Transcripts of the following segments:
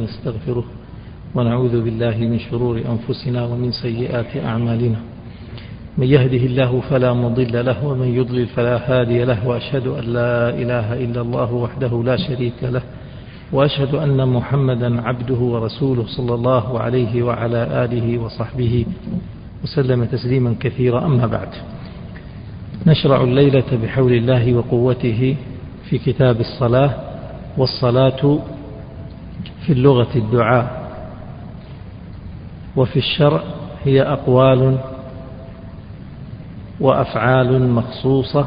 ونستغفره ونعوذ بالله من شرور أنفسنا ومن سيئات أعمالنا. من يهده الله فلا مضل له ومن يضلل فلا هادي له، وأشهد أن لا إله إلا الله وحده لا شريك له، وأشهد أن محمدا عبده ورسوله صلى الله عليه وعلى آله وصحبه وسلم تسليما كثيرا. أما بعد، نشرع الليلة بحول الله وقوته في كتاب الصلاة. والصلاة في اللغة الدعاء، وفي الشرع هي أقوال وأفعال مخصوصة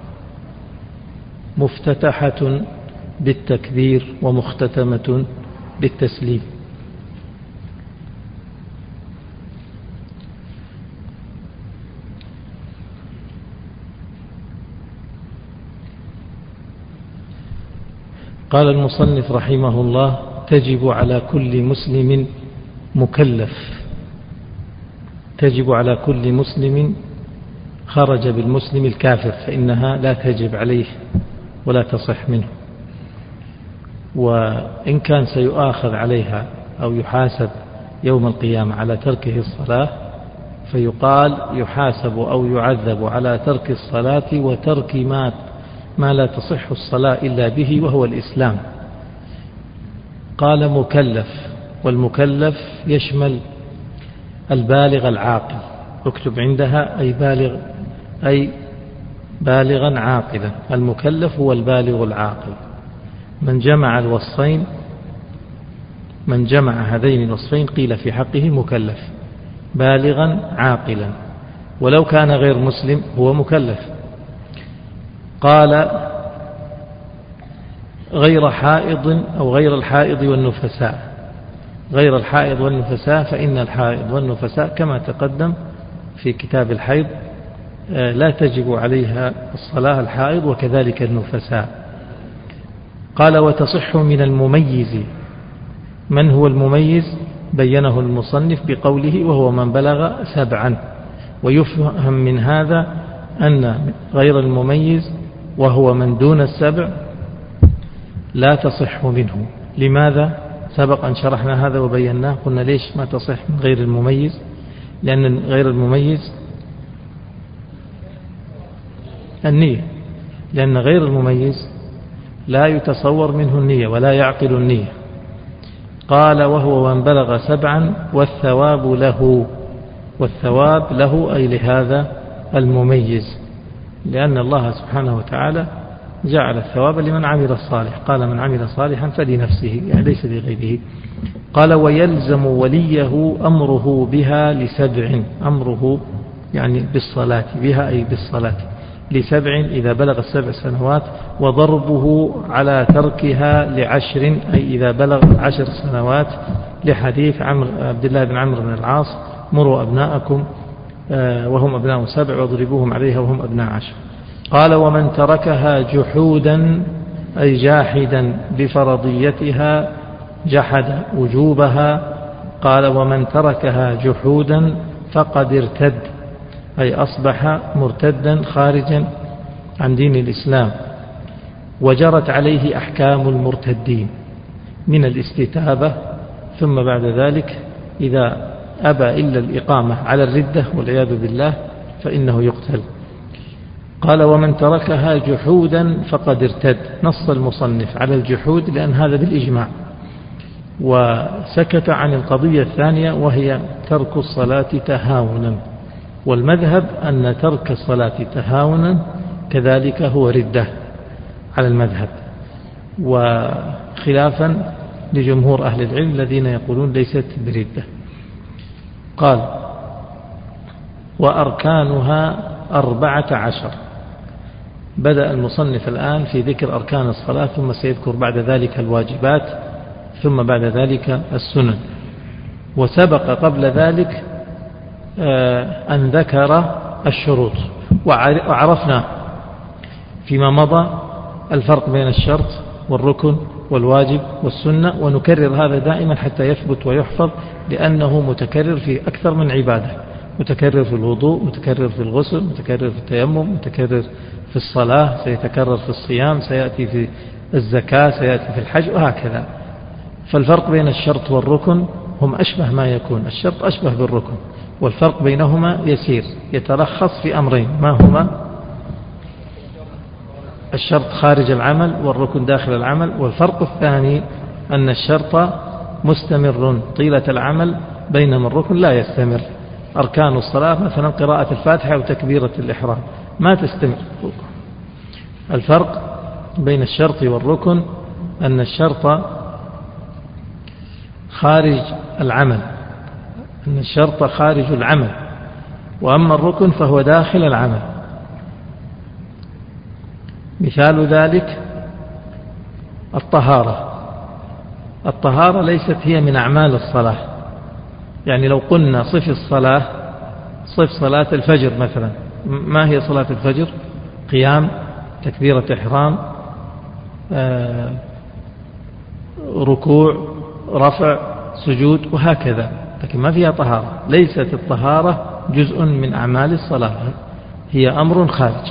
مفتتحة بالتكبير ومختتمة بالتسليم. قال المصنف رحمه الله: تجب على كل مسلم مكلف. تجب على كل مسلم خرج بالمسلم الكافر فإنها لا تجب عليه ولا تصح منه، وإن كان سيؤاخذ عليها أو يحاسب يوم القيامة على تركه الصلاة فيقال يحاسب أو يعذب على ترك الصلاة وترك ما لا تصح الصلاة إلا به، وهو الإسلام. قال مكلف، والمكلف يشمل البالغ العاقل، اكتب عندها أي بالغا عاقلا. المكلف هو البالغ العاقل. من جمع الوصفين، من جمع هذين الوصفين قيل في حقه مكلف، بالغا عاقلا. ولو كان غير مسلم هو مكلف. قال غير حائض أو غير الحائض والنفساء. غير الحائض والنفساء، فإن الحائض والنفساء كما تقدم في كتاب الحيض لا تجب عليها الصلاة، الحائض وكذلك النفساء. قال وتصح من المميز. من هو المميز؟ بينه المصنف بقوله وهو من بلغ 7. ويفهم من هذا أن غير المميز وهو من دون 7 لا تصح منه. لماذا؟ سبق أن شرحنا هذا وبيناه، قلنا ليش ما تصح من غير المميز؟ لأن غير المميز النية، لأن غير المميز لا يتصور منه النية ولا يعقل النية. قال وهو من بلغ 7 والثواب له. والثواب له أي لهذا المميز، لأن الله سبحانه وتعالى جعل الثواب لمن عمل الصالح. قال من عمل صالحا فلنفسه، يعني ليس لغيره. قال ويلزم وليه أمره بها ل7. أمره يعني بالصلاة، بها أي بالصلاة، ل7 إذا بلغ 7 سنوات، وضربه على تركها ل10 أي إذا بلغ 10 سنوات، لحديث عبد الله بن عمرو بن العاص: مروا أبناءكم وهم أبناء 7 واضربوهم عليها وهم أبناء 10. قال ومن تركها جحودا أي جاحدا بفرضيتها، جحد وجوبها. قال ومن تركها جحودا فقد ارتد، أي أصبح مرتدا خارجا عن دين الإسلام، وجرت عليه أحكام المرتدين من الاستتابة، ثم بعد ذلك إذا أبى إلا الإقامة على الردة والعياذ بالله فإنه يقتل. قال ومن تركها جحودا فقد ارتد. نص المصنف على الجحود لأن هذا بالإجماع، وسكت عن القضية الثانية وهي ترك الصلاة تهاونا. والمذهب أن ترك الصلاة تهاونا كذلك هو ردة على المذهب، وخلافا لجمهور أهل العلم الذين يقولون ليست بردة. قال وأركانها 14. بدأ المصنف الآن في ذكر أركان الصلاة، ثم سيذكر بعد ذلك الواجبات، ثم بعد ذلك السنن. وسبق قبل ذلك أن ذكر الشروط، وعرفنا فيما مضى الفرق بين الشرط والركن والواجب والسنة، ونكرر هذا دائما حتى يثبت ويحفظ، لأنه متكرر في أكثر من عبادة. متكرر في الوضوء، متكرر في الغسل، متكرر في التيمم، متكرر في الصلاة، سيتكرر في الصيام، سيأتي في الزكاة، سيأتي في الحج، وهكذا. فالفرق بين الشرط والركن هم أشبه ما يكون، الشرط أشبه بالركن، والفرق بينهما يسير، يتلخص في أمرين، ما هما؟ الشرط خارج العمل والركن داخل العمل. والفرق الثاني أن الشرط مستمر طيلة العمل، بينما الركن لا يستمر. أركان الصلاة مثلا قراءة الفاتحة وتكبيرة الإحرام ما تستمر. الفرق بين الشرط والركن أن الشرط خارج العمل، أن الشرط خارج العمل، وأما الركن فهو داخل العمل. مثال ذلك الطهارة ليست هي من أعمال الصلاة. يعني لو قلنا صف الصلاة، صف صلاة الفجر مثلا، ما هي صلاة الفجر؟ قيام، تكبيرة إحرام، ركوع، رفع، سجود، وهكذا، لكن ما فيها طهارة. ليست الطهارة جزء من أعمال الصلاة، هي أمر خارج.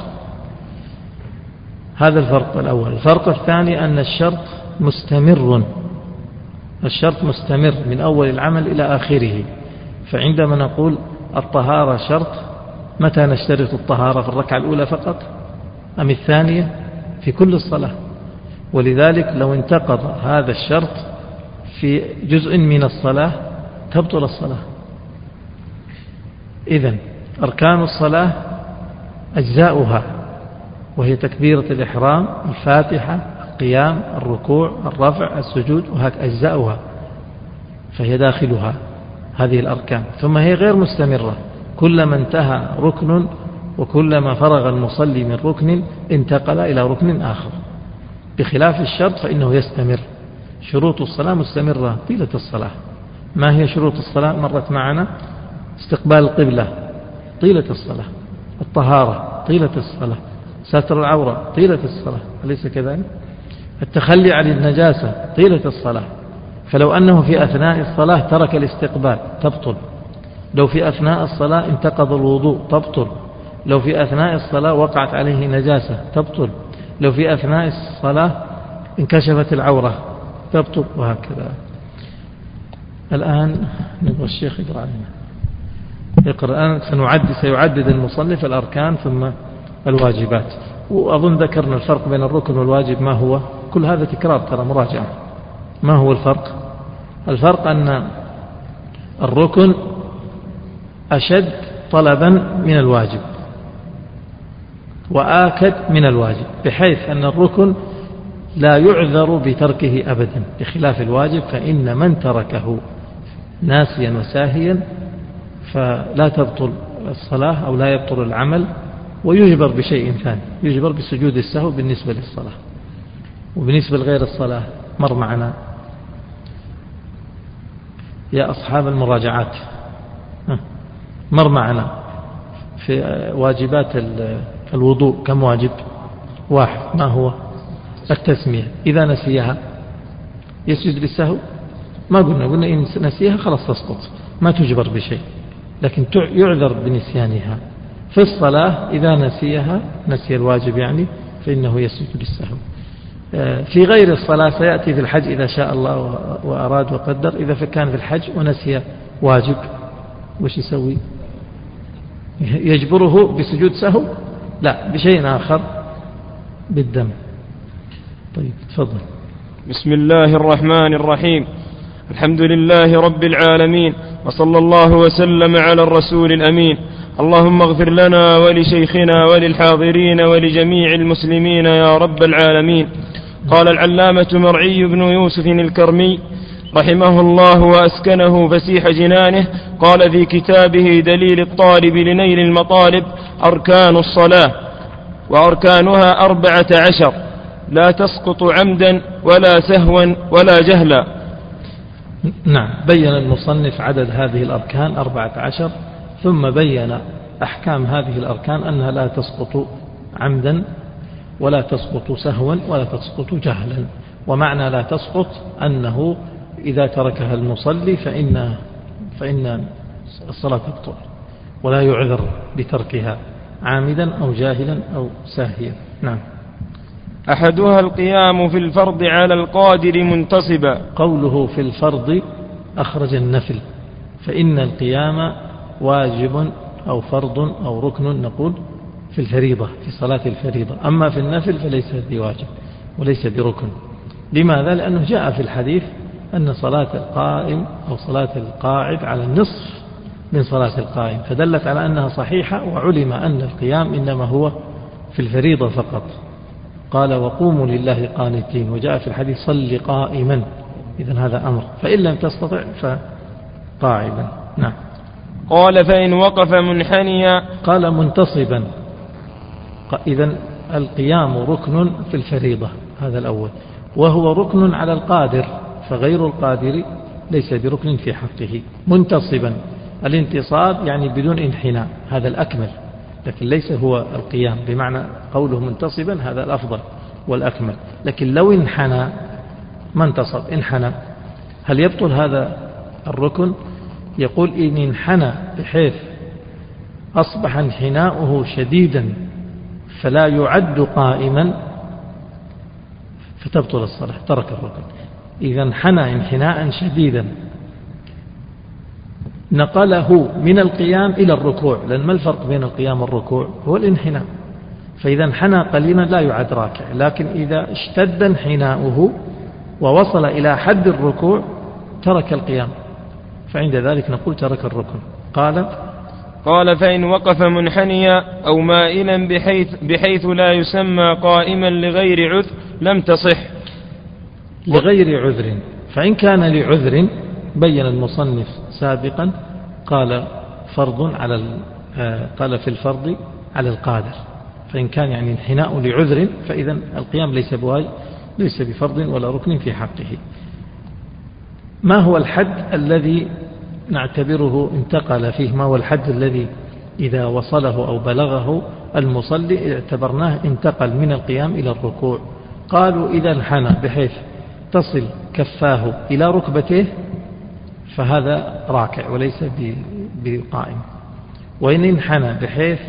هذا الفرق الأول. الفرق الثاني أن الشرط مستمر، الشرط مستمر من أول العمل إلى آخره. فعندما نقول الطهارة شرط، متى نشترط الطهارة؟ في الركعة الأولى فقط أم الثانية؟ في كل الصلاة. ولذلك لو انتقض هذا الشرط في جزء من الصلاة تبطل الصلاة. إذن أركان الصلاة أجزاؤها، وهي تكبيرة الإحرام، الفاتحة، القيام، الركوع، الرفع، السجود، وهكذا أجزاؤها، فهي داخلها هذه الأركان. ثم هي غير مستمرة، كلما انتهى ركن وكلما فرغ المصلي من ركن انتقل إلى ركن آخر، بخلاف الشرط فإنه يستمر. شروط الصلاة مستمرة طيلة الصلاة. ما هي شروط الصلاة؟ مرت معنا: استقبال القبلة طيلة الصلاة، الطهارة طيلة الصلاة، ستر العورة طيلة الصلاة، أليس كذلك؟ التخلي عن النجاسة طيلة الصلاة. فلو أنه في أثناء الصلاة ترك الاستقبال تبطل، لو في أثناء الصلاة انتقض الوضوء تبطل، لو في أثناء الصلاة وقعت عليه نجاسة تبطل، لو في أثناء الصلاة انكشفت العورة تبطل، وهكذا. الآن نبغى الشيخ يقرأ علينا. يقرأ الآن. سيعدد المصنف الأركان ثم الواجبات. وأظن ذكرنا الفرق بين الركن والواجب ما هو. كل هذا تكرار، ترى مراجعة. ما هو الفرق؟ الفرق أن الركن أشد طلبا من الواجب وآكد من الواجب، بحيث أن الركن لا يعذر بتركه أبدا، بخلاف الواجب فإن من تركه ناسيا وساهيا فلا تبطل الصلاة أو لا يبطل العمل، ويجبر بشيء ثاني، يجبر بسجود السهو بالنسبة للصلاة. وبالنسبة لغير الصلاة مر معنا يا أصحاب المراجعات، مر معنا في واجبات الوضوء كم واجب؟ واحد. ما هو؟ التسمية. إذا نسيها يسجد للسهو؟ ما قلنا إن نسيها خلاص تسقط، ما تجبر بشيء، لكن يعذر بنسيانها. في الصلاة إذا نسيها، نسي الواجب يعني، فإنه يسجد للسهو. في غير الصلاة سيأتي في الحج إذا شاء الله وأراد وقدر. إذا كان في الحج ونسي واجب وش يسوي؟ يجبره بسجود سهو؟ لا، بشيء آخر، بالدم. طيب تفضل. بسم الله الرحمن الرحيم. الحمد لله رب العالمين، وصلى الله وسلم على الرسول الأمين. اللهم اغفر لنا ولشيخنا وللحاضرين ولجميع المسلمين يا رب العالمين. قال العلامة مرعي بن يوسف الكرمي رحمه الله وأسكنه فسيح جنانه، قال في كتابه دليل الطالب لنيل المطالب: أركان الصلاة، وأركانها 14، لا تسقط عمدا ولا سهوا ولا جهلا. نعم، بين المصنف عدد هذه الأركان 14، ثم بين أحكام هذه الأركان أنها لا تسقط عمدا ولا تسقط سهوا ولا تسقط جهلا. ومعنى لا تسقط أنه إذا تركها المصلي فإن الصلاة تبطل، ولا يعذر بتركها عامدا أو جاهلا أو ساهيا. نعم. أحدها القيام في الفرض على القادر منتصبا. قوله في الفرض أخرج النفل، فإن القيام واجب أو فرض أو ركن نقول في الفريضة، في صلاة الفريضة. أما في النفل فليس بواجب وليس بركن. لماذا؟ لأنه جاء في الحديث أن صلاة القائم أو صلاة القاعد على النصف من صلاة القائم، فدلت على أنها صحيحة، وعلم أن القيام إنما هو في الفريضة فقط. قال وقوموا لله قانتين، وجاء في الحديث صل قائما، إذن هذا أمر، فإن لم تستطع فقاعدا. نعم. قال فإن وقف منحنيا. قال منتصبا، إذن القيام ركن في الفريضة، هذا الأول، وهو ركن على القادر، فغير القادر ليس بركن في حقه. منتصبا، الانتصاب يعني بدون انحناء، هذا الأكمل، لكن ليس هو القيام، بمعنى قوله منتصبا هذا الأفضل والأكمل. لكن لو انحنى ما انتصب، انحنى، هل يبطل هذا الركن؟ يقول إن انحنى بحيث أصبح انحناؤه شديدا فلا يعد قائما فتبطل الصلاة، ترك الركن. إذا انحنى انحناء شديدا نقله من القيام إلى الركوع، لأن ما الفرق بين القيام والركوع؟ هو الانحناء. فإذا انحنى قليلا لا يعد راكع، لكن إذا اشتد انحناؤه ووصل إلى حد الركوع ترك القيام، فعند ذلك نقول ترك الركن. قال فإن وقف منحنيا أو مائلا بحيث لا يسمى قائما لغير عذر لم تصح. لغير عذر، فإن كان لعذر بين المصنف سابقا قال قال في الفرض على القادر، فإن كان يعني انحناء لعذر فإذا القيام ليس بفرض ولا ركن في حقه. ما هو الحد الذي نعتبره انتقل فيه؟ ما هو الحد الذي إذا وصله أو بلغه المصلي اعتبرناه انتقل من القيام إلى الركوع؟ قالوا إذا انحنى بحيث تصل كفاه إلى ركبته فهذا راكع وليس بقائم، وإن انحنى بحيث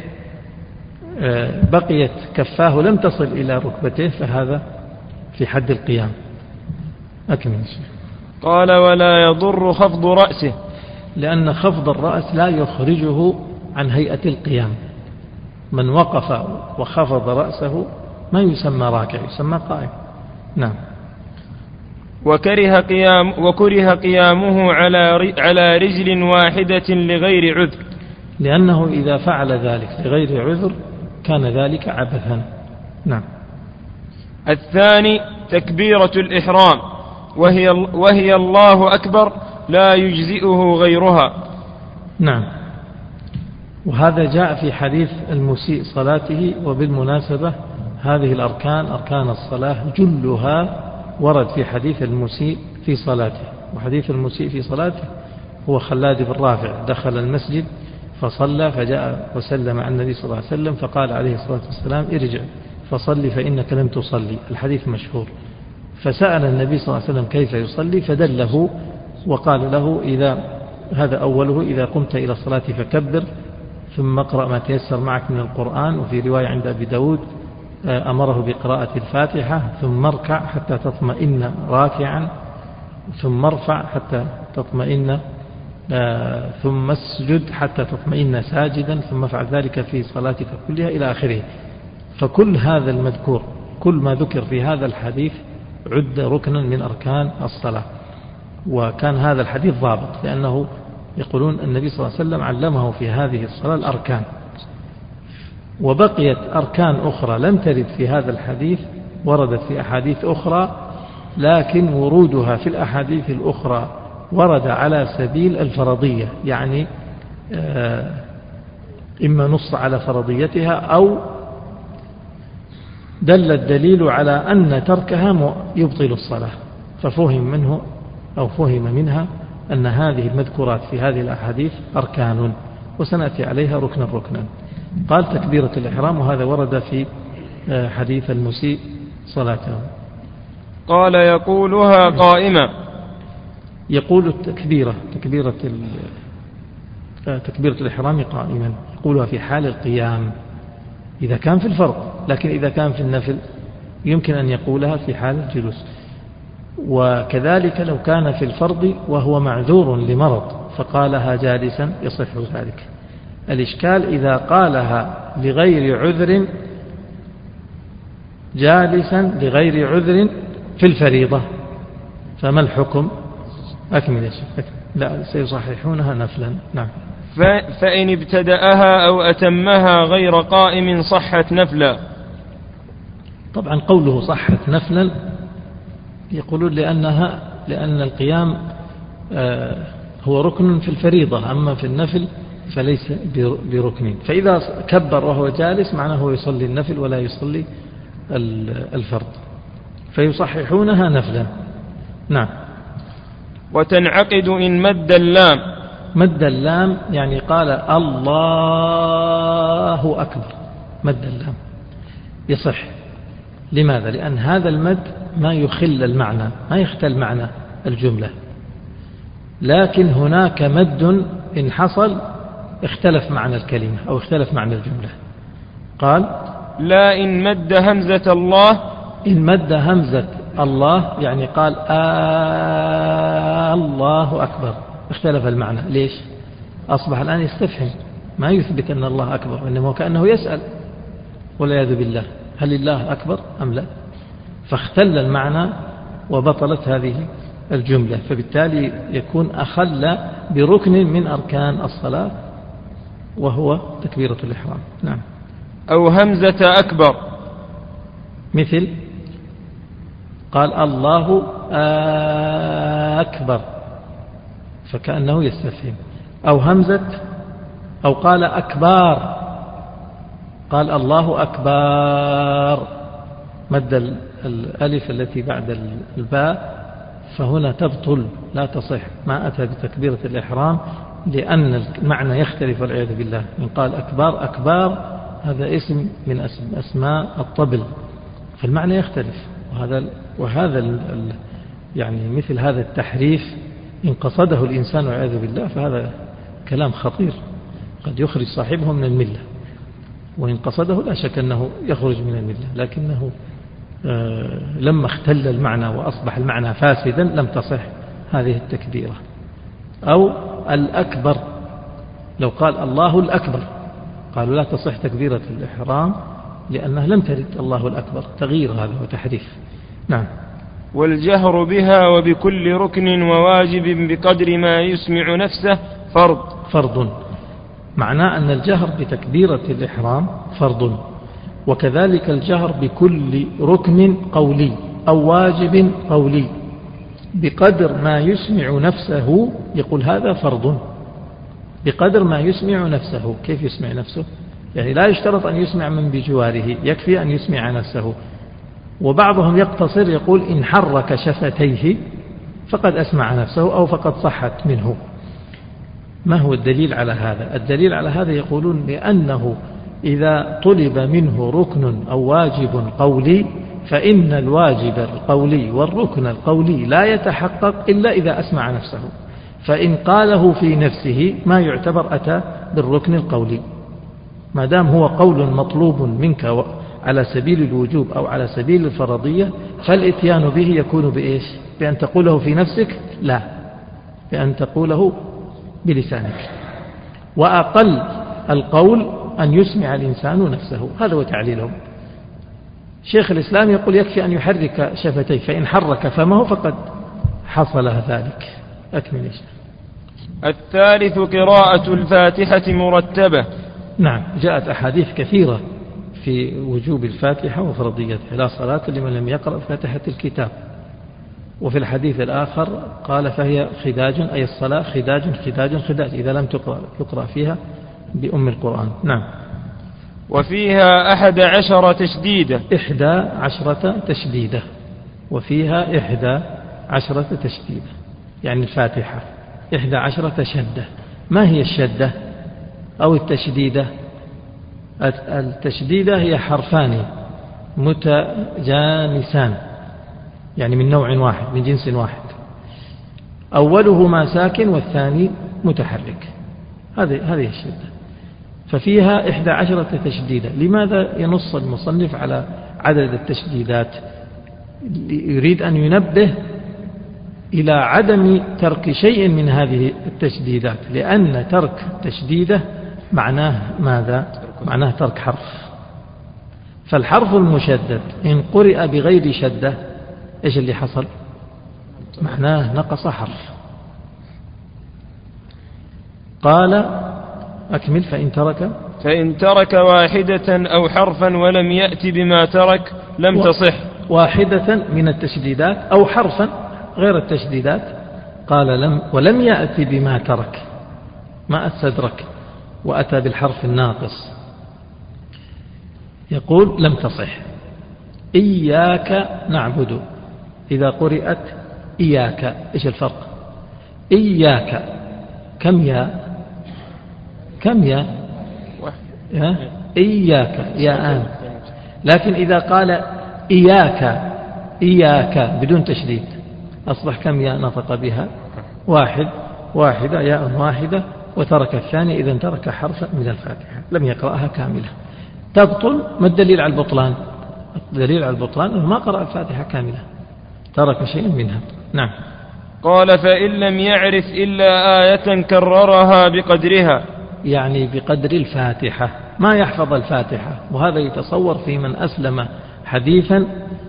بقيت كفاه لم تصل إلى ركبته فهذا في حد القيام. أكمل. قال ولا يضر خفض رأسه، لأن خفض الرأس لا يخرجه عن هيئة القيام. من وقف وخفض رأسه ما يسمى راكع، يسمى قائم. نعم. وكره قيامه على رجل واحدة لغير عذر، لأنه إذا فعل ذلك لغير عذر كان ذلك عبثا. نعم. الثاني تكبيرة الإحرام، وهي الله أكبر لا يجزئه غيرها. نعم. وهذا جاء في حديث المسيء صلاته، وبالمناسبة هذه الأركان أركان الصلاة جلها ورد في حديث المسيء في صلاته. وحديث المسيء في صلاته هو خلاد بن رافع، دخل المسجد فصلى فجاء وسلم على النبي صلى الله عليه وسلم فقال عليه الصلاة والسلام ارجع فصلي فإنك لم تصلي، الحديث مشهور. فسأل النبي صلى الله عليه وسلم كيف يصلي فدله وقال له هذا أوله إذا قمت إلى الصلاة فكبر، ثم اقرأ ما تيسر معك من القرآن. وفي رواية عند أبي داود أمره بقراءة الفاتحة، ثم اركع حتى تطمئن راكعا، ثم ارفع حتى تطمئن، ثم اسجد حتى تطمئن ساجدا، ثم افعل ذلك في صلاتك كلها إلى آخره. فكل هذا المذكور، كل ما ذكر في هذا الحديث عد ركنا من أركان الصلاة. وكان هذا الحديث ضابط، لأنه يقولون النبي صلى الله عليه وسلم علمه في هذه الصلاة الأركان. وبقيت أركان أخرى لم ترد في هذا الحديث، وردت في أحاديث أخرى، لكن ورودها في الأحاديث الأخرى ورد على سبيل الفرضية، يعني إما نص على فرضيتها أو دل الدليل على أن تركها يبطل الصلاة، ففهم منه أو فهم منها أن هذه المذكورات في هذه الأحاديث أركان، وسنأتي عليها ركنا. قال تكبيرة الإحرام، وهذا ورد في حديث المسيء صلاته. قال يقولها قائما، يقول تكبيرة الإحرام قائما، يقولها في حال القيام إذا كان في الفرض، لكن إذا كان في النفل يمكن أن يقولها في حال الجلوس. وكذلك لو كان في الفرض وهو معذور لمرض فقالها جالسا يصح ذلك. الإشكال إذا قالها لغير عذر جالسا لغير عذر في الفريضة فما الحكم؟ أكمل يا شيخ. لا، سيصححونها نفلا. نعم. فإن ابتدأها أو أتمها غير قائم صحت نفلا. طبعا قوله صحت نفلا يقولون لأن القيام هو ركن في الفريضة، أما في النفل فليس بركن. فإذا كبر وهو جالس معناه هو يصلي النفل ولا يصلي الفرض، فيصححونها نفلا. نعم. وتنعقد إن مد اللام. مد اللام يعني قال الله أكبر، مد اللام يصح. لماذا؟ لأن هذا المد ما يخل المعنى، ما يختل معنى الجملة. لكن هناك مد إن حصل اختلف معنى الكلمة أو اختلف معنى الجملة. قال لا إن مد همزة الله. إن مد همزة الله يعني قال الله أكبر، اختلف المعنى. ليش؟ أصبح الآن يستفهم، ما يثبت أن الله أكبر، وإنما كأنه يسأل والعياذ بالله هل الله أكبر أم لا، فاختل المعنى وبطلت هذه الجملة، فبالتالي يكون أخل بركن من أركان الصلاة وهو تكبيرة الإحرام. نعم. أو همزة أكبر، مثل قال الله أكبر فكأنه يستفهم، أو همزة، أو قال أكبار، قال الله أكبر، مد الألف التي بعد الباء، فهنا تبطل لا تصح، ما أتى بتكبيرة الإحرام لأن المعنى يختلف والعياذ بالله. من قال أكبار، أكبار هذا اسم من أسماء الطبل، فالمعنى يختلف. وهذا يعني مثل هذا التحريف إن قصده الإنسان والعياذ بالله فهذا كلام خطير قد يخرج صاحبه من الملة، وإن قصده لا شك أنه يخرج من الملة، لكنه لما اختل المعنى وأصبح المعنى فاسدا لم تصح هذه التكبيرة. أو الأكبر، لو قال الله الأكبر قالوا لا تصح تكبيرة الإحرام لأنها لم ترد الله الأكبر، تغيير هذا وتحريف. نعم. والجهر بها وبكل ركن وواجب بقدر ما يسمع نفسه فرض. معناه أن الجهر بتكبيرة الإحرام فرض، وكذلك الجهر بكل ركن قولي أو واجب قولي بقدر ما يسمع نفسه، يقول هذا فرض بقدر ما يسمع نفسه. كيف يسمع نفسه؟ يعني لا يشترط أن يسمع من بجواره، يكفي أن يسمع نفسه. وبعضهم يقتصر يقول إن حرك شفتيه فقد أسمع نفسه أو فقد صحت منه. ما هو الدليل على هذا؟ الدليل على هذا يقولون لأنه إذا طلب منه ركن أو واجب قولي فإن الواجب القولي والركن القولي لا يتحقق إلا إذا أسمع نفسه، فإن قاله في نفسه ما يعتبر أتى بالركن القولي. ما دام هو قول مطلوب منك على سبيل الوجوب أو على سبيل الفرضية فالإتيان به يكون بإيش؟ بأن تقوله في نفسك؟ لا، بأن تقوله بلسانك. وأقل القول أن يسمع الإنسان نفسه، هذا هو تعليلهم. شيخ الإسلام يقول يكفي أن يحرك شفتيه، فإن حرك فمه فقد حصل ذلك. أكمل يا شيخ. الثالث قراءة الفاتحة مرتبة. نعم، جاءت أحاديث كثيرة في وجوب الفاتحة وفرضيتها، لا صلاة لمن لم يقرأ فاتحة الكتاب. وفي الحديث الآخر قال فهي خداج، أي الصلاة خداج إذا لم يقرأ فيها بأم القرآن. نعم. وفيها 11 تشديدة. 11 تشديدة، وفيها 11 تشديدة، يعني الفاتحة 11 شدة. ما هي الشدة أو التشديدة؟ التشديدة هي حرفان متجانسان، يعني من نوع واحد، من جنس واحد، أولهما ساكن والثاني متحرك. هذه الشدة. ففيها 11 تشديدة. لماذا ينص المصنف على عدد التشديدات. يريد أن ينبه إلى عدم ترك شيء من هذه التشديدات، لأن ترك تشديده معناه ماذا؟ معناه ترك حرف. فالحرف المشدد إن قرئ بغير شدة إيش اللي حصل؟ معناه نقص حرف. قال أكمل. فإن ترك واحدة أو حرفا ولم يأتي بما ترك لم تصح. واحدة من التشديدات أو حرفا غير التشديدات. قال ولم يأتي بما ترك، ما استدرك وأتى بالحرف الناقص، يقول لم تصح. إياك نعبد إذا قرئت إياك إيش الفرق؟ إياك كم يا؟ إياك يا آن. لكن إذا قال إياك بدون تشديد أصبح كم يا نطق بها؟ واحدة، ياء واحدة، وترك الثاني، إذن ترك حرفا من الفاتحة لم يقرأها كاملة. تبطل. ما الدليل على البطلان؟ الدليل على البطلان أنه ما قرأ الفاتحة كاملة، ترك شيء منها. نعم. قال فإن لم يعرف إلا آية كررها بقدرها، يعني بقدر الفاتحة، ما يحفظ الفاتحة. وهذا يتصور في من أسلم حديثا،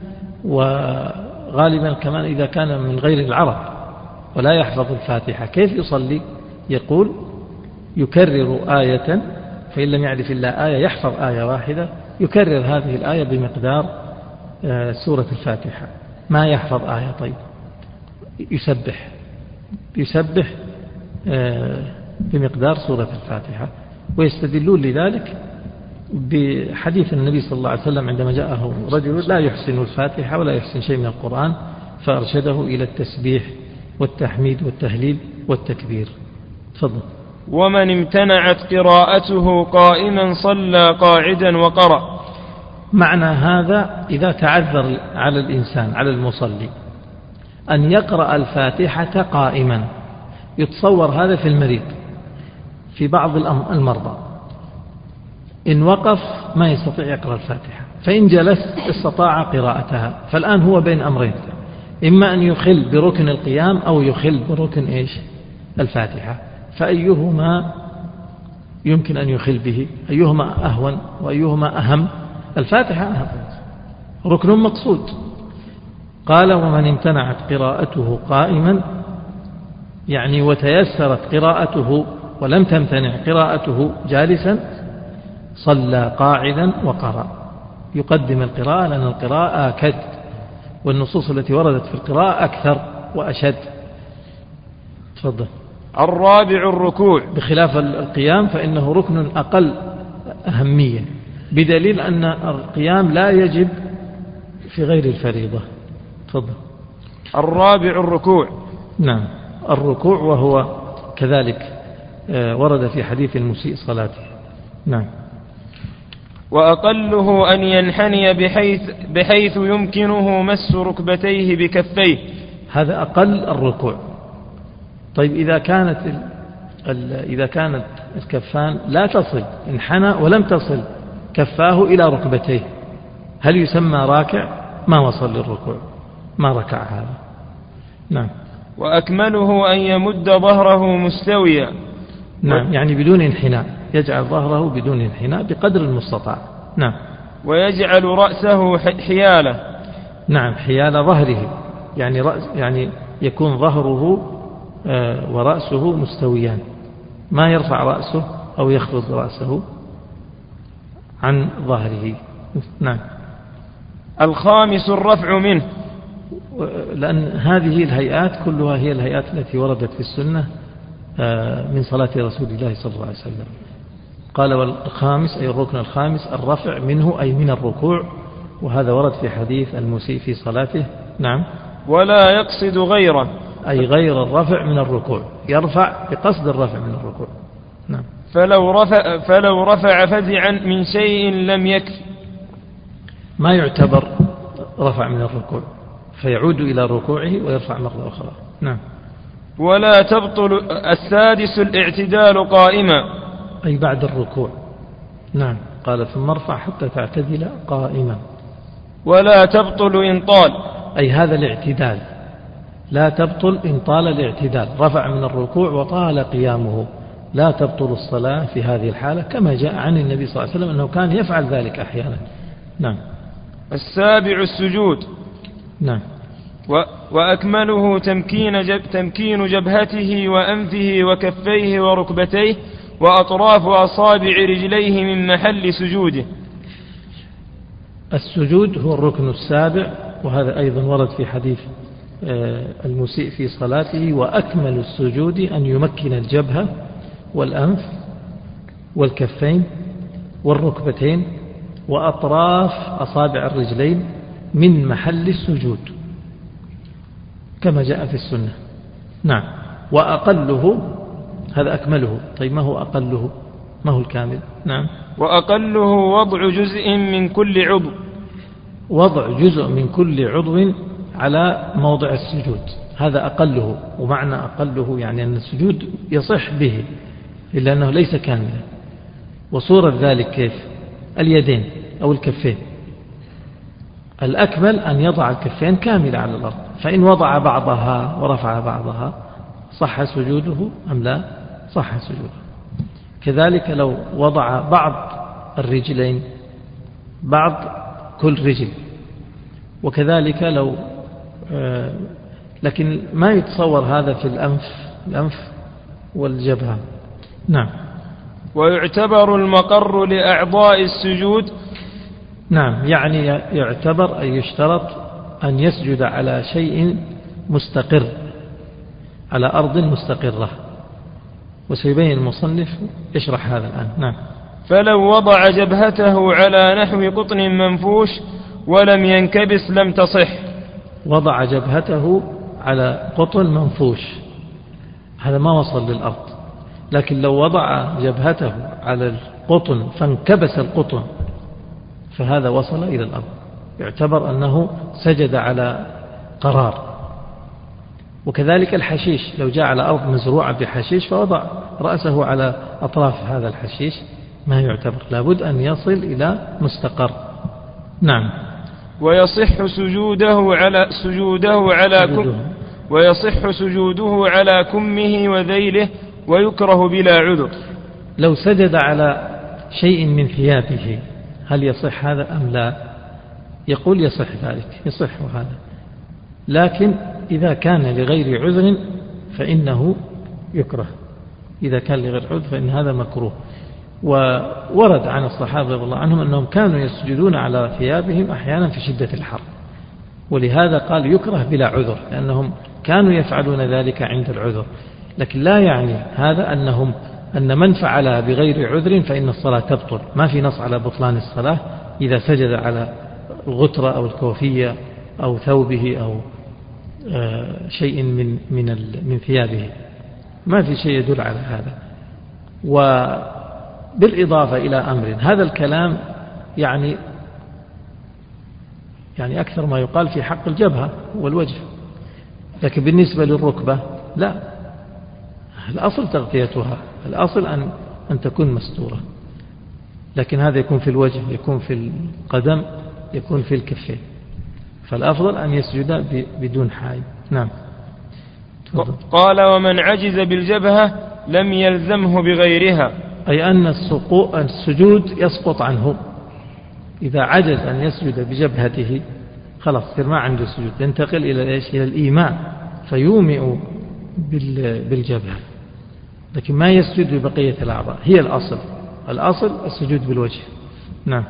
وغالبا كمان إذا كان من غير العرب ولا يحفظ الفاتحة كيف يصلي؟ يقول يكرر آية، فإن لم يعرف إلا آية يحفظ آية واحدة، يكرر هذه الآية بمقدار سورة الفاتحة. ما يحفظ آية طيب يسبح بمقدار سورة الفاتحة. ويستدلون لذلك بحديث النبي صلى الله عليه وسلم عندما جاءه رجل لا يحسن الفاتحة ولا يحسن شيء من القرآن، فأرشده إلى التسبيح والتحميد والتهليل والتكبير. تفضل. ومن امتنعت قراءته قائما صلى قاعدا وقرأ. معنى هذا إذا تعذر على الإنسان على المصلي أن يقرأ الفاتحة قائما، يتصور هذا في المريض، في بعض المرضى إن وقف ما يستطيع يقرأ الفاتحة، فإن جلس استطاع قراءتها. فالآن هو بين أمرين، إما أن يخل بركن القيام أو يخل بركن الفاتحة، فأيهما يمكن أن يخل به؟ أيهما أهون وأيهما أهم؟ الفاتحة أهم، ركن مقصود. قال ومن امتنعت قراءته قائما، يعني وتيسرت قراءته ولم تمتنع قراءته جالسا، صلى قاعدا وقرأ. يقدم القراءة لأن القراءة أكد، والنصوص التي وردت في القراءة أكثر وأشد. تفضل. الرابع الركوع، بخلاف القيام فإنه ركن أقل أهمية، بدليل أن القيام لا يجب في غير الفريضة. تفضل. الرابع الركوع. نعم الركوع، وهو كذلك ورد في حديث المسيء صلاته. نعم. وأقله أن ينحني بحيث يمكنه مس ركبتيه بكفيه. هذا أقل الركوع. طيب إذا كانت الكفان لا تصل، انحنى ولم تصل كفاه إلى ركبتيه، هل يسمى راكع؟ ما وصل للركوع، ما ركع هذا. نعم. وأكمله أن يمد ظهره مستويا. نعم، يعني بدون انحناء، يجعل ظهره بدون انحناء بقدر المستطاع. نعم. ويجعل رأسه حياله. نعم، حيال ظهره، يعني يكون ظهره ورأسه مستويان، ما يرفع رأسه أو يخفض رأسه عن ظهره. نعم. الخامس الرفع منه، لأن هذه الهيئات كلها هي الهيئات التي وردت في السنة من صلاة رسول الله صلى الله عليه وسلم. قال والخامس أي الركن الخامس الرفع منه أي من الركوع، وهذا ورد في حديث المسيء في صلاته. نعم. ولا يقصد غيره، أي غير الرفع من الركوع، يرفع بقصد الرفع من الركوع. نعم. فلو رفع فزعا من شيء لم يكفي، ما يعتبر رفع من الركوع، فيعود إلى ركوعه ويرفع مرة أخرى. نعم. ولا تبطل. السادس الاعتدال قائما، أي بعد الركوع. نعم. قال ثم ارفع حتى تعتدل قائما. ولا تبطل إن طال. أي هذا الاعتدال، لا تبطل إن طال الاعتدال، رفع من الركوع وطال قيامه، لا تبطل الصلاة في هذه الحالة، كما جاء عن النبي صلى الله عليه وسلم أنه كان يفعل ذلك أحيانا. نعم. السابع السجود. نعم. وأكمله تمكين جبهته وأنفه وكفيه وركبتيه وأطراف أصابع رجليه من محل سجوده. السجود هو الركن السابع، وهذا أيضا ورد في حديث المسيء في صلاته: وأكمل السجود أن يمكن الجبهة والأنف والكفين والركبتين وأطراف أصابع الرجلين من محل السجود، كما جاء في السنة. نعم. وأقله، هذا أكمله. طيب ما هو أقله؟ ما هو الكامل؟ نعم. وأقله وضع جزء من كل عضو. وضع جزء من كل عضو على موضع السجود، هذا أقله. ومعنى أقله يعني أن السجود يصح به إلا أنه ليس كاملا. وصورة ذلك كيف؟ اليدين أو الكفين. الأكمل أن يضع الكفين كاملة على الأرض، فإن وضع بعضها ورفع بعضها صح سجوده أم لا؟ صح سجوده. كذلك لو وضع بعض الرجلين، بعض كل رجل، وكذلك لو لكن ما يتصور هذا في الأنف والجبهة. نعم. ويعتبر المقر لأعضاء السجود. نعم، يعني يعتبر أي يشترط أن يسجد على شيء مستقر، على أرض مستقرة، وسيبين المصنف يشرح هذا الآن. نعم. فلو وضع جبهته على نحو قطن منفوش ولم ينكبس لم تصح. وضع جبهته على قطن منفوش، هذا ما وصل للأرض. لكن لو وضع جبهته على القطن فانكبس القطن فهذا وصل إلى الأرض، يعتبر أنه سجد على قرار. وكذلك الحشيش، لو جاء على أرض مزروعة بحشيش فوضع رأسه على أطراف هذا الحشيش ما يعتبر، لابد أن يصل إلى مستقر. نعم. ويصح سجوده على كمه وذيله، ويكره بلا عذر. لو سجد على شيء من ثيابه هل يصح هذا أم لا؟ يقول يصح ذلك، يصح هذا، لكن إذا كان لغير عذر فإنه يكره. إذا كان لغير عذر فإن هذا مكروه. وورد عن الصحابة رضي الله عنهم أنهم كانوا يسجدون على ثيابهم أحيانا في شدة الحر، ولهذا قال يكره بلا عذر، لأنهم كانوا يفعلون ذلك عند العذر. لكن لا يعني هذا أن من فعلها بغير عذر فإن الصلاة تبطل. ما في نص على بطلان الصلاة إذا سجد على الغترة أو الكوفية أو ثوبه أو شيء من ثيابه، ما في شيء يدل على هذا. وبالإضافة إلى أمر، هذا الكلام يعني أكثر ما يقال في حق الجبهة والوجه، لكن بالنسبة للركبة لا، الأصل تغطيتها، الأصل أن تكون مستورة، لكن هذا يكون في الوجه، يكون في القدم، يكون في الكفين، فالأفضل أن يسجد بدون حائل. نعم. قال ومن عجز بالجبهة لم يلزمه بغيرها، أي أن السجود يسقط عنه إذا عجز أن يسجد بجبهته، خلاص صار ما عنده سجود، ينتقل إلى إلى الإيماء فيومئ بالجبهة، لكن ما يسجد ببقية الأعضاء. هي الأصل السجود بالوجه. نعم.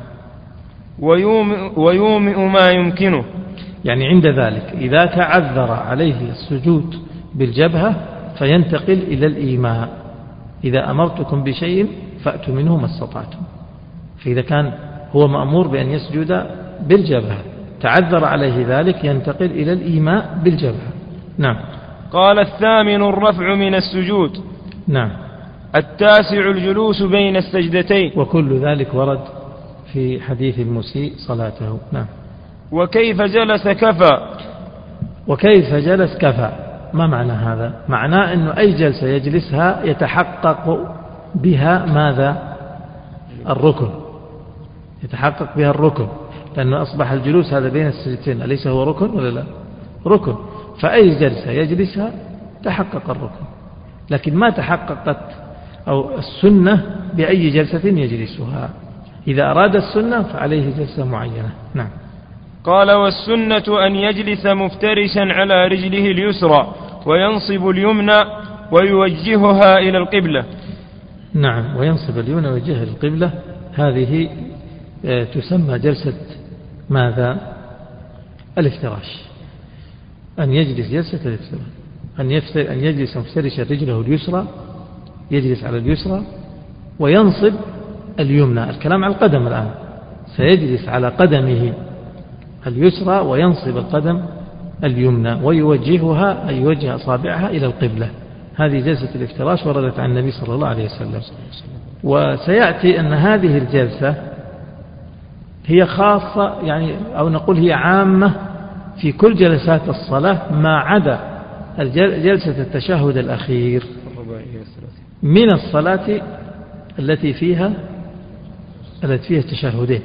ويومئ ما يمكنه، يعني عند ذلك إذا تعذر عليه السجود بالجبهة فينتقل إلى الإيماء: إذا أمرتكم بشيء فأتوا منه ما استطعتم. فإذا كان هو مأمور بأن يسجد بالجبهة تعذر عليه ذلك ينتقل إلى الإيماء بالجبهة. نعم. قال الثامن الرفع من السجود. نعم. التاسع الجلوس بين السجدتين، وكل ذلك ورد في حديث المسيء صلاته. نعم. وكيف جلس كفى. وكيف جلس كفى، ما معنى هذا؟ معناه أنه أي جلسة يجلسها يتحقق بها ماذا؟ الركن، يتحقق بها الركن. لأنه أصبح الجلوس هذا بين السجدتين أليس هو ركن ولا لا؟ ركن. فأي جلسة يجلسها تحقق الركن، لكن ما تحققت أو السنة بأي جلسة يجلسها. إذا أراد السنة فعليه جلسة معينة. نعم. قال: والسنة أن يجلس مفترشا على رجله اليسرى وينصب اليمنى ويوجهها إلى القبلة. نعم، وينصب اليمنى ويوجهها إلى القبلة. هذه تسمى جلسة ماذا؟ الافتراش. أن يجلس جلسة الافتراش، أن يجلس مفترشا رجله اليسرى، يجلس على اليسرى وينصب اليمنى. الكلام على القدم الآن، سيجلس على قدمه اليسرى وينصب القدم اليمنى ويوجهها، أي يوجه أصابعها إلى القبلة. هذه جلسة الافتراش وردت عن النبي صلى الله عليه وسلم. وسيأتي أن هذه الجلسة هي خاصة، يعني أو نقول هي عامة في كل جلسات الصلاة ما عدا جلسة التشهد الأخير من الصلاة التي فيها التشهدين،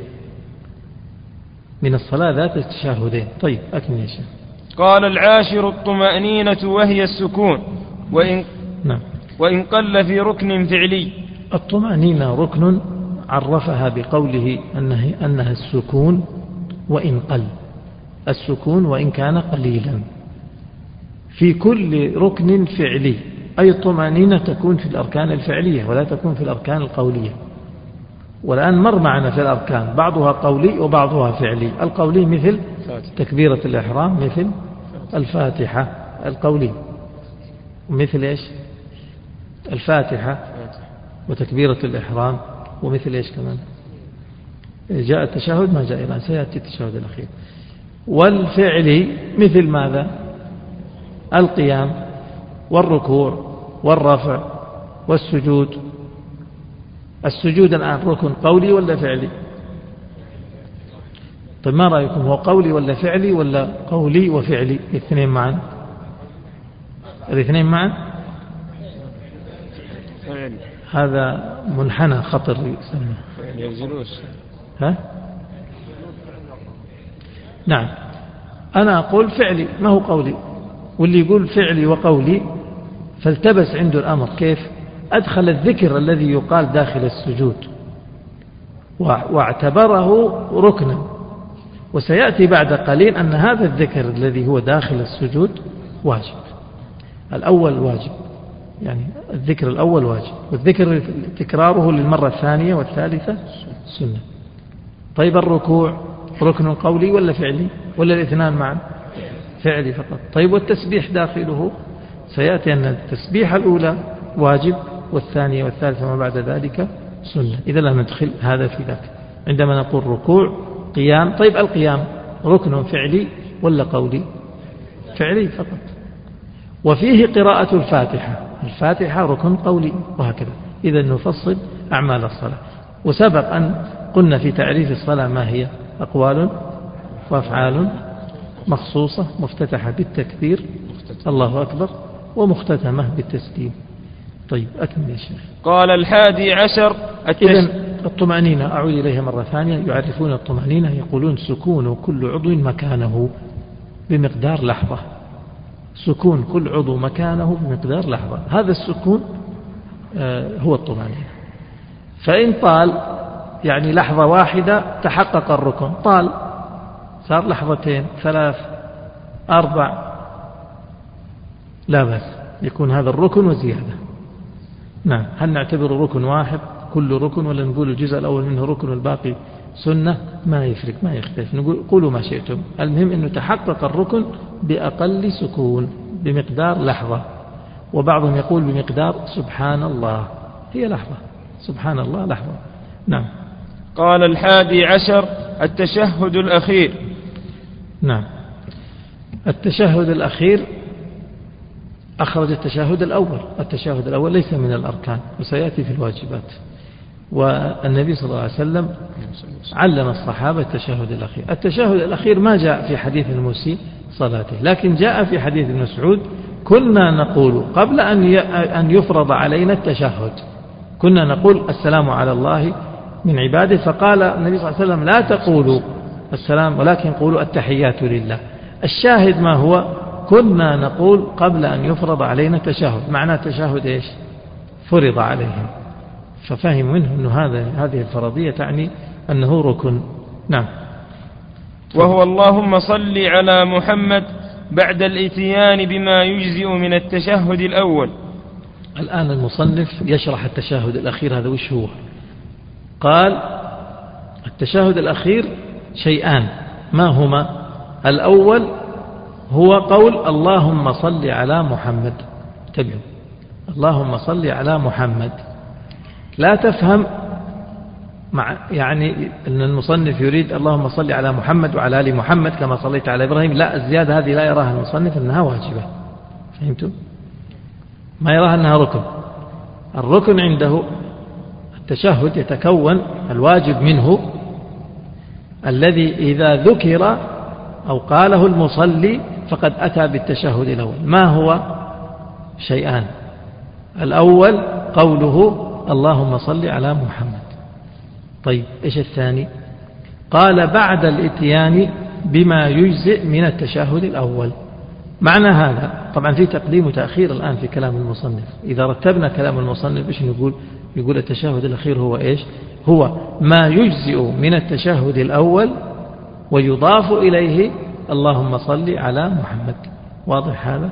من الصلاة ذات التشهدين. طيب أكمل يا شيخ. قال: العاشر الطمأنينة وهي السكون وإن قل في ركن فعلي. الطمأنينة ركن عرفها بقوله أنها السكون وإن قل، السكون وإن كان قليلا في كل ركن فعلي. أي الطمأنينة تكون في الأركان الفعلية ولا تكون في الأركان القولية. والآن مر معنا في الأركان بعضها قولي وبعضها فعلي. القولي مثل تكبيرة الإحرام، مثل الفاتحة القولي، ومثل إيش؟ الفاتحة وتكبيرة الإحرام، ومثل إيش كمان؟ جاء التشهد ما جاء الآن، سيأتي التشهد الأخير. والفعلي مثل ماذا؟ القيام والركوع والرفع والسجود. السجود الآن ركن قولي ولا فعلي؟ طيب ما رأيكم، هو قولي ولا فعلي ولا قولي وفعلي الاثنين معا؟ الاثنين معا؟ هذا منحنى خطر يسمى الجلوس. ها؟ نعم، أنا أقول فعلي ما هو قولي، واللي يقول فعلي وقولي فالتبس عنده الأمر. كيف؟ أدخل الذكر الذي يقال داخل السجود واعتبره ركنا، وسيأتي بعد قليل أن هذا الذكر الذي هو داخل السجود واجب. الأول واجب، يعني الذكر الأول واجب، والذكر تكراره للمرة الثانية والثالثة سنة. طيب الركوع ركن قولي ولا فعلي ولا الاثنان معا؟ فعلي فقط. طيب والتسبيح داخله، سيأتي أن التسبيح الأولى واجب والثانية والثالثة ما بعد ذلك سنة. إذا لا ندخل هذا في ذاك عندما نقول ركوع قيام. طيب القيام ركن فعلي ولا قولي؟ فعلي فقط. وفيه قراءة الفاتحة، الفاتحة ركن قولي، وهكذا. إذا نفصل أعمال الصلاة. وسبق أن قلنا في تعريف الصلاة ما هي؟ أقوال وأفعال مخصوصة مفتتحة بالتكبير الله أكبر ومختتمة بالتسليم. طيب أكمل يا شيخ. قال: 11 إذن الطمأنينة أعود إليها مرة ثانية. يعرفون الطمأنينة يقولون سكون كل عضو مكانه بمقدار لحظة. سكون كل عضو مكانه بمقدار لحظة، هذا السكون هو الطمأنينة. فإن طال يعني لحظة واحدة تحقق الركن، طال صار لحظتين 3 4 لا بأس، يكون هذا الركن وزيادة. نعم. هل نعتبر ركن واحد كل ركن ولا نقول الجزء الأول منه ركن والباقي سنة؟ ما يفرق، ما يختلف، نقول قولوا ما شئتم. المهم أنه تحقق الركن بأقل سكون بمقدار لحظة. وبعضهم يقول بمقدار سبحان الله، هي لحظة، سبحان الله لحظة. نعم. قال: 11 التشهد الأخير. نعم. التشهد الأخير أخرج التشهد الأول. التشهد الأول ليس من الأركان وسيأتي في الواجبات. والنبي صلى الله عليه وسلم علم الصحابة التشهد الأخير. التشهد الأخير ما جاء في حديث المسيء صلاته، لكن جاء في حديث ابن مسعود: كنا نقول قبل أن يفرض علينا التشهد، كنا نقول السلام على الله من عباده، فقال النبي صلى الله عليه وسلم: لا تقولوا السلام، ولكن قولوا التحيات لله. الشاهد ما هو؟ كنا نقول قبل أن يفرض علينا التشهد. معنى التشهد إيش؟ فرض عليهم، ففهم منه أن هذه الفرضية تعني أنه ركن. نعم. وهو اللهم صل على محمد بعد الإتيان بما يجزئ من التشهد الأول. الآن المصنف يشرح التشهد الأخير، هذا وش هو؟ قال التشهد الأخير شيئان، ما هما؟ الأول هو قول اللهم صل على محمد. انتبهوا، اللهم صل على محمد. لا تفهم يعني أن المصنف يريد اللهم صل على محمد وعلى آل محمد كما صليت على إبراهيم. لا، الزيادة هذه لا يراها المصنف أنها واجبة. فهمتوا؟ ما يراها أنها ركن. الركن عنده التشهد يتكون الواجب منه الذي إذا ذكر أو قاله المصلي فقد أتى بالتشهد الأول. ما هو؟ شيئان. الأول قوله اللهم صل على محمد. طيب إيش الثاني؟ قال بعد الإتيان بما يجزئ من التشهد الأول. معنى هذا طبعا في تقديم وتأخير الآن في كلام المصنف. إذا رتبنا كلام المصنف إيش نقول؟ يقول التشهد الأخير هو إيش؟ هو ما يجزئ من التشهد الأول ويضاف إليه اللهم صل على محمد. واضح هذا؟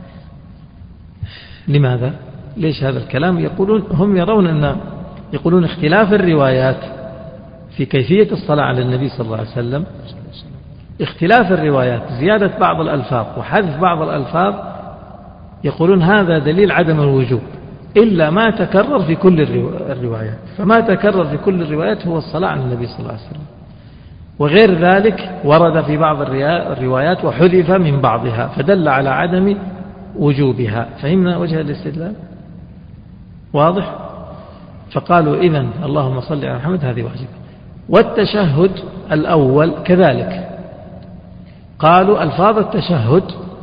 لماذا؟ ليش هذا الكلام؟ يقولون هم يقولون اختلاف الروايات في كيفية الصلاة على النبي صلى الله عليه وسلم، اختلاف الروايات، زيادة بعض الألفاظ وحذف بعض الألفاظ، يقولون هذا دليل عدم الوجوب إلا ما تكرر في كل الروايات. فما تكرر في كل الروايات هو الصلاة على النبي صلى الله عليه وسلم، وغير ذلك ورد في بعض الروايات وحذف من بعضها فدل على عدم وجوبها. فهمنا وجه الاستدلال؟ واضح؟ فقالوا إذن اللهم صل على محمد هذه واجبة. والتشهد الأول كذلك قالوا ألفاظ التشهد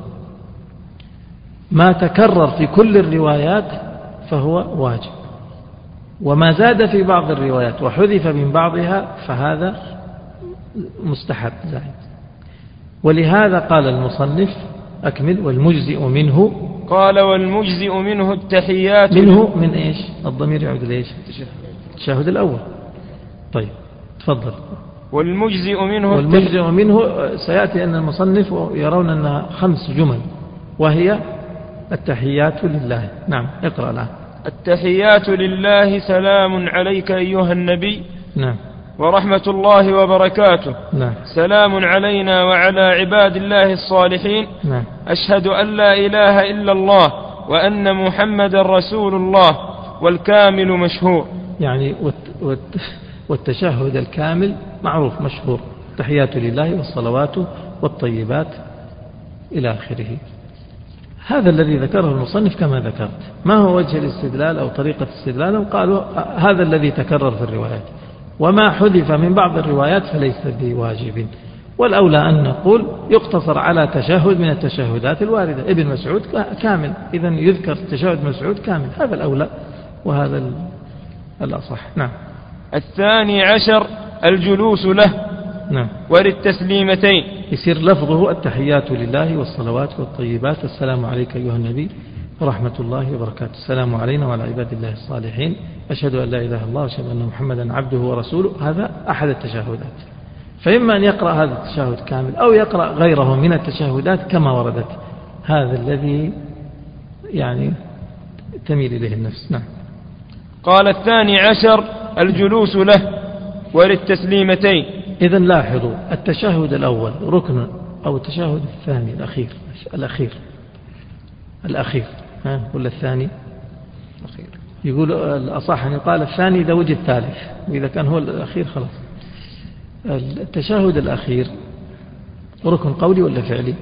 ما تكرر في كل الروايات فهو واجب، وما زاد في بعض الروايات وحذف من بعضها فهذا مستحب زائد. ولهذا قال المصنف أكمل والمجزئ منه. قال والمجزئ منه التحيات. منه من إيش؟ الضمير يعود لإيش؟ التشهد الأول. طيب تفضل. والمجزئ منه سيأتي أن المصنف يرون أنها 5 جمل، وهي التحيات لله. نعم اقرأ الآن. التحيات لله سلام عليك أيها النبي. نعم. ورحمة الله وبركاته. نعم. سلام علينا وعلى عباد الله الصالحين. نعم. أشهد أن لا إله إلا الله وأن محمد رسول الله والكامل مشهور. يعني والتشهد الكامل معروف مشهور، تحيات لله والصلوات والطيبات إلى آخره. هذا الذي ذكره المصنف كما ذكرت. ما هو وجه الاستدلال أو طريقة استدلالهم؟ قالوا هذا الذي تكرر في الروايات، وما حذف من بعض الروايات فليس بواجب. والأولى أن نقول يقتصر على تشهد من التشهدات الواردة. ابن مسعود كامل، إذن يذكر تشهد مسعود كامل، هذا الأولى وهذا الأصح. نعم. الثاني عشر الجلوس له. نعم. وللتسليمتين يصير لفظه التحيات لله والصلوات والطيبات، السلام عليك أيها النبي ورحمة الله وبركاته، السلام علينا وعلى عباد الله الصالحين، أشهد أن لا إله إلا الله وأشهد أن محمدا عبده ورسوله. هذا أحد التشهدات. فإما أن يقرأ هذا التشهد كامل أو يقرأ غيره من التشهدات كما وردت. هذا الذي يعني تميل إليه النفس. نعم. قال الثاني عشر الجلوس له وللتسليمتين. إذن لاحظوا التشهد الأول ركن، أو التشهد الثاني الأخير ولا الثاني؟ يقول الأصح أن يقال الثاني إذا وجد ثالث، وإذا كان هو الأخير خلاص. التشهد الأخير ركن قولي ولا فعلي؟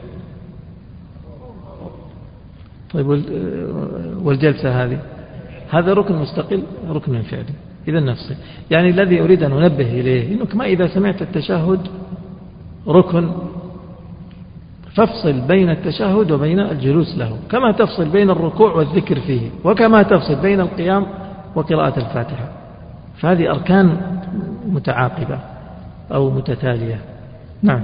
طيب والجلسة هذا ركن مستقل، ركن فعلي. إذا نفسه يعني الذي أريد أن أنبه إليه إنك ما إذا سمعت التشهد ركن فافصل بين التشهد وبين الجلوس له، كما تفصل بين الركوع والذكر فيه، وكما تفصل بين القيام وقراءة الفاتحة. فهذه أركان متعاقبة أو متتالية. نعم.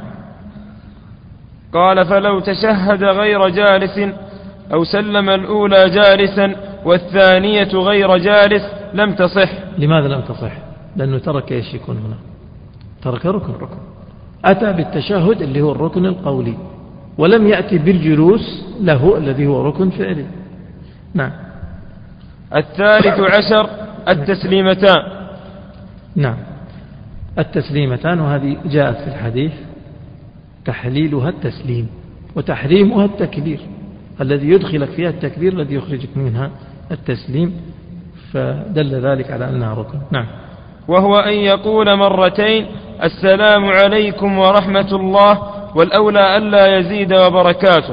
قال: فلو تشهد غير جالس أو سلم الأولى جالسا والثانية غير جالس لم تصح. لماذا لم تصح؟ لأنه ترك إيش يكون هنا؟ ترك ركن. أتى بالتشهد اللي هو الركن القولي، ولم يأتي بالجلوس له الذي هو ركن فعلي. نعم. الثالث عشر التسليمتان. نعم، التسليمتان، وهذه جاءت في الحديث تحليلها التسليم وتحريمها التكبير، الذي يدخلك فيها التكبير الذي يخرجك منها التسليم، فدل ذلك على أنها ركن. نعم. وهو أن يقول مرتين: السلام عليكم ورحمة الله، والأولى ألا يزيد وبركاته.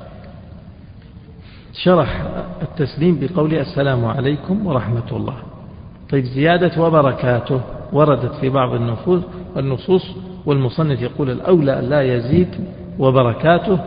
شرح التسليم بقول السلام عليكم ورحمة الله. طيب، زيادة وبركاته وردت في بعض النصوص، والمصنف يقول الأولى ألا يزيد وبركاته.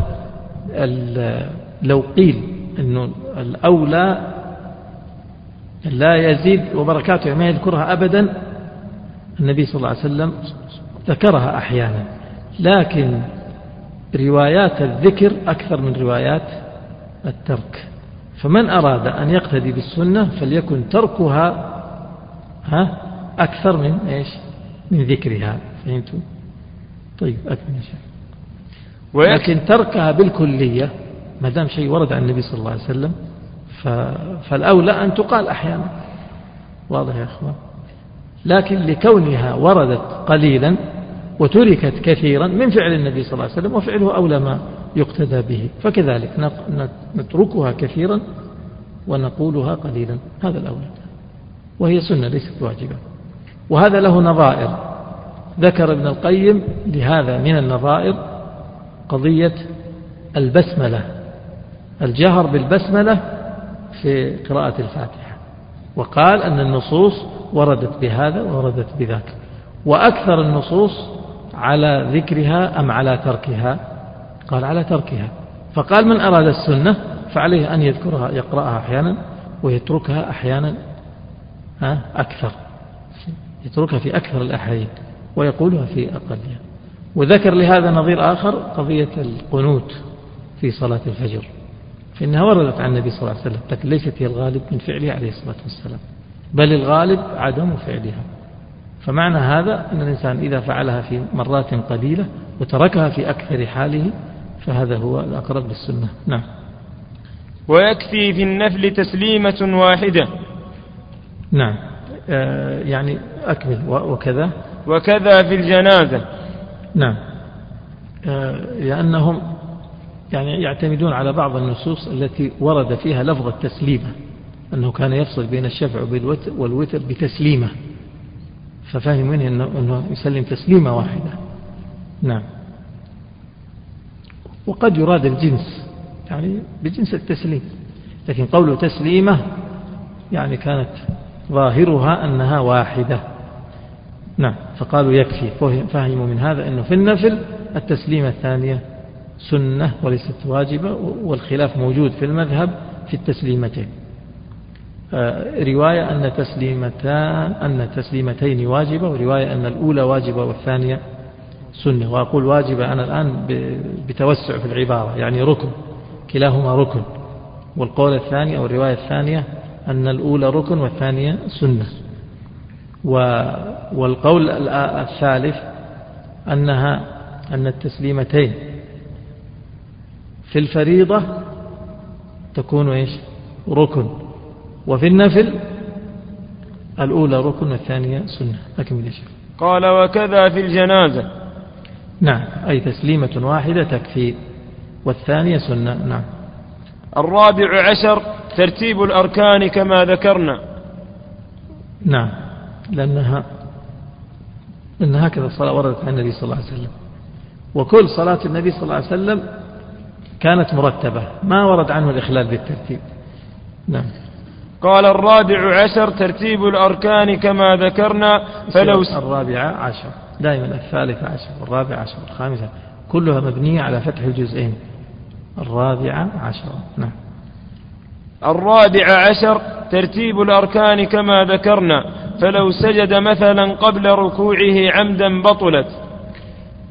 لو قيل أنه الأولى لا يزيد وبركاته ما يذكرها أبدا، النبي صلى الله عليه وسلم ذكرها أحيانا، لكن روايات الذكر أكثر من روايات الترك، فمن أراد أن يقتدي بالسنة فليكن تركها أكثر من إيش؟ من ذكرها. فهمتوا؟ طيب، أكمل شيء. لكن تركها بالكلية ما دام شيء ورد عن النبي صلى الله عليه وسلم فالأولى أن تقال أحيانا. واضح يا أخوان؟ لكن لكونها وردت قليلا وتركت كثيرا من فعل النبي صلى الله عليه وسلم، وفعله أولى ما يقتدى به، فكذلك نتركها كثيرا ونقولها قليلا، هذا الأولى، وهي سنة ليست واجبة. وهذا له نظائر، ذكر ابن القيم لهذا من النظائر قضية البسملة، الجهر بالبسملة في قراءة الفاتحة، وقال أن النصوص وردت بهذا ووردت بذاك، وأكثر النصوص على ذكرها أم على تركها؟ قال على تركها، فقال من أراد السنة فعليه أن يذكرها، يقرأها أحيانا ويتركها أحيانا أكثر، يتركها في أكثر الأحيان ويقولها في أقلها. وذكر لهذا نظير آخر، قضية القنوت في صلاة الفجر، فإنها وردت عن النبي صلى الله عليه وسلم، لكن ليست هي الغالب من فعله عليه الصلاة والسلام، بل الغالب عدم فعلها. فمعنى هذا أن الإنسان إذا فعلها في مرات قليلة وتركها في أكثر حاله فهذا هو الأقرب للسنة. نعم. ويكفي في النفل تسليمة واحدة. نعم. يعني أكمل. وكذا في الجنازة. نعم. لأنهم يعني يعتمدون على بعض النصوص التي ورد فيها لفظ التسليمة، أنه كان يفصل بين الشفع والوتر بتسليمة، ففهم منه أنه يسلم تسليمة واحدة. نعم. وقد يراد الجنس، يعني بجنس التسليم، لكن قوله تسليمة يعني كانت ظاهرها أنها واحدة. نعم. فقالوا يكفي، فهموا من هذا أنه في النفل التسليمة الثانية سنة وليست واجبة، والخلاف موجود في المذهب في التسليمتين. رواية أن تسليمتين واجبة، ورواية أن الأولى واجبة والثانية سنة. وأقول واجبة أنا الآن بتوسع في العبارة، يعني ركن، كلاهما ركن. والقول الثاني أو الرواية الثانية أن الأولى ركن والثانية سنة. والقول الثالث أن التسليمتين في الفريضة تكون إيش؟ ركن، وفي النفل الأولى ركن والثانية سنة. أكمل يا شيخ. قال وكذا في الجنازة. نعم، أي تسليمة واحدة تكفي، والثانية سنة. نعم. الرابع عشر ترتيب الأركان كما ذكرنا. نعم، لأن هكذا الصلاة وردت عن النبي صلى الله عليه وسلم، وكل صلاة النبي صلى الله عليه وسلم كانت مرتبة، ما ورد عنه الإخلال بالترتيب. نعم. قال الرابع عشر ترتيب الأركان كما ذكرنا. فلو الرابع عشر دائما، الثالث عشر والرابع عشر والخامسة كلها مبنية على فتح الجزئين. الرابع عشر. نعم. الرابع عشر ترتيب الأركان كما ذكرنا، فلو سجد مثلا قبل ركوعه عمدا بطلت.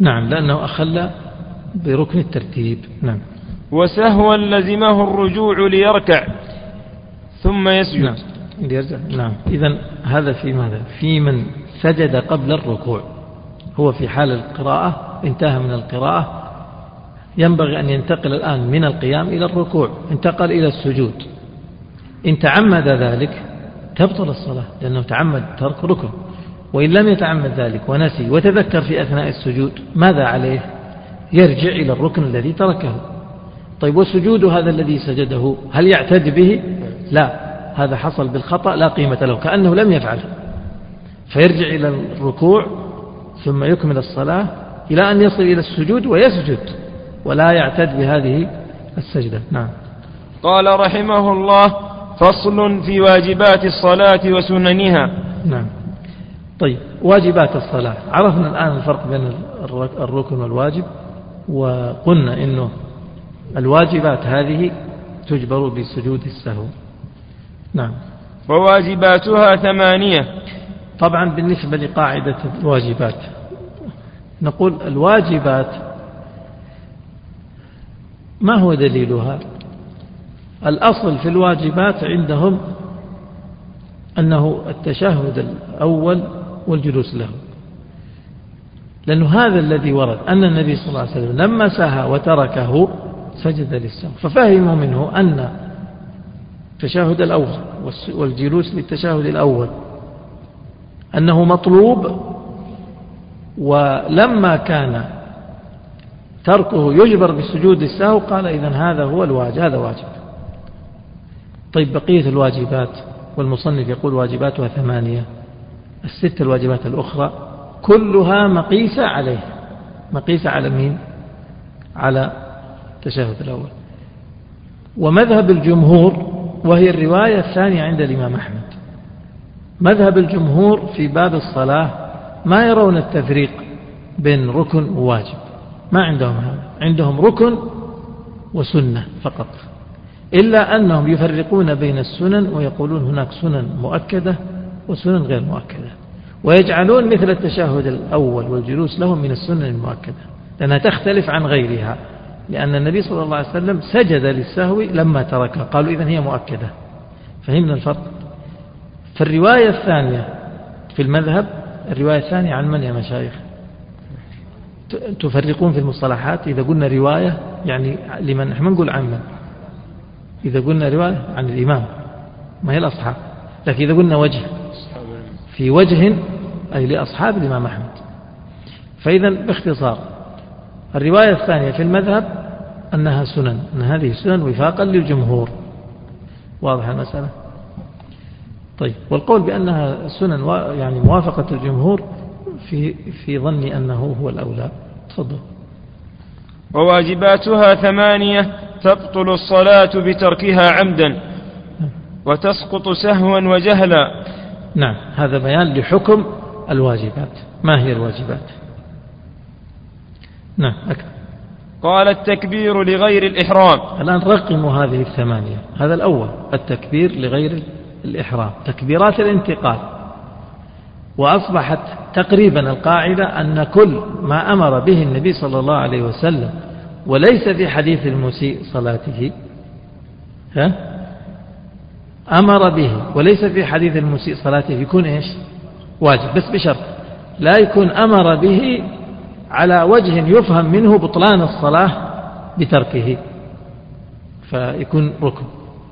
نعم، لأنه أخل بركن الترتيب. نعم. وسهوا لزمه الرجوع ليركع ثم يسجد. نعم. ليرجع. نعم. إذن هذا في ماذا؟ في من سجد قبل الركوع، هو في حال القراءة انتهى من القراءة، ينبغي أن ينتقل الآن من القيام إلى الركوع، انتقل إلى السجود. إن تعمد ذلك تبطل الصلاة، لأنه تعمد ترك ركن. وإن لم يتعمد ذلك ونسي وتذكر في أثناء السجود، ماذا عليه؟ يرجع إلى الركن الذي تركه. طيب، وسجود هذا الذي سجده هل يعتد به؟ لا، هذا حصل بالخطأ لا قيمة له، كأنه لم يفعله، فيرجع إلى الركوع ثم يكمل الصلاة إلى أن يصل إلى السجود ويسجد، ولا يعتد بهذه السجدة. نعم. قال رحمه الله: فصل في واجبات الصلاة وسننها. نعم. طيب، واجبات الصلاة، عرفنا الآن الفرق بين الركن والواجب، وقلنا إنه الواجبات هذه تجبر بسجود السهو. نعم. وواجباتها 8. طبعا بالنسبة لقاعدة الواجبات نقول الواجبات ما هو دليلها؟ الأصل في الواجبات عندهم أنه التشهد الأول والجلوس له، لأنه هذا الذي ورد أن النبي صلى الله عليه وسلم لما سهى وتركه سجد للسهو، ففهموا منه أن التشهد الأول والجلوس للتشهد الأول أنه مطلوب، ولما كان تركه يجبر بسجود السهو قال إذن هذا هو الواجب، هذا واجب. طيب، بقية الواجبات، والمصنف يقول واجباتها 8، الست الواجبات الأخرى كلها مقيسة عليه، مقيسة على مين؟ على التشهد الأول. ومذهب الجمهور، وهي الرواية الثانية عند الإمام أحمد، مذهب الجمهور في باب الصلاة ما يرون التفريق بين ركن وواجب، ما عندهم هذا، عندهم ركن وسنة فقط، إلا أنهم يفرقون بين السنن ويقولون هناك سنن مؤكدة وسنن غير مؤكدة، ويجعلون مثل التشهد الأول والجلوس لهم من السنن المؤكدة، لأنها تختلف عن غيرها، لأن النبي صلى الله عليه وسلم سجد للسهو لما تركها، قالوا إذن هي مؤكدة. فهمنا الفرق؟ فالرواية الثانية في المذهب، الرواية الثانية عن من يا مشايخ؟ تفرقون في المصطلحات، إذا قلنا رواية يعني لمن؟ نحن نقول عن من؟ إذا قلنا رواية عن الإمام ما هي الأصحاب، لكن إذا قلنا وجه في وجه أي لأصحاب الإمام أحمد. فإذا باختصار الرواية الثانية في المذهب أنها سنن، أن هذه سنن وفاقا للجمهور. واضح المسألة؟ طيب، والقول بأنها سنن يعني موافقة الجمهور في ظني أنه هو الأولى. تفضل. وواجباتها 8 تبطل الصلاة بتركها عمدا وتسقط سهوا وجهلا. نعم، هذا بيان لحكم الواجبات. ما هي الواجبات؟ نعم، أكثر. قال: التكبير لغير الإحرام. الآن رقموا هذه 8. هذا الأول، التكبير لغير الإحرام، تكبيرات الانتقال. وأصبحت تقريبا القاعدة أن كل ما أمر به النبي صلى الله عليه وسلم وليس في حديث المسيء صلاته، أمر به وليس في حديث المسيء صلاته يكون إيش؟ واجب، بس بشرط لا يكون أمر به على وجه يفهم منه بطلان الصلاة بتركه، فيكون ركن.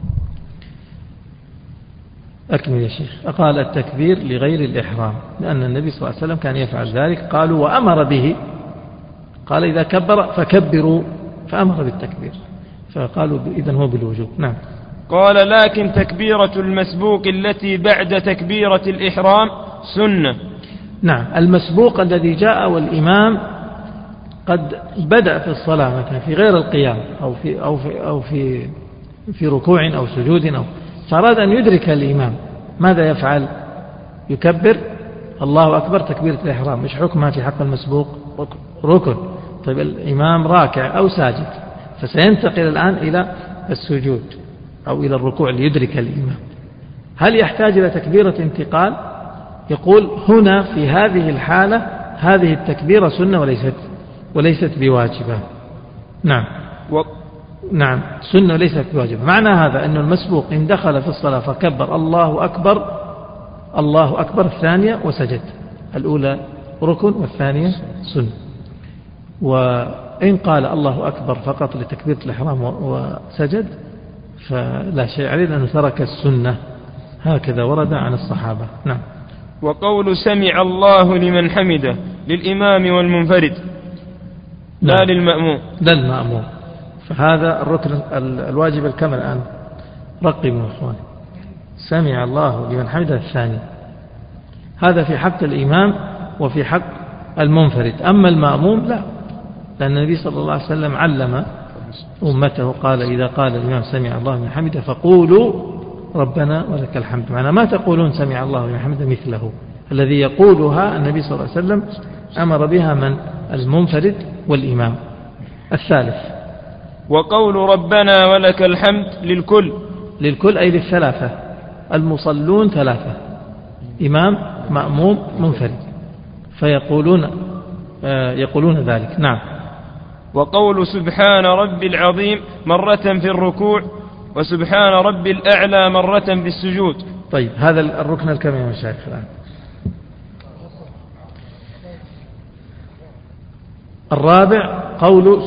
أكمل يا شيخ. قال: التكبير لغير الإحرام، لأن النبي صلى الله عليه وسلم كان يفعل ذلك، قالوا وأمر به، قال إذا كبر فكبروا، فأمر بالتكبير، فقالوا إذن هو بالوجوب. نعم. قال: لكن تكبيرة المسبوق التي بعد تكبيرة الإحرام سنة. نعم، المسبوق الذي جاء والإمام قد بدأ في الصلاة مثلا في غير القيام أو في ركوع أو سجود فأراد أن يدرك الإمام، ماذا يفعل؟ يكبر الله أكبر تكبيرة الإحرام. مش حكمها في حق المسبوق؟ ركن. طيب، الإمام راكع أو ساجد، فسينتقل الآن إلى السجود أو إلى الركوع ليدرك الإمام، هل يحتاج إلى تكبيرة انتقال؟ يقول هنا في هذه الحالة هذه التكبيرة سنة وليست وليست بواجبة. نعم نعم، سنة ليست بواجبة. معنى هذا أن المسبوق إن دخل في الصلاة فكبر الله أكبر، الله أكبر الثانية وسجد، الأولى ركن والثانية سنة. وإن قال الله أكبر فقط لتكبيرة الإحرام وسجد فلا شيء عليه لأنه ترك السنة، هكذا ورد عن الصحابة. نعم. وقول سمع الله لمن حمده للإمام والمنفرد لا للمأموم. لا للمأموم. فهذا الركن الواجب الكمل الآن. رقبوا إخواني، سمع الله لمن حمده الثاني، هذا في حق الإمام وفي حق المنفرد. أما المأموم لا، لأن النبي صلى الله عليه وسلم علم أمته قال إذا قال الإمام سمع الله لمن حمده فقولوا ربنا ولك الحمد. معنى ما تقولون سمع الله لمن حمده مثله، الذي يقولها النبي صلى الله عليه وسلم أمر بها من المنفرد والإمام. الثالث وقول ربنا ولك الحمد للكل. للكل أي للثلاثة، المصلون ثلاثة، إمام مأموم منفرد، يقولون ذلك. نعم. وقول سبحان ربي العظيم مرة في الركوع وسبحان ربي الأعلى مرة في السجود. طيب، هذا الركن الكم يا مشايخ الآن. الرابع قول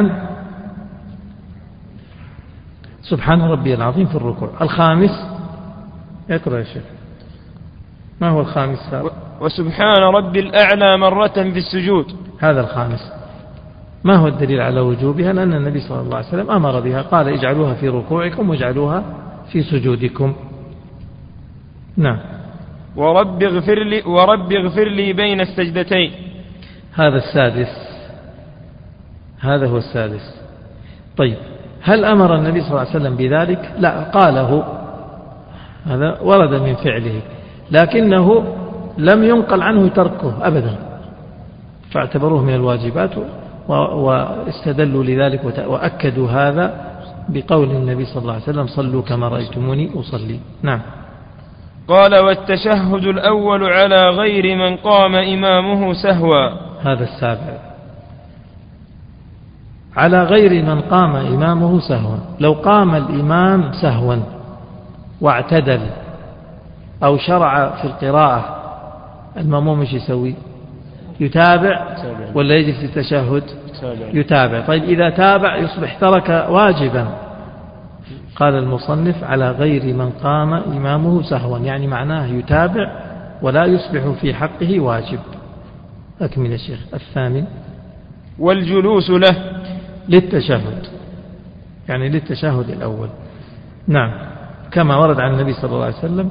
سبحان ربي العظيم في الركوع. الخامس اقرأ يا شيخ، ما هو الخامس؟ وسبحان ربي الأعلى مرة في السجود. هذا الخامس. ما هو الدليل على وجوبها؟ لأن النبي صلى الله عليه وسلم أمر بها، قال اجعلوها في ركوعكم واجعلوها في سجودكم. نعم. ورب اغفر لي بين السجدتين. هذا السادس، هذا هو السادس. طيب، هل أمر النبي صلى الله عليه وسلم بذلك؟ لا، قاله، هذا ورد من فعله، لكنه لم ينقل عنه تركه أبدا، فاعتبروه من الواجبات واستدلوا لذلك وأكدوا هذا بقول النبي صلى الله عليه وسلم صلوا كما رأيتموني أصلي. نعم. قال والتشهد الأول على غير من قام إمامه سهوا. هذا السابع، على غير من قام إمامه سهوا. لو قام الإمام سهوا واعتدل أو شرع في القراءة، المأموم ايش يسوي؟ يتابع ولا يجلس التشهد؟ يتابع. طيب، إذا تابع يصبح ترك واجبا. قال المصنف على غير من قام إمامه سهوا، يعني معناه يتابع ولا يصبح في حقه واجب. أكمل يا شيخ. الثامن والجلوس له للتشهد، يعني للتشهد الأول. نعم، كما ورد عن النبي صلى الله عليه وسلم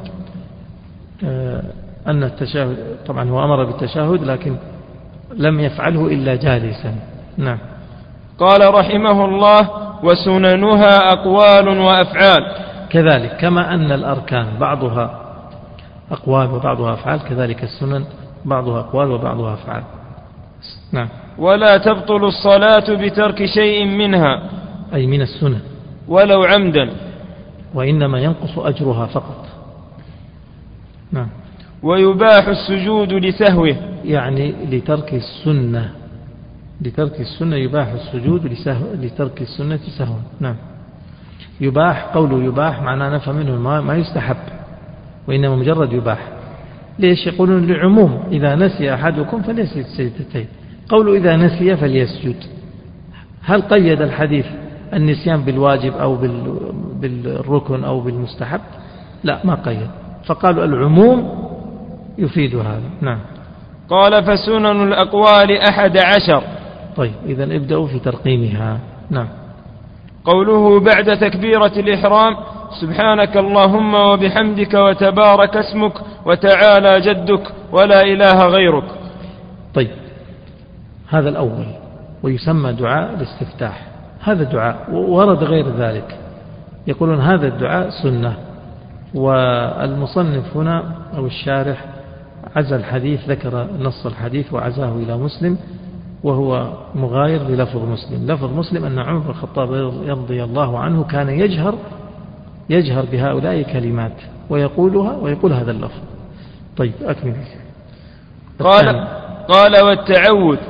أن التشهد، طبعا هو أمر بالتشهد لكن لم يفعله إلا جالسا. نعم. قال رحمه الله وسننها أقوال وأفعال. كذلك كما أن الأركان بعضها أقوال وبعضها أفعال، كذلك السنن بعضها أقوال وبعضها أفعال. نعم. ولا تبطل الصلاة بترك شيء منها، أي من السنن، ولو عمدا، وإنما ينقص أجرها فقط. نعم. ويباح السجود لسهوه، يعني لترك السنة، لترك السنة يباح السجود لترك السنة سهوا. نعم. يباح، قوله يباح معناه نفهم منه ما يستحب، وإنما مجرد يباح. ليش؟ يقولون لعموم إذا نسي أحدكم فليسجد سجدتين، قولوا إذا نسي فليسجد. هل قيد الحديث النسيان بالواجب أو بالركن أو بالمستحب؟ لا، ما قيد، فقالوا العموم يفيد هذا. نعم. قال فسنن الأقوال 11. طيب، إذن ابدأوا في ترقيمها. نعم. قوله بعد تكبيرة الإحرام سبحانك اللهم وبحمدك وتبارك اسمك وتعالى جدك ولا إله غيرك. طيب، هذا الأول ويسمى دعاء الاستفتاح. هذا دعاء ورد غير ذلك، يقولون هذا الدعاء سنة. والمصنف هنا أو الشارح عزى الحديث، ذكر نص الحديث وعزاه إلى مسلم، وهو مغاير بلفظ مسلم. لفظ مسلم أن عمر بن الخطاب رضي الله عنه كان يجهر بهؤلاء كلمات ويقولها ويقول هذا اللفظ. طيب، أكمل. قال والتعوذ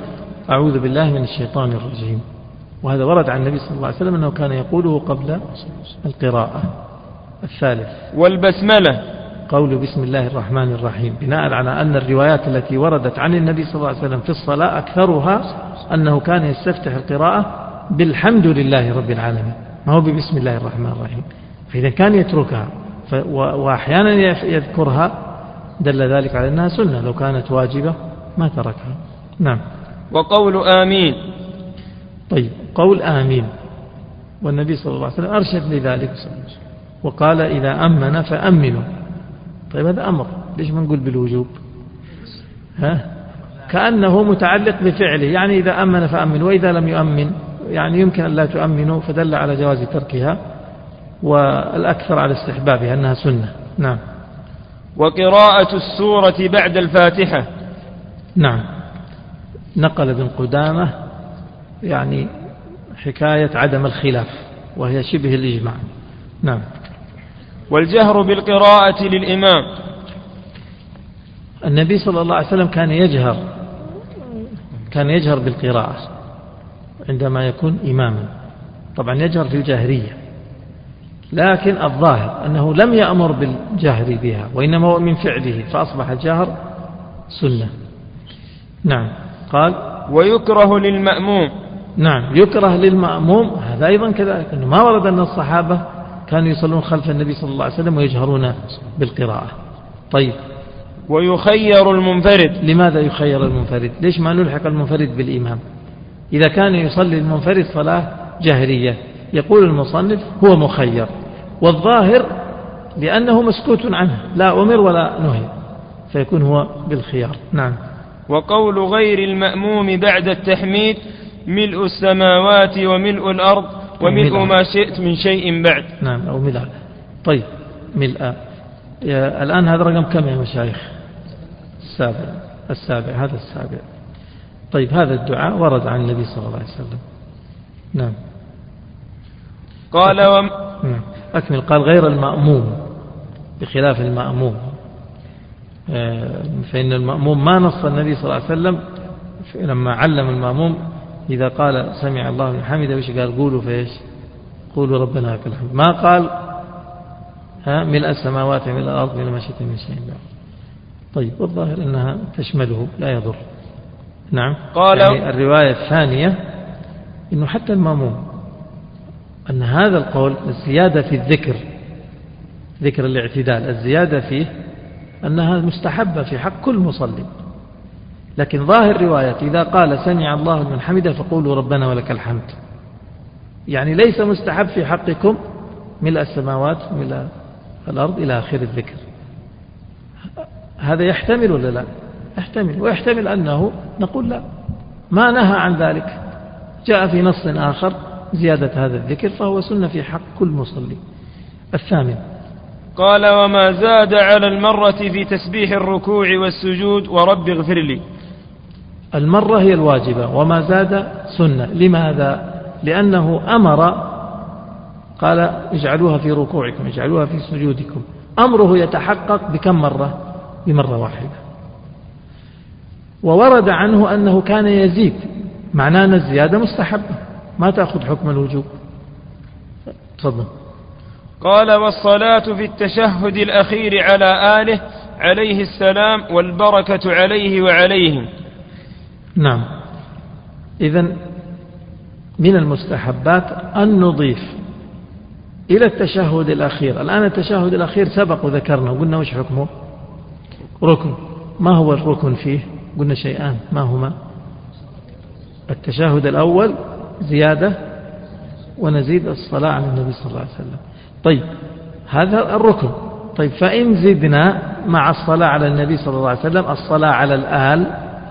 أعوذ بالله من الشيطان الرجيم، وهذا ورد عن النبي صلى الله عليه وسلم أنه كان يقوله قبل القراءة. الثالث والبسملة، قول بسم الله الرحمن الرحيم، بناء على أن الروايات التي وردت عن النبي صلى الله عليه وسلم في الصلاة أكثرها أنه كان يستفتح القراءة بالحمد لله رب العالمين، ما هو ببسم الله الرحمن الرحيم. فإذا كان يتركها وأحيانا يذكرها دل ذلك على أنها سنة، لو كانت واجبة ما تركها. نعم. وقول آمين. طيب، قول آمين، والنبي صلى الله عليه وسلم أرشد لذلك وقال إذا أمن فأمنوا. طيب هذا أمر، ليش ما نقول بالوجوب؟ كأنه متعلق بفعله، يعني إذا أمن فأمن، وإذا لم يؤمن يعني يمكن أن لا تؤمنوا، فدل على جواز تركها، والأكثر على استحبابها أنها سنة. نعم. وقراءة السورة بعد الفاتحة. نعم. نقل ابن قدامة يعني حكاية عدم الخلاف، وهي شبه الإجماع. نعم. والجهر بالقراءة للإمام. النبي صلى الله عليه وسلم كان يجهر بالقراءة عندما يكون إماما، طبعا يجهر في الجاهرية، لكن الظاهر أنه لم يأمر بالجهر بها، وإنما هو من فعله، فأصبح الجهر سنة. نعم. قال ويكره للمأموم. نعم، يكره للمأموم، هذا أيضا كذلك، أنه ما ورد أن الصحابة كانوا يصلون خلف النبي صلى الله عليه وسلم ويجهرون بالقراءة. طيب. ويخير المنفرد. لماذا يخير المنفرد؟ ليش ما نلحق المنفرد بالإمام؟ إذا كان يصلي المنفرد صلاة جهرية يقول المصنف هو مخير، والظاهر لأنه مسكوت عنه، لا أمر ولا نهي، فيكون هو بالخيار. نعم. وقول غير المأموم بعد التحميد ملء السماوات وملء الأرض وملء ما شئت من شيء بعد. نعم، أو ملء. طيب، ملء. الآن هذا رقم كم يا مشايخ؟ السابع، هذا السابع. طيب، هذا الدعاء ورد عن النبي صلى الله عليه وسلم. نعم. قال أكمل. قال غير المأموم بخلاف المأموم، فإن المأموم ما نص النبي صلى الله عليه وسلم لما علم المأموم إذا قال سمع الله لمن حمده وش قال؟ قولوا فيش، قولوا ربنا لك الحمد، ما قال ملء السماوات ملء الأرض ملء ما شئت من شيء بعد. طيب، والظاهر أنها تشمله لا يضر. نعم. قال يعني الرواية الثانية إنه حتى المأموم أن هذا القول الزيادة في الذكر، ذكر الاعتدال، الزيادة فيه أنها مستحبة في حق كل مصلي، لكن ظاهر رواية إذا قال سمع الله لمن حمده فقولوا ربنا ولك الحمد، يعني ليس مستحب في حقكم ملء السماوات ملء الأرض إلى آخر الذكر. هذا يحتمل ولا لا؟ يحتمل، ويحتمل أنه نقول لا، ما نهى عن ذلك، جاء في نص آخر زيادة هذا الذكر، فهو سنة في حق كل مصلي. الثامن. قال وما زاد على المرة في تسبيح الركوع والسجود ورب اغفر لي. المرة هي الواجبة، وما زاد سنة. لماذا؟ لأنه أمر، قال اجعلوها في ركوعكم اجعلوها في سجودكم، أمره يتحقق بكم مرة؟ بمرة واحدة. وورد عنه أنه كان يزيد، معناه أن الزيادة مستحبة ما تأخذ حكم الوجوب. تفضل. قال والصلاة في التشهد الأخير على آله عليه السلام والبركة عليه وعليهم. نعم. إذن من المستحبات أن نضيف إلى التشهد الأخير. الآن التشهد الأخير سبق وذكرنا وقلنا وش حكمه؟ ركن. ما هو الركن فيه؟ قلنا شيئان، ما هما؟ التشهد الأول زيادة، ونزيد الصلاة على النبي صلى الله عليه وسلم. طيب، هذا الركن. طيب، فإن زدنا مع الصلاة على النبي صلى الله عليه وسلم الصلاة على الآل،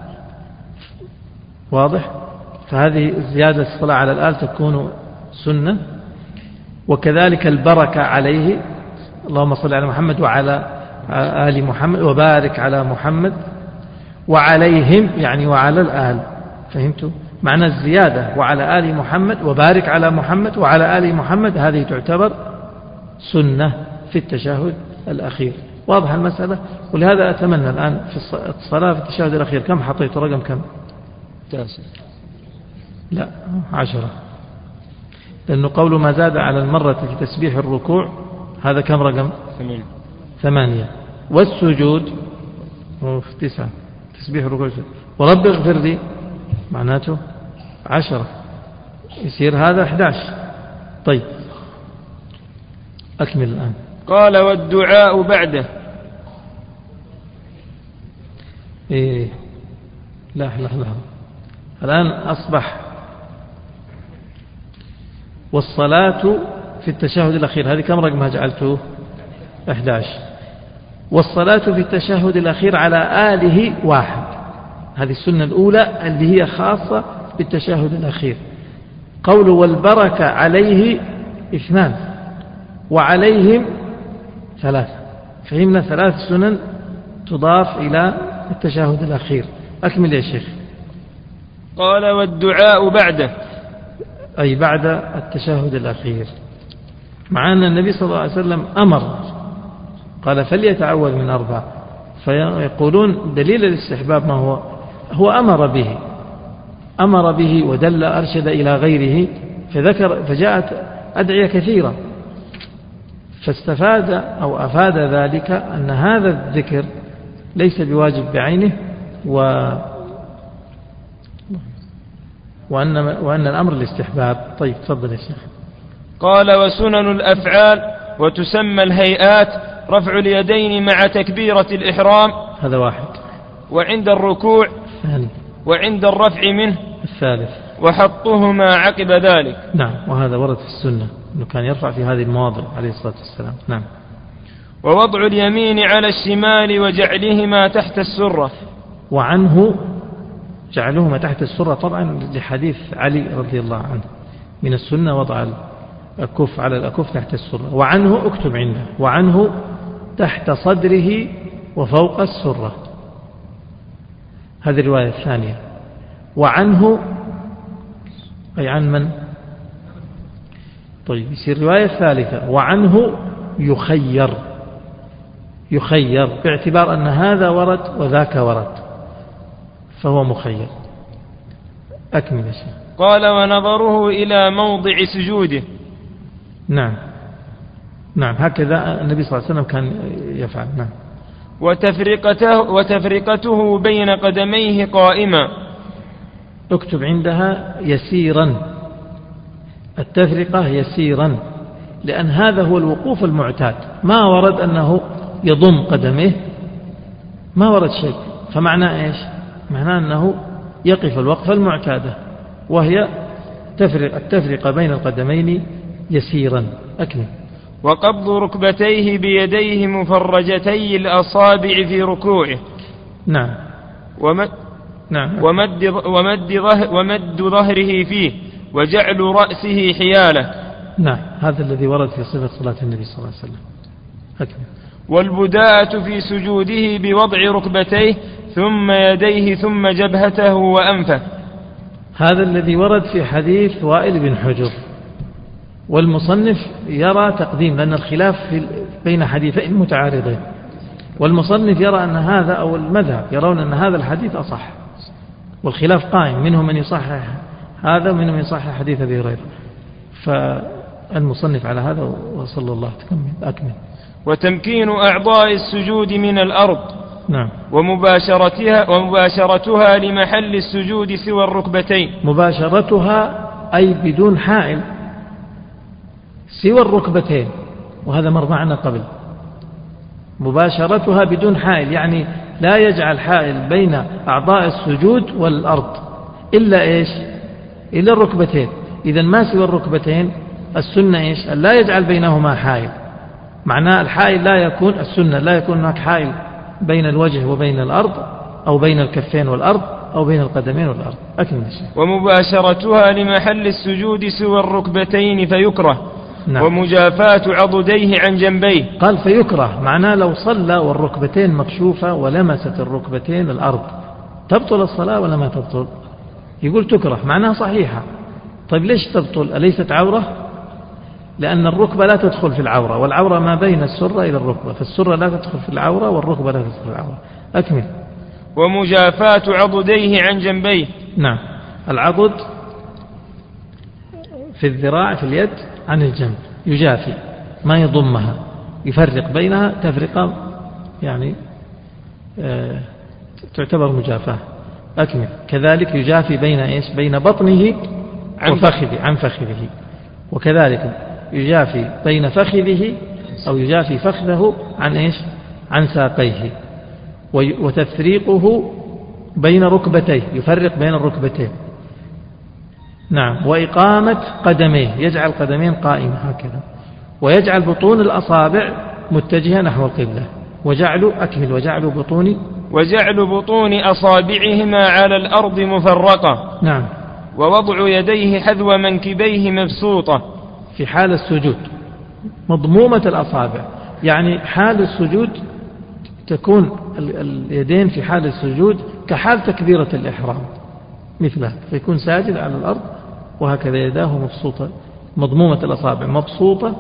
واضح؟ فهذه زيادة الصلاة على الآل تكون سنة. وكذلك البركة عليه، اللهم صل على محمد وعلى آل محمد وبارك على محمد وعليهم، يعني وعلى الآل. فهمتوا معنى الزيادة؟ وعلى آل محمد وبارك على محمد وعلى آل محمد، هذه تعتبر سنة في التشهد الأخير. واضح المسألة؟ ولهذا أتمنى الآن في الصلاة في التشهد الأخير كم حطيت؟ رقم كم؟ 9. لا 10. لأنه قول ما زاد على المرة في تسبيح الركوع هذا كم رقم؟ 8. والسجود 9 تسبيح الركوع. ورب اغفر لي معناته 10 يصير هذا 11. طيب أكمل الآن. قال والدعاء بعده. إيه لا الآن أصبح والصلاة في التشهد الأخير هذه كم رقمها جعلته؟ 11. والصلاة في التشهد الأخير على آله 1. هذه السنة الأولى اللي هي خاصة بالتشهد الأخير. قول والبركة عليه 2 وعليهم 3. فهمنا 3 سنن تضاف إلى التشهد الأخير. أكمل يا شيخ. قال والدعاء بعده أي بعد التشهد الأخير. مع أن النبي صلى الله عليه وسلم أمر قال فليتعوذ من 4. فيقولون دليل الاستحباب ما هو أمر به ودل أرشد إلى غيره فجاءت أدعية كثيرة فاستفاد أو أفاد ذلك أن هذا الذكر ليس بواجب بعينه وأن الأمر الاستحباب. طيب تفضل يا شيخ. قال وسنن الأفعال وتسمى الهيئات رفع اليدين مع تكبيرة الإحرام هذا 1. وعند الركوع 2. وعند الرفع منه 3. وحطهما عقب ذلك. نعم وهذا ورد في السنة أنه كان يرفع في هذه المواضع عليه الصلاة والسلام. نعم. ووضع اليمين على الشمال وجعلهما تحت السرة. وعنه جعلهما تحت السرة طبعا لحديث علي رضي الله عنه من السنة وضع الكف على الأكف تحت السرة. وعنه اكتب عنده وعنه تحت صدره وفوق السرة. هذه الرواية الثانية. وعنه أي عن من؟ طيب يصير الرواية الثالثة وعنه يخير باعتبار أن هذا ورد وذاك ورد فهو مخير. أكمل شيء. قال ونظره إلى موضع سجوده. نعم هكذا النبي صلى الله عليه وسلم كان يفعل. نعم. وتفرقته بين قدميه قائما. اكتب عندها يسيرا. التفرقة يسيرا لأن هذا هو الوقوف المعتاد. ما ورد أنه يضم قدميه ما ورد شيء. فمعنى إيش؟ معناه أنه يقف الوقفة المعتادة وهي التفرقة بين القدمين يسيرا. أكمل. وقبض ركبتيه بيديه مفرجتي الأصابع في ركوعه. نعم. ومد ظهره فيه وجعل رأسه حياله. نعم هذا الذي ورد في صفة صلاة النبي صلى الله عليه وسلم. أكمل. والبداءة في سجوده بوضع ركبتيه ثم يديه ثم جبهته وأنفه. هذا الذي ورد في حديث وائل بن حجر. والمصنف يرى تقديم لأن الخلاف بين حديثين متعارضين. والمصنف يرى أن هذا أو المذهب يرون أن هذا الحديث أصح والخلاف قائم منهم من يصحح هذا ومنهم من يصحح حديث أبي هريرة. فالمصنف على هذا وصلى الله أكمل. وتمكين أعضاء السجود من الأرض. نعم. ومباشرتها لمحل السجود سوى الركبتين. مباشرتها أي بدون حائل سوى الركبتين وهذا مر معنا قبل. مباشرتها بدون حائل يعني لا يجعل حائل بين أعضاء السجود والأرض إلا إيش؟ إلا الركبتين. إذن ما سوى الركبتين السنة إيش؟ لا يجعل بينهما حائل. معناه الحائل لا يكون السنة لا يكون هناك حائل بين الوجه وبين الأرض أو بين الكفين والأرض أو بين القدمين والأرض. أكمل الشيء. ومباشرتها لمحل السجود سوى الركبتين فيكره. نعم. ومجافاة عضديه عن جنبيه. قال فيكره معناه لو صلى والركبتين مكشوفة ولمست الركبتين الأرض تبطل الصلاة ولا ما تبطل؟ يقول تكره معناها صحيحة. طيب ليش تبطل؟ أليست عورة؟ لأن الركبة لا تدخل في العورة والعورة ما بين السرة إلى الركبة فالسرة لا تدخل في العورة والركبة لا تدخل في العورة. أكمل. ومجافاة عضديه عن جنبيه. نعم. العضد في الذراع في اليد عن الجنب، يجافي ما يضمها، يفرق بينها تفرقة يعني تعتبر مجافاة. أكمل. كذلك يجافي بين إيش؟ بين بطنه وفخذه عن فخذه، وكذلك يجافي بين فخذه أو يجافي فخذه عن إيش؟ عن ساقيه، وتفريقه بين ركبتيه، يفرق بين الركبتين. نعم. وإقامة قدميه، يجعل قدمين قائمة هكذا، ويجعل بطون الأصابع متجهة نحو القبلة، وجعل بطون أصابعهما على الأرض مفرقة. نعم. ووضع يديه حذو منكبيه مبسوطة في حال السجود، مضمومة الأصابع، يعني حال السجود تكون اليدين في حال السجود كحال تكبيرة الإحرام مثلها، فيكون ساجد على الأرض وهكذا يداه مبسوطة، مضمومة الأصابع مبسوطة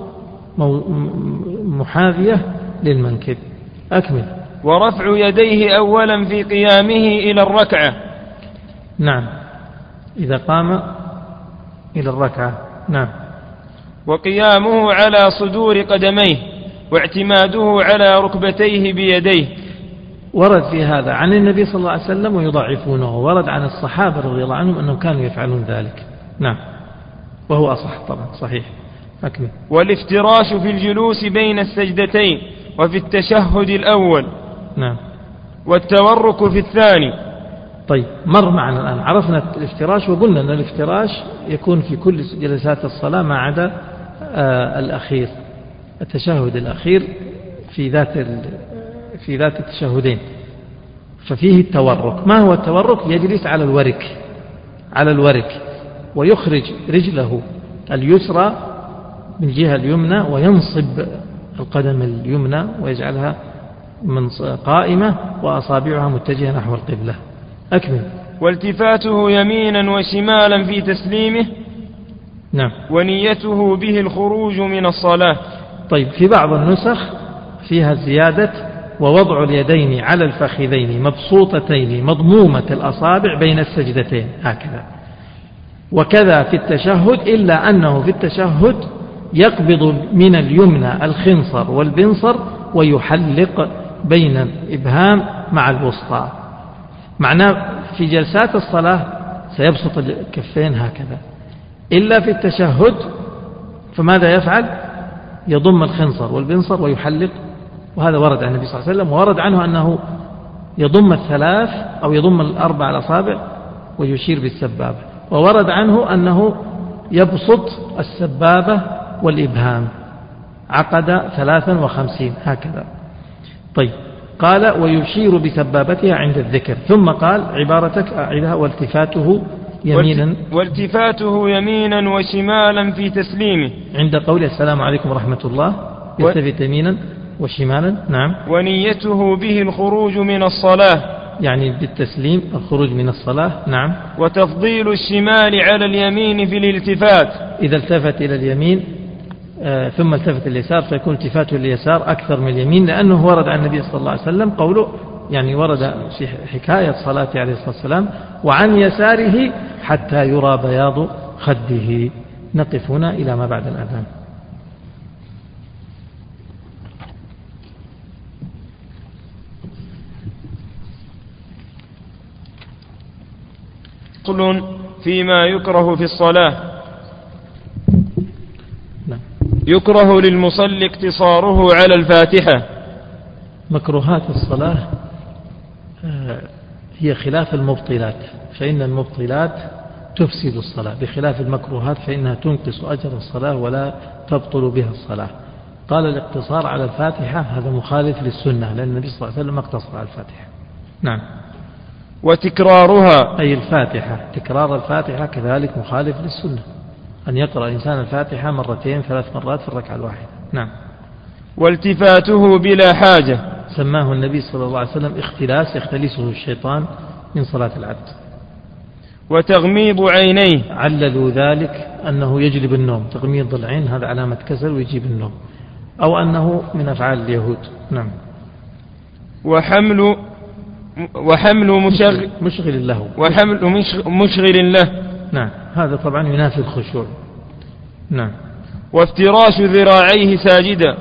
محاذية للمنكب. أكمل. ورفع يديه أولا في قيامه إلى الركعة. نعم، إذا قام إلى الركعة. نعم. وقيامه على صدور قدميه، واعتماده على ركبتيه بيديه. ورد في هذا عن النبي صلى الله عليه وسلم ويضعفونه، ورد عن الصحابة رضي الله عنهم أنهم كانوا يفعلون ذلك. نعم، وهو أصح طبعا، صحيح. أكمل. والافتراش في الجلوس بين السجدتين وفي التشهد الأول. نعم. والتورك في الثاني. طيب، مر معنا الآن، عرفنا الافتراش، وقلنا أن الافتراش يكون في كل جلسات الصلاة ما عدا الأخير، التشهد الأخير في ذات التشهدين، ففيه التورك. ما هو التورك؟ يجلس على الورك ويخرج رجله اليسرى من الجهة اليمنى، وينصب القدم اليمنى ويجعلها قائمة وأصابعها متجهة نحو القبلة. أكمل. والتفاته يمينا وشمالا في تسليمه. نعم. ونيته به الخروج من الصلاة. طيب، في بعض النسخ فيها زيادة: ووضع اليدين على الفخذين مبسوطتين مضمومة الأصابع بين السجدتين، هكذا. وكذا في التشهد، إلا أنه في التشهد يقبض من اليمنى الخنصر والبنصر ويحلق بين الإبهام مع الوسطى. معناه في جلسات الصلاة سيبسط الكفين هكذا، إلا في التشهد فماذا يفعل؟ يضم الخنصر والبنصر ويحلق. وهذا ورد عن النبي صلى الله عليه وسلم، وورد عنه أنه يضم الثلاث أو يضم الأربع الأصابع ويشير بالسبابة، وورد عنه أنه يبسط السبابة والإبهام عقد 53 هكذا. طيب، قال ويشير بسبابتها عند الذكر، ثم قال عبارتك أعدها: والتفاته يمينا وشمالا في تسليمه. عند قول السلام عليكم ورحمة الله يلتفت يمينا وشمالا. نعم. ونيته به الخروج من الصلاة، يعني بالتسليم الخروج من الصلاة. نعم. وتفضيل الشمال على اليمين في الالتفات، إذا التفت إلى اليمين ثم التفت اليسار فيكون التفاته اليسار أكثر من اليمين، لأنه ورد عن النبي صلى الله عليه وسلم قوله، يعني ورد في حكاية صلاته عليه الصلاة والسلام: وعن يساره حتى يرى بياض خده. نقف هنا إلى ما بعد الأذان. فصل فيما يكره في الصلاة. يكره للمصلي اقتصاره على الفاتحة. مكروهات الصلاة هي خلاف المبطلات، فإن المبطلات تفسد الصلاة، بخلاف المكروهات فإنها تنقص أجر الصلاة ولا تبطل بها الصلاة. قال الاقتصار على الفاتحة هذا مخالف للسنة، لأن النبي صلى الله عليه وسلم اقتصر على الفاتحة. نعم. وتكرارها أي الفاتحة، تكرار الفاتحة كذلك مخالف للسنة، أن يقرأ الإنسان الفاتحة 2 3 مرات في الركعة الواحدة. نعم. والتفاته بلا حاجة، سماه النبي صلى الله عليه وسلم اختلاس يختلسه الشيطان من صلاة العبد. وتغميض عينيه، عللوا ذلك أنه يجلب النوم، تغميض العين هذا علامة كسل ويجيب النوم، أو أنه من أفعال اليهود. نعم. وحمل مشغل له، وحمل مشغل له. نعم، هذا طبعا ينافي الخشوع، نعم. وافتراش ذراعيه ساجدا،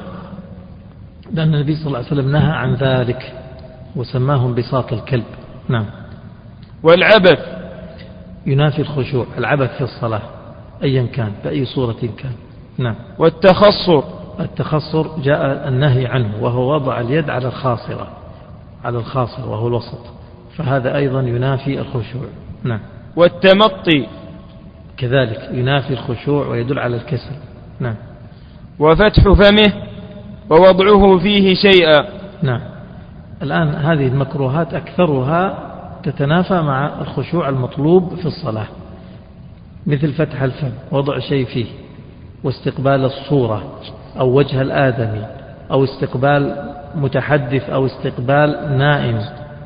لأن النبي صلى الله عليه وسلم نهى عن ذلك وسماه انبساط الكلب. نعم. والعبث ينافي الخشوع، العبث في الصلاة أيا كان بأي صورة كان. نعم. والتخصر، التخصر جاء النهي عنه، وهو وضع اليد على الخاصرة، على الخاصر وهو الوسط، فهذا أيضا ينافي الخشوع. نعم. والتمطي كذلك ينافي الخشوع ويدل على الكسل. نعم. وفتح فمه ووضعه فيه شيئا. نعم. الآن هذه المكروهات أكثرها تتنافى مع الخشوع المطلوب في الصلاة، مثل فتح الفم، وضع شيء فيه، واستقبال الصورة أو وجه الآدمي، أو استقبال متحدث، أو استقبال نائم،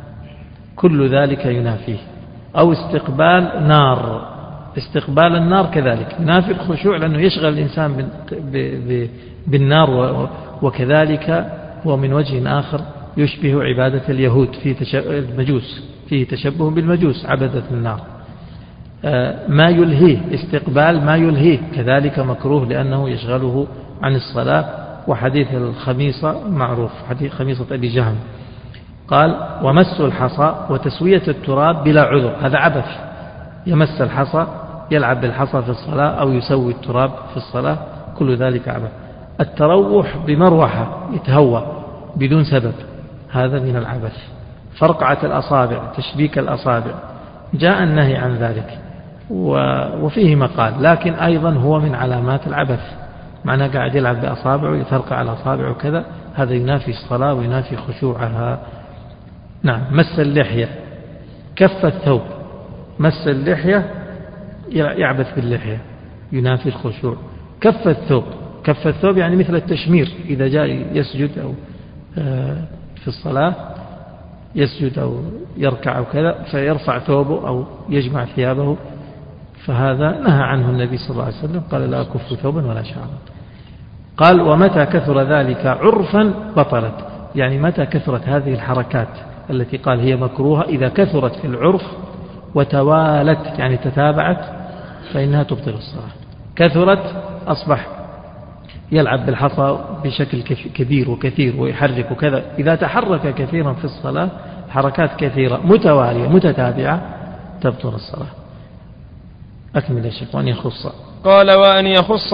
كل ذلك ينافيه. أو استقبال نار، استقبال النار كذلك ينافي الخشوع، لأنه يشغل الإنسان بالنار، وكذلك هو من وجه آخر يشبه عبادة اليهود في المجوس، فيه تشبه بالمجوس عبدة النار. ما يلهيه، استقبال ما يلهيه كذلك مكروه، لأنه يشغله عن الصلاة. وحديث الخميصة معروف، حديث خميصة أبي جهم، قال ومس الحصى وتسوية التراب بلا عذر، هذا عبث، يمس الحصى، يلعب بالحصى في الصلاة أو يسوي التراب في الصلاة، كل ذلك عبث. التروح بمروحة، يتهوى بدون سبب، هذا من العبث. فرقعة الأصابع، تشبيك الأصابع، جاء النهي عن ذلك وفيه مقال، لكن أيضا هو من علامات العبث، معناه قاعد يلعب بأصابعه ويترقع على أصابعه وكذا، هذا ينافي الصلاة وينافي خشوعها. نعم. مس اللحية، كف الثوب، مس اللحية يعبث باللحية، ينافي الخشوع. كف الثوب، كف الثوب يعني مثل التشمير، إذا جاء يسجد أو في الصلاة يسجد أو يركع أو كذا فيرفع ثوبه أو يجمع ثيابه، فهذا نهى عنه النبي صلى الله عليه وسلم، قال لا أكف ثوبا ولا شعرا. قال ومتى كثر ذلك عرفا بطلت، يعني متى كثرت هذه الحركات التي قال هي مكروهة، إذا كثرت في العرف وتوالت يعني تتابعت فإنها تبطل الصلاة. كثرت، أصبح يلعب بالحصى بشكل كبير وكثير ويحرك وكذا، إذا تحرك كثيرا في الصلاة حركات كثيرة متوالية متتابعة تبطل الصلاة. أكمل يا شيخ. وأن يخص، قال وأن يخص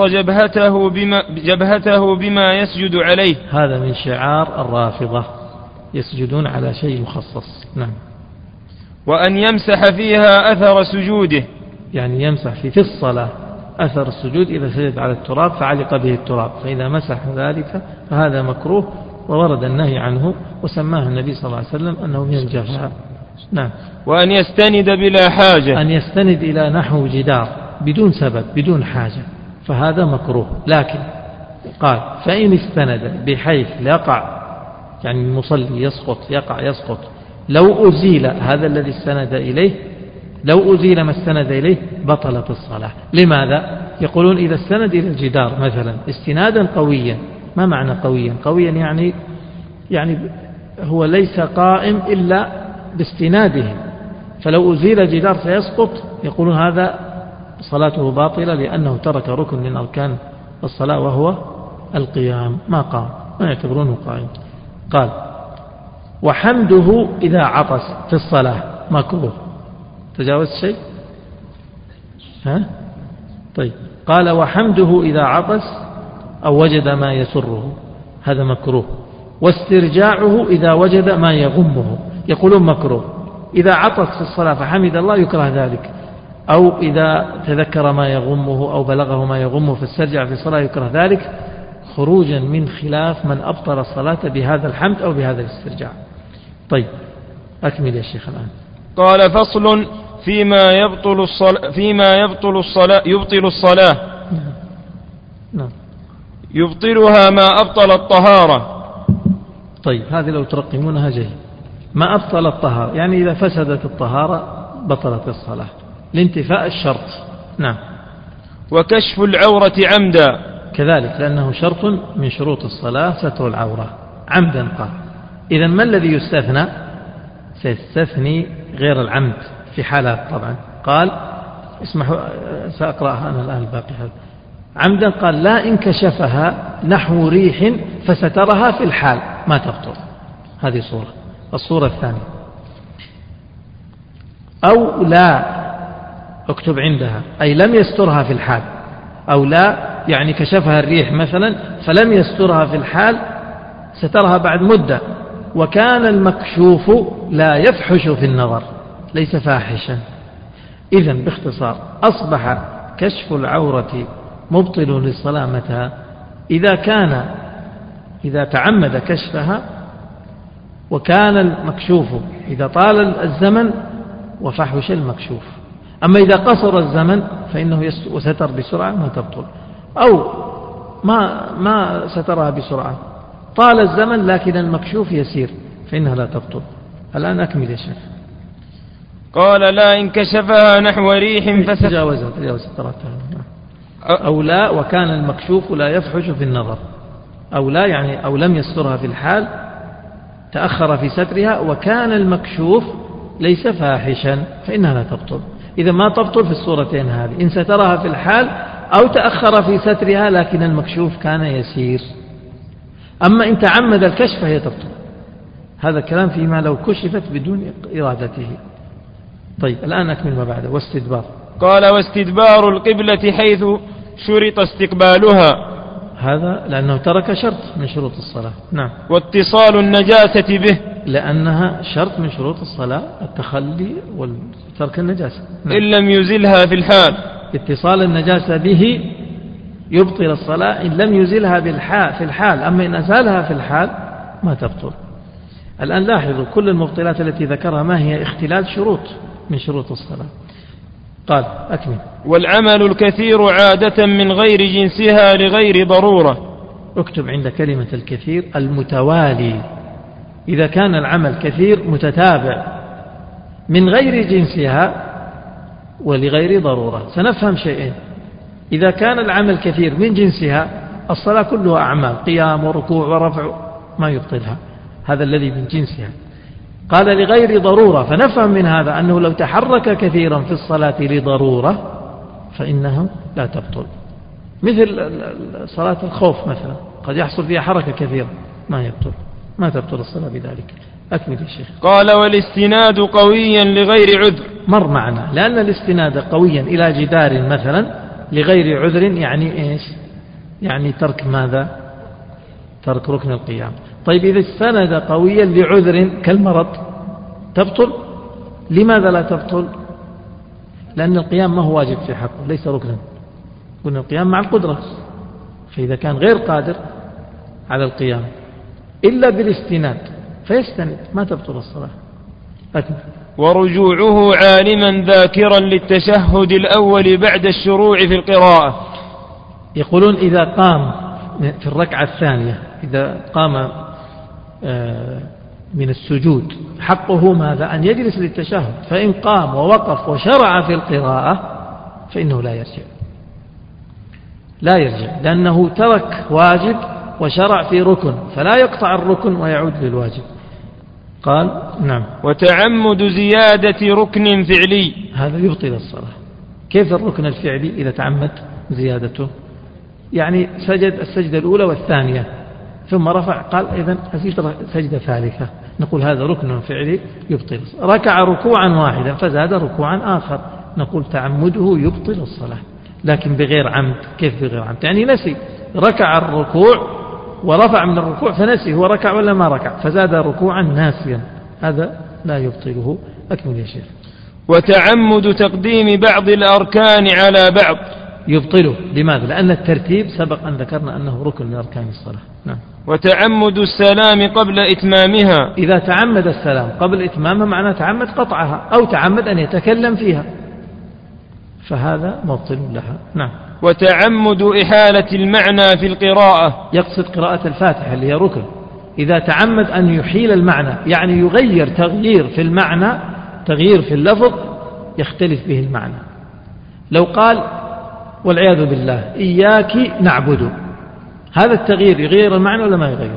جبهته بما يسجد عليه، هذا من شعار الرافضة، يسجدون على شيء مخصص. نعم. وأن يمسح فيها أثر سجوده، يعني يمسح في الصلاة أثر السجود، إذا سجد على التراب فعلق به التراب، فإذا مسح ذلك فهذا مكروه، وورد النهي عنه وسماه النبي صلى الله عليه وسلم أنه من الجفاء. نعم. وأن يستند بلا حاجة، أن يستند إلى نحو جدار بدون سبب بدون حاجة، فهذا مكروه. لكن قال فإن استند بحيث يقع، يعني المصلي يسقط، يقع يسقط، لو أزيل هذا الذي استند إليه، لو أزيل ما استند إليه بطلت الصلاة. لماذا؟ يقولون إذا استند إلى الجدار مثلا استنادا قويا، ما معنى قويا؟ قويا يعني هو ليس قائم إلا باستناده، فلو أزيل الجدار سيسقط، يقولون هذا صلاته باطلة، لأنه ترك ركن من أركان الصلاة وهو القيام، ما قام، ما يعتبرونه قائم. قال وحمده إذا عطس في الصلاة مكروه. تجاوز شيء؟ طيب. قال وحمده إذا عطس أو وجد ما يسره، هذا مكروه. واسترجاعه إذا وجد ما يغمه، يقولون مكروه. إذا عطس في الصلاة فحمد الله يكره ذلك، أو إذا تذكر ما يغمه أو بلغه ما يغمه فاسترجع في الصلاة يكره ذلك، خروجا من خلاف من أبطل الصلاة بهذا الحمد أو بهذا الاسترجاع. طيب أكمل يا شيخ الآن. قال فصل فيما يبطل الصلاة. نعم. يبطلها ما أبطل الطهارة. طيب هذه لو ترقمونها جيد. ما أبطل الطهارة يعني إذا فسدت الطهارة بطلت الصلاة لانتفاء الشرط. نعم. وكشف العورة عمدا، كذلك لأنه شرط من شروط الصلاة ستر العورة عمدا. قال إذن ما الذي يستثنى؟ سيستثني غير العمد في حالات طبعا. قال اسمحوا سأقرأها أنا الآن الباقي هذا. عمدا قال لا إن كشفها نحو ريح فسترها في الحال ما تبطل. هذه صورة. الصورة الثانية أو لا، اكتب عندها، أي لم يسترها في الحال. أو لا يعني كشفها الريح مثلا فلم يسترها في الحال، سترها بعد مدة، وكان المكشوف لا يفحش في النظر، ليس فاحشا. إذن باختصار أصبح كشف العورة مبطل للصلاة متى؟ إذا تعمد كشفها وكان المكشوف، إذا طال الزمن وفحش المكشوف. أما إذا قصر الزمن فإنه وستر بسرعة ما تبطل، أو ما سترها بسرعة، طال الزمن لكن المكشوف يسير فإنها لا تبطل. الآن أكمل يا شيخ. قال لا إن كشفها نحو ريح تجاوزت أو لا وكان المكشوف لا يفحش في النظر. أو لا يعني أو لم يسترها في الحال، تأخر في سترها، وكان المكشوف ليس فاحشا فإنها لا تبطل. إذا ما تبطل في الصورتين هذه، إن سترها في الحال أو تأخر في سترها لكن المكشوف كان يسير. أما إن تعمد الكشف هي تبطل. هذا الكلام فيما لو كشفت بدون إرادته. طيب الآن أكمل ما بعده. واستدبار. قال واستدبار القبلة حيث شرط استقبالها، هذا لأنه ترك شرط من شروط الصلاة. نعم. واتصال النجاسة به، لأنها شرط من شروط الصلاة التخلي وترك النجاسة. نعم. إن لم يزلها في الحال. اتصال النجاسة به يبطل الصلاة إن لم يزلها في الحال. أما إن أزالها في الحال ما تبطل. الآن لاحظوا كل المبطلات التي ذكرها ما هي اختلال شروط من شروط الصلاة. قال أكمل. والعمل الكثير عادة من غير جنسها لغير ضرورة. اكتب عند كلمة الكثير المتوالي. إذا كان العمل كثير متتابع من غير جنسها ولغير ضرورة. سنفهم شيئين. إذا كان العمل كثير من جنسها الصلاة كلها أعمال، قيام وركوع ورفع، ما يبطلها، هذا الذي من جنسها. قال لغير ضرورة، فنفهم من هذا أنه لو تحرك كثيرا في الصلاة لضرورة فإنه لا تبطل. مثل صلاة الخوف مثلا قد يحصل فيها حركة كثيرة ما تبطل الصلاة بذلك. أكمل يا شيخ. قال والاستناد قويا لغير عذر. مر معنا، لأن الاستناد قويا إلى جدار مثلا لغير عذر يعني إيش؟ يعني ترك ماذا؟ ترك ركن القيام. طيب إذا استند قويا لعذر كالمرض تبطل. لماذا لا تبطل؟ لأن القيام ما هو واجب في حقه، ليس ركنا، قلنا القيام مع القدرة. فإذا كان غير قادر على القيام إلا بالاستناد فيستند ما تبطل الصلاة. أكمل. ورجوعه عالما ذاكرا للتشهد الأول بعد الشروع في القراءة. يقولون إذا قام في الركعة الثانية، إذا قام من السجود حقه ماذا؟ أن يجلس للتشهد. فإن قام ووقف وشرع في القراءة فإنه لا يرجع لأنه ترك واجب وشرع في ركن، فلا يقطع الركن ويعود للواجب. قال نعم. وتعمد زيادة ركن فعلي، هذا يبطل الصلاة. كيف الركن الفعلي إذا تعمد زيادته؟ يعني سجد السجدة الأولى والثانية ثم رفع، قال إذن أزيد سجدة ثالثة، نقول هذا ركن فعلي يبطل. ركع ركوعا واحدا فزاد ركوعا آخر، نقول تعمده يبطل الصلاة. لكن بغير عمد. كيف بغير عمد؟ يعني نسي، ركع الركوع ورفع من الركوع فنسي هو ركع ولا ما ركع فزاد ركوعا ناسيا، هذا لا يبطله. أكمل يا شيخ. وتعمد تقديم بعض الأركان على بعض يبطله. لماذا؟ لأن الترتيب سبق أن ذكرنا أنه ركن من أركان الصلاة. نعم. وتعمد السلام قبل إتمامها. إذا تعمد السلام قبل إتمامها معناه تعمد قطعها أو تعمد أن يتكلم فيها، فهذا مبطل لها. نعم. وتعمد إحالة المعنى في القراءة، يقصد قراءة الفاتحة اللي هي ركن. إذا تعمد أن يحيل المعنى يعني يغير تغيير في المعنى، تغيير في اللفظ يختلف به المعنى. لو قال والعياذ بالله إياك نعبد، هذا التغيير يغير المعنى ولا ما يغير؟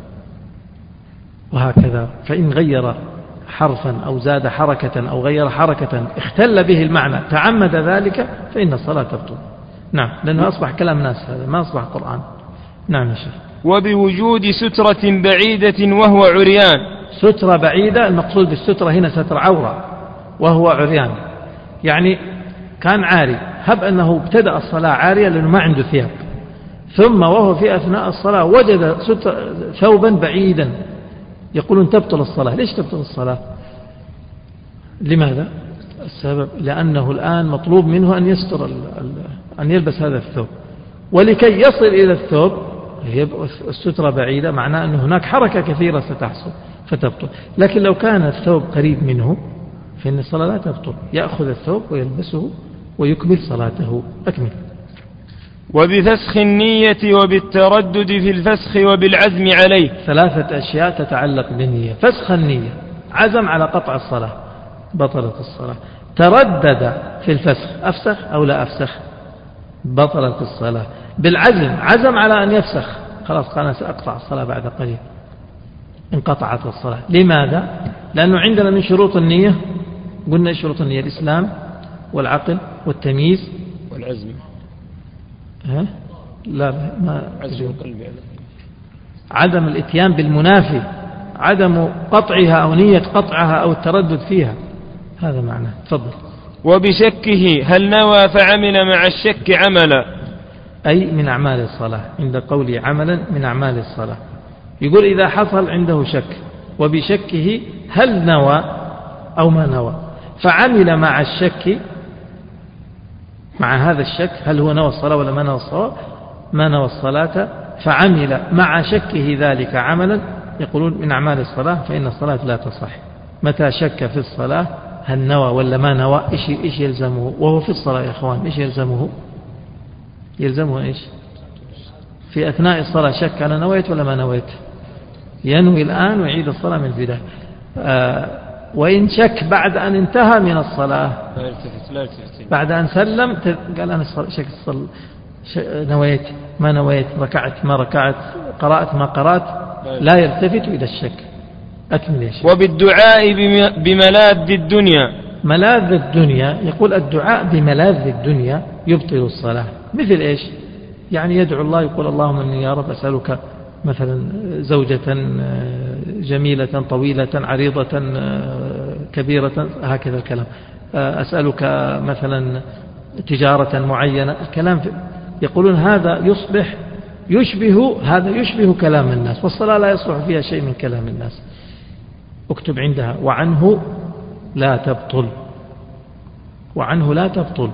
وهكذا. فإن غير حرفا أو زاد حركة أو غير حركة اختل به المعنى تعمد ذلك فإن الصلاة تبطل. نعم، لأنه أصبح كلام ناس، هذا ما أصبح قرآن. نعم يا شيخ. وبوجود سترة بعيدة وهو عريان. سترة بعيدة، المقصود بالسترة هنا ستر عورة وهو عريان، يعني كان عاري، هب أنه ابتدأ الصلاة عارية لأنه ما عنده ثياب، ثم وهو في أثناء الصلاة وجد ثوبا بعيدا، يقولون تبطل الصلاة. ليش تبطل الصلاة؟ لماذا؟ السبب لأنه الآن مطلوب منه أن يستر أن يلبس هذا الثوب، ولكي يصل إلى الثوب السترة بعيدة، معناه أن هناك حركة كثيرة ستحصل فتبطل. لكن لو كان الثوب قريب منه فإن الصلاة لا تبطل، يأخذ الثوب ويلبسه ويكمل صلاته. أكمل. وبفسخ النية وبالتردد في الفسخ وبالعزم عليه. 3 أشياء تتعلق بالنية. فسخ النية، عزم على قطع الصلاة، بطلت الصلاة. تردد في الفسخ، أفسخ أو لا أفسخ، بطلت الصلاة. بالعزم، عزم على أن يفسخ، خلاص قال أنا سأقطع الصلاة بعد قليل، انقطعت الصلاة. لماذا؟ لأنه عندنا من شروط النية، قلنا شروط النية: الإسلام والعقل والتمييز والعزم. لا ما عزم القلب يعني. عدم الاتيان بالمنافي، عدم قطعها أو نية قطعها أو التردد فيها، هذا معناه. تفضل. وبشكه، هل نوى فعمل مع الشك عملا، أي من أعمال الصلاة. عند قولي عملا من أعمال الصلاة، يقول إذا حصل عنده شك، وبشكه هل نوى أو ما نوى، فعمل مع الشك، مع هذا الشك، هل هو نوى الصلاة ولا ما نوى الصلاة، ما نوى الصلاة، فعمل مع شكه ذلك عملا، يقولون من أعمال الصلاة، فإن الصلاة لا تصح. متى شك في الصلاة هل نوى ولا ما نوى، إيش يلزمه وهو في الصلاة يا أخوان؟ إيش يلزمه؟ يلزمه إيش؟ في أثناء الصلاة شك أنا نويت ولا ما نويت، ينوي الآن ويعيد الصلاة من البداية. وإن شك بعد أن انتهى من الصلاة، بعد أن سلم، قال أنا شك نويت ما نويت، ركعت ما ركعت، قرأت ما قرأت، لا يلتفت إلى الشك. أكمل يا شيخ. وبالدعاء بملاذ الدنيا. ملاذ الدنيا، يقول الدعاء بملاذ الدنيا يبطل الصلاة. مثل إيش؟ يعني يدعو الله، يقول اللهم إني يا رب أسألك مثلا زوجة جميلة طويلة عريضة كبيرة، هكذا الكلام. أسألك مثلا تجارة معينة، الكلام يقولون هذا يشبه كلام الناس، والصلاة لا يصلح فيها شيء من كلام الناس. اكتب عندها وعنه لا تبطل، وعنه لا تبطل،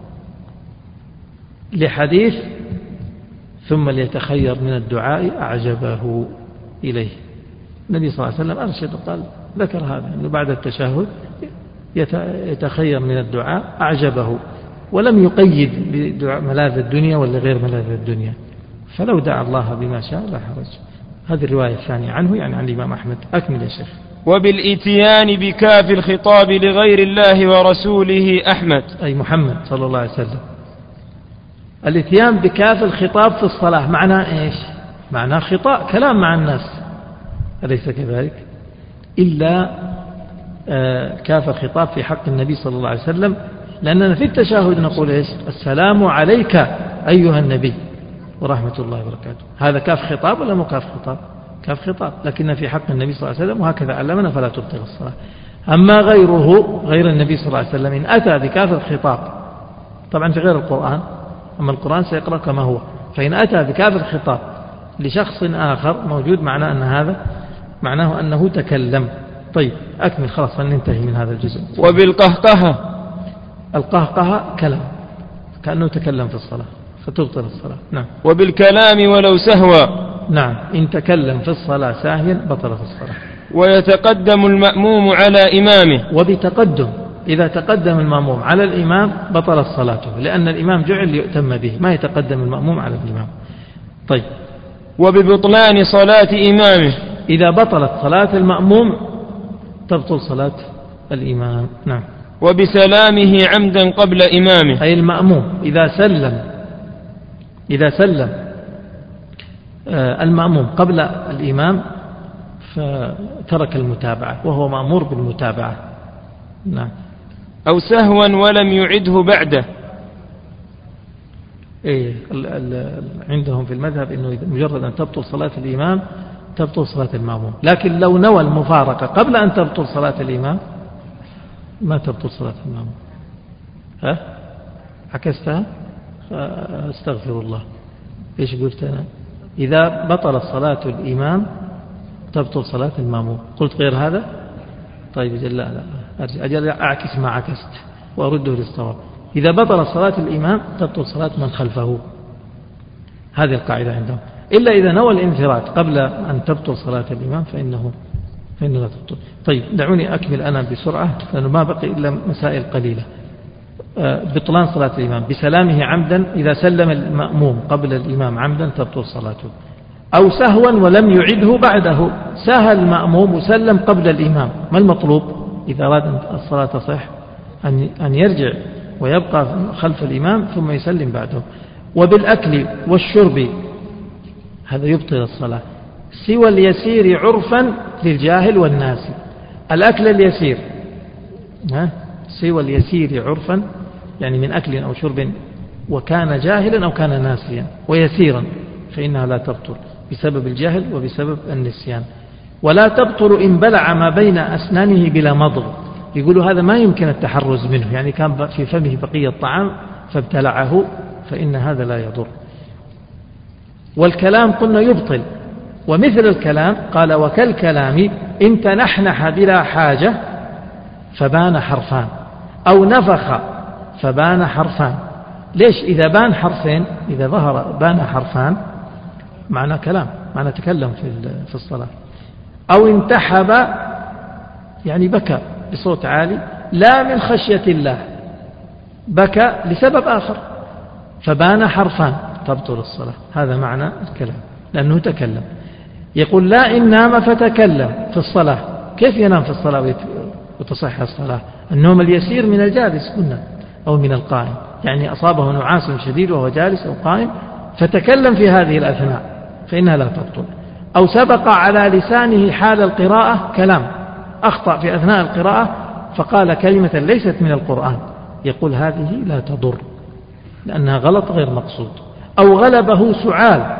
لحديث ثم ليتخير من الدعاء أعجبه إليه. النبي صلى الله عليه وسلم أرشد، قال ذكر هذا أنه بعد التشهد يتخير من الدعاء أعجبه، ولم يقيد بدعاء ملاذ الدنيا ولا غير ملاذ الدنيا، فلو دعا الله بما شاء لا حرج. هذه الرواية الثانية عنه، يعني عن الإمام أحمد. أكمل يا شيخ. وبالإتيان بكاف الخطاب لغير الله ورسوله أحمد، أي محمد صلى الله عليه وسلم. الإتيان بكاف الخطاب في الصلاة معناه إيش؟ معناه خطاب، كلام مع الناس، أليس كذلك؟ إلا كاف الخطاب في حق النبي صلى الله عليه وسلم، لأننا في التشهد نقول إيش؟ السلام عليك أيها النبي ورحمة الله وبركاته. هذا كاف خطاب ولا مو كاف خطاب؟ كاف خطاب، لكن في حق النبي صلى الله عليه وسلم، وهكذا علمنا فلا تبطل الصلاة. أما غير النبي صلى الله عليه وسلم إن أتى بكاف الخطاب، طبعا في غير القرآن، أما القرآن سيقرأ كما هو، فإن أتى بكاف الخطاب لشخص آخر موجود، معناه أنه تكلم. طيب أكمل، خلاص ننتهي من هذا الجزء. وبالقهقهة، القهقهة كلام، كأنه تكلم في الصلاة فتبطل الصلاة. نعم. وبالكلام ولو سهوا، نعم، إن تكلم في الصلاة ساهيا بطلت الصلاة. ويتقدم المأموم على إمامه، وبتقدم، إذا تقدم المأموم على الإمام بطلت صلاته، لأن الإمام جعل ليؤتم به، ما يتقدم المأموم على الإمام. طيب. وببطلان صلاة إمامه، إذا بطلت صلاة المأموم تبطل صلاة الإمام. نعم. وبسلامه عمدا قبل إمامه، أي المأموم إذا سلم المأموم قبل الإمام فترك المتابعة، وهو مأمور بالمتابعة. نعم. أو سهوا ولم يعده بعده، عندهم في المذهب أنه مجرد أن تبطل صلاة الإمام تبطل صلاة المأموم، لكن لو نوى المفارقة قبل أن تبطل صلاة الإمام ما تبطل صلاة المأموم. عكستها؟ استغفر الله، إيش قلت أنا؟ إذا بطلت صلاة الإمام تبطل صلاة المأموم، قلت غير هذا؟ طيب لا أجل أعكس ما عكست وأرده للصواب. إذا بطلت صلاة الإمام تبطل صلاة من خلفه، هذه القاعدة عندهم، إلا إذا نوى الانفراد قبل أن تبطل صلاة الإمام فإنه لا تبطل. طيب دعوني أكمل أنا بسرعة لأنه ما بقي إلا مسائل قليلة. بطلان صلاة الإمام بسلامه عمدا، إذا سلم المأموم قبل الإمام عمدا تبطل صلاته، أو سهوا ولم يعده بعده، سهى المأموم وسلم قبل الإمام، ما المطلوب إذا أراد أن الصلاة تصح؟ أن يرجع ويبقى خلف الإمام ثم يسلم بعده. وبالأكل والشرب هذا يبطل الصلاة، سوى اليسير عرفا للجاهل والناس. الأكل اليسير سوى اليسير عرفا، يعني من أكل أو شرب وكان جاهلا أو كان ناسيا ويسيرا فإنها لا تبطل بسبب الجهل وبسبب النسيان. ولا تبطل إن بلع ما بين أسنانه بلا مضغ، يقولوا هذا ما يمكن التحرز منه، يعني كان في فمه بقية طعام فابتلعه فإن هذا لا يضر. والكلام قلنا يبطل، ومثل الكلام قال وكالكلام إن تنحنح بلا حاجة فبان حرفان، أو نفخ فبان حرفان. ليش إذا بان حرفين؟ إذا ظهر بان حرفان معنى كلام، معنى تكلم في الصلاة. أو انتحب يعني بكى بصوت عالي لا من خشية الله، بكى لسبب آخر فبان حرفان تبطل الصلاة. هذا معنى الكلام لأنه تكلم. يقول لا إن نام فتكلم في الصلاة، كيف ينام في الصلاة وتصح الصلاة؟ النوم اليسير من الجالس قلنا أو من القائم، يعني أصابه نعاس شديد وهو جالس أو قائم فتكلم في هذه الأثناء فإنها لا تبطل. أو سبق على لسانه حال القراءة كلام، أخطأ في أثناء القراءة فقال كلمة ليست من القرآن، يقول هذه لا تضر لأنها غلط غير مقصود. أو غلبه سعال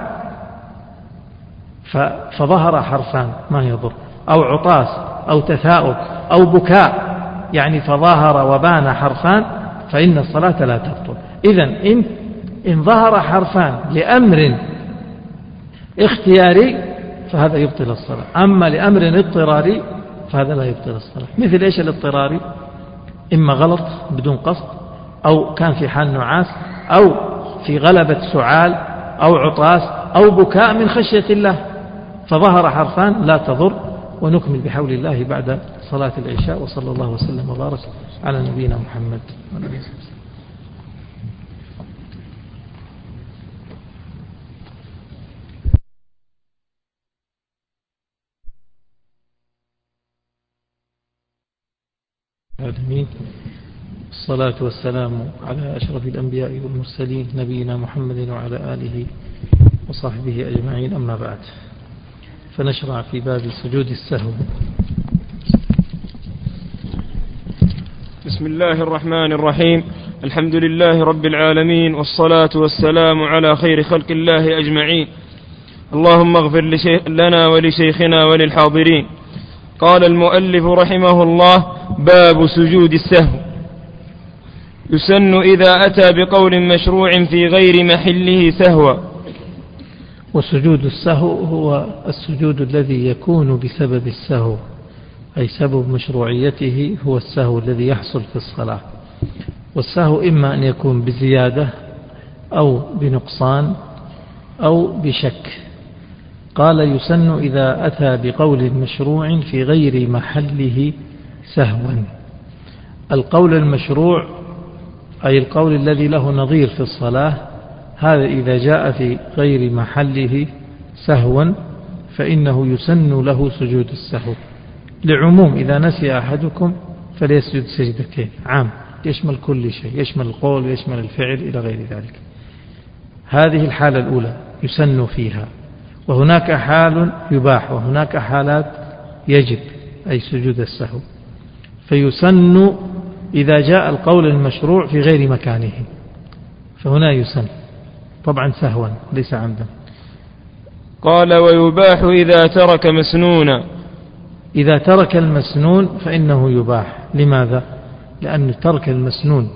فظهر حرفان ما يضر. أو عطاس أو تثاؤب أو بكاء يعني فظاهر وبان حرفان فإن الصلاة لا تبطل. إذن إن ظهر حرفان لأمر اختياري فهذا يبطل الصلاة، أما لأمر اضطراري فهذا لا يبطل الصلاة. مثل إيش الاضطراري؟ إما غلط بدون قصد، أو كان في حال نعاس، أو في غلبة سعال، أو عطاس، أو بكاء من خشية الله فظهر حرفان لا تضر. ونكمل بحول الله بعد صلاة العشاء، وصلى الله وسلم وبارك على نبينا محمد. آمين. الصلاة والسلام على أشرف الأنبياء والمرسلين نبينا محمد وعلى آله وصحبه أجمعين، أما بعد، فنشرع في باب سجود السهو. بسم الله الرحمن الرحيم. الحمد لله رب العالمين، والصلاة والسلام على خير خلق الله أجمعين. اللهم اغفر لنا ولشيخنا وللحاضرين. قال المؤلف رحمه الله: باب سجود السهو. يسن إذا أتى بقول مشروع في غير محله سهوا. وسجود السهو هو السجود الذي يكون بسبب السهو، أي سبب مشروعيته هو السهو الذي يحصل في الصلاة. والسهو إما أن يكون بزيادة أو بنقصان أو بشك. قال يسن إذا أتى بقول مشروع في غير محله سهوا. القول المشروع أي القول الذي له نظير في الصلاة، هذا إذا جاء في غير محله سهوا فإنه يسن له سجود السهو، لعموم إذا نسي أحدكم فليسجد سجدتين، عام يشمل كل شيء، يشمل القول ويشمل الفعل إلى غير ذلك. هذه الحالة الأولى يسن فيها. وهناك حال يباح وهناك حالات يجب، أي سجود السهو. فيسن إذا جاء القول المشروع في غير مكانه، فهنا يسن طبعا سهوا ليس عمدا. قال ويباح إذا ترك مسنونا. إذا ترك المسنون فإنه يباح. لماذا؟ لأن ترك المسنون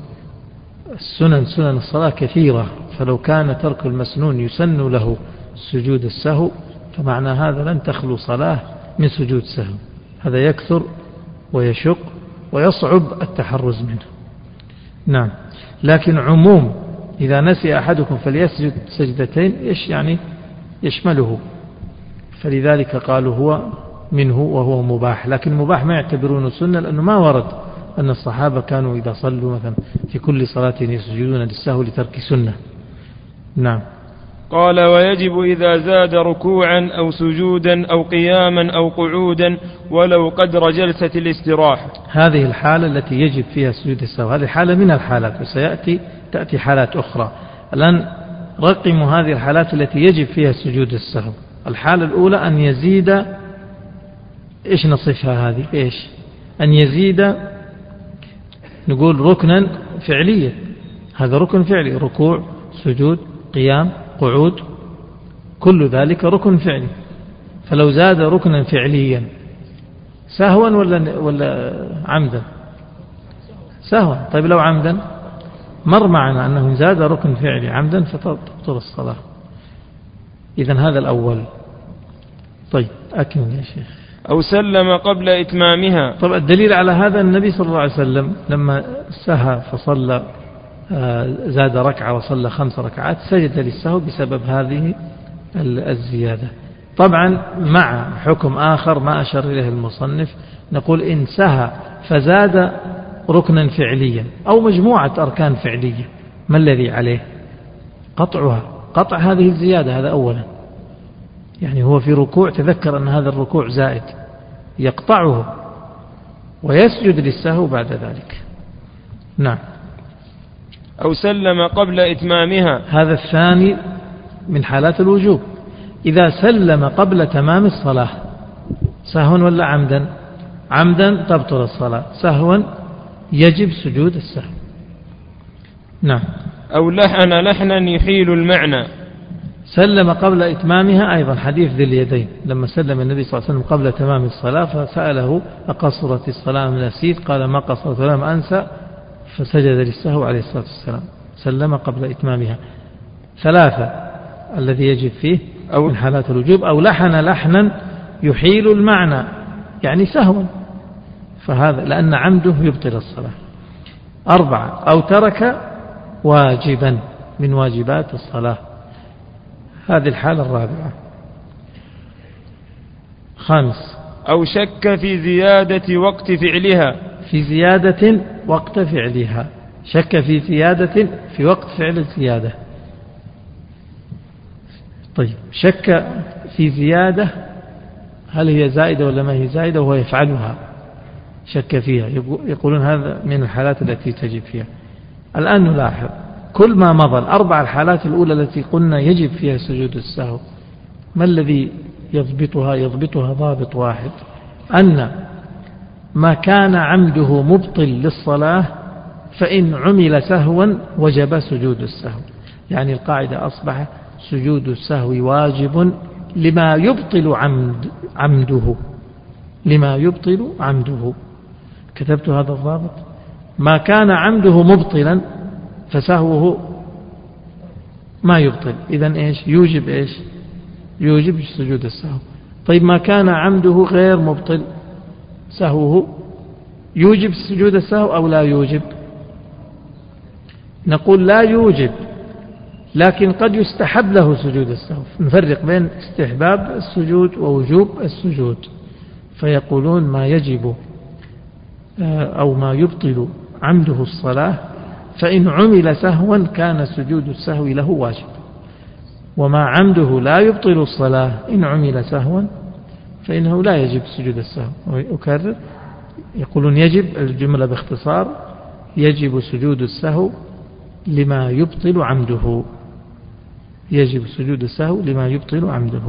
سنن الصلاة كثيرة، فلو كان ترك المسنون يسن له سجود السهو فمعنى هذا لن تخلو صلاة من سجود سهو، هذا يكثر ويشق ويصعب التحرز منه. نعم. لكن عموم إذا نسي أحدكم فليسجد سجدتين يعني يشمله، فلذلك قالوا هو منه وهو مباح. لكن مباح ما يعتبرونه سنة، لأنه ما ورد أن الصحابة كانوا إذا صلوا مثلا في كل صلاة يسجدون للسهو لترك سنة. نعم. قال ويجب إذا زاد ركوعا أو سجودا أو قياما أو قعودا ولو قدر جلسة الاستراحة. هذه الحالة التي يجب فيها سجود السهو، هذه حالة من الحالات، وتأتي حالات أخرى. الآن رقموا هذه الحالات التي يجب فيها سجود السهو. الحالة الأولى أن يزيد، إيش نصفها هذه؟ إيش؟ أن يزيد نقول ركنا فعليا، هذا ركن فعلي، ركوع سجود قيام قعود كل ذلك ركن فعلي. فلو زاد ركنا فعليا سهوا ولا عمدا؟ سهوا. طيب لو عمدا؟ مر معنا أنه زاد ركن فعلي عمدا فتبطل الصلاة. إذن هذا الأول. طيب أكمل يا شيخ. أو سلم قبل إتمامها. طبعا الدليل على هذا النبي صلى الله عليه وسلم لما سهى فصلى زاد ركعة وصلى 5 ركعات سجد للسهو بسبب هذه الزيادة. طبعا مع حكم آخر ما أشار إليه المصنف، نقول إن سهى فزاد ركنا فعليا أو مجموعة أركان فعلية، ما الذي عليه؟ قطعها، قطع هذه الزيادة. هذا أولا، يعني هو في ركوع تذكر أن هذا الركوع زائد، يقطعه ويسجد للسهو بعد ذلك. نعم. أو سلم قبل إتمامها. هذا الثاني من حالات الوجوب. إذا سلم قبل تمام الصلاة سهوا ولا عمدا؟ عمدا تبطل الصلاة، سهوا يجب سجود السهو. نعم. أو لحن لحنا يحيل المعنى. سلم قبل إتمامها أيضا حديث ذي اليدين، لما سلم النبي صلى الله عليه وسلم قبل تمام الصلاة فسأله أقصرت الصلاة من نسيت؟ قال ما قصرت ولم أنسى، فسجد للسهو عليه الصلاة والسلام. سلم قبل إتمامها. 3 الذي يجب فيه من حالات الوجوب. أو لحن لحنا يحيل المعنى، يعني سهوا، فهذا لأن عمده يبطل الصلاة. 4 أو ترك واجبا من واجبات الصلاة، هذه الحالة الرابعة. 5 أو شك في زيادة وقت فعلها. في زيادة وقت فعلها، شك في زيادة في وقت فعل الزيادة. طيب شك في زيادة هل هي زائدة ولا ما هي زائدة وهو يفعلها، شك فيها، يقولون هذا من الحالات التي تجب فيها. الآن نلاحظ كل ما مضى 4 الحالات الأولى التي قلنا يجب فيها سجود السهو، ما الذي يضبطها؟ يضبطها ضابط واحد، أن ما كان عمده مبطل للصلاة فإن عمل سهوا وجب سجود السهو. يعني القاعدة أصبح سجود السهو واجب لما يبطل عمده، لما يبطل عمده. كتبت هذا الضابط. ما كان عمده مبطلا فسهوه ما يبطل، إذن إيش يوجب؟ إيش يوجب سجود السهو. طيب ما كان عمده غير مبطل سهوه يوجب سجود السهو أو لا يوجب؟ نقول لا يوجب، لكن قد يستحب له سجود السهو. نفرق بين استحباب السجود ووجوب السجود، فيقولون ما يجب أو ما يبطل عمده الصلاة فإن عمل سهوا كان سجود السهو له واجب، وما عمده لا يبطل الصلاة إن عمل سهوا فإنه لا يجب سجود السهو. أكرر، يقولون يجب الجملة باختصار يجب سجود السهو لما يبطل عمده، يجب سجود السهو لما يبطل عمده.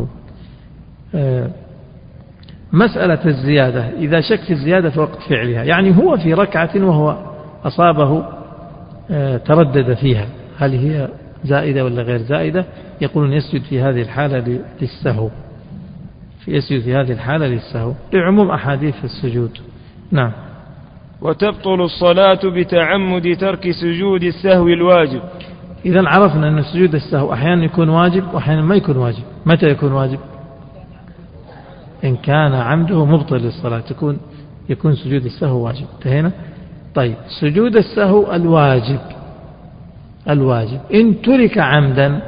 مسألة الزيادة، إذا شك في الزيادة في وقت فعلها، يعني هو في ركعة وهو أصابه تردد فيها هل هي زائدة ولا غير زائدة، يقولون يسجد في هذه الحالة للسهو، يسجد في هذه الحالة للسهو لعموم أحاديث السجود. نعم. وتبطل الصلاة بتعمد ترك سجود السهو الواجب. إذن عرفنا أن سجود السهو أحيانا يكون واجب وأحيانا ما يكون واجب. متى يكون واجب؟ إن كان عمده مبطل للصلاة يكون سجود السهو واجب. انتهينا. طيب سجود السهو الواجب إن ترك عمدا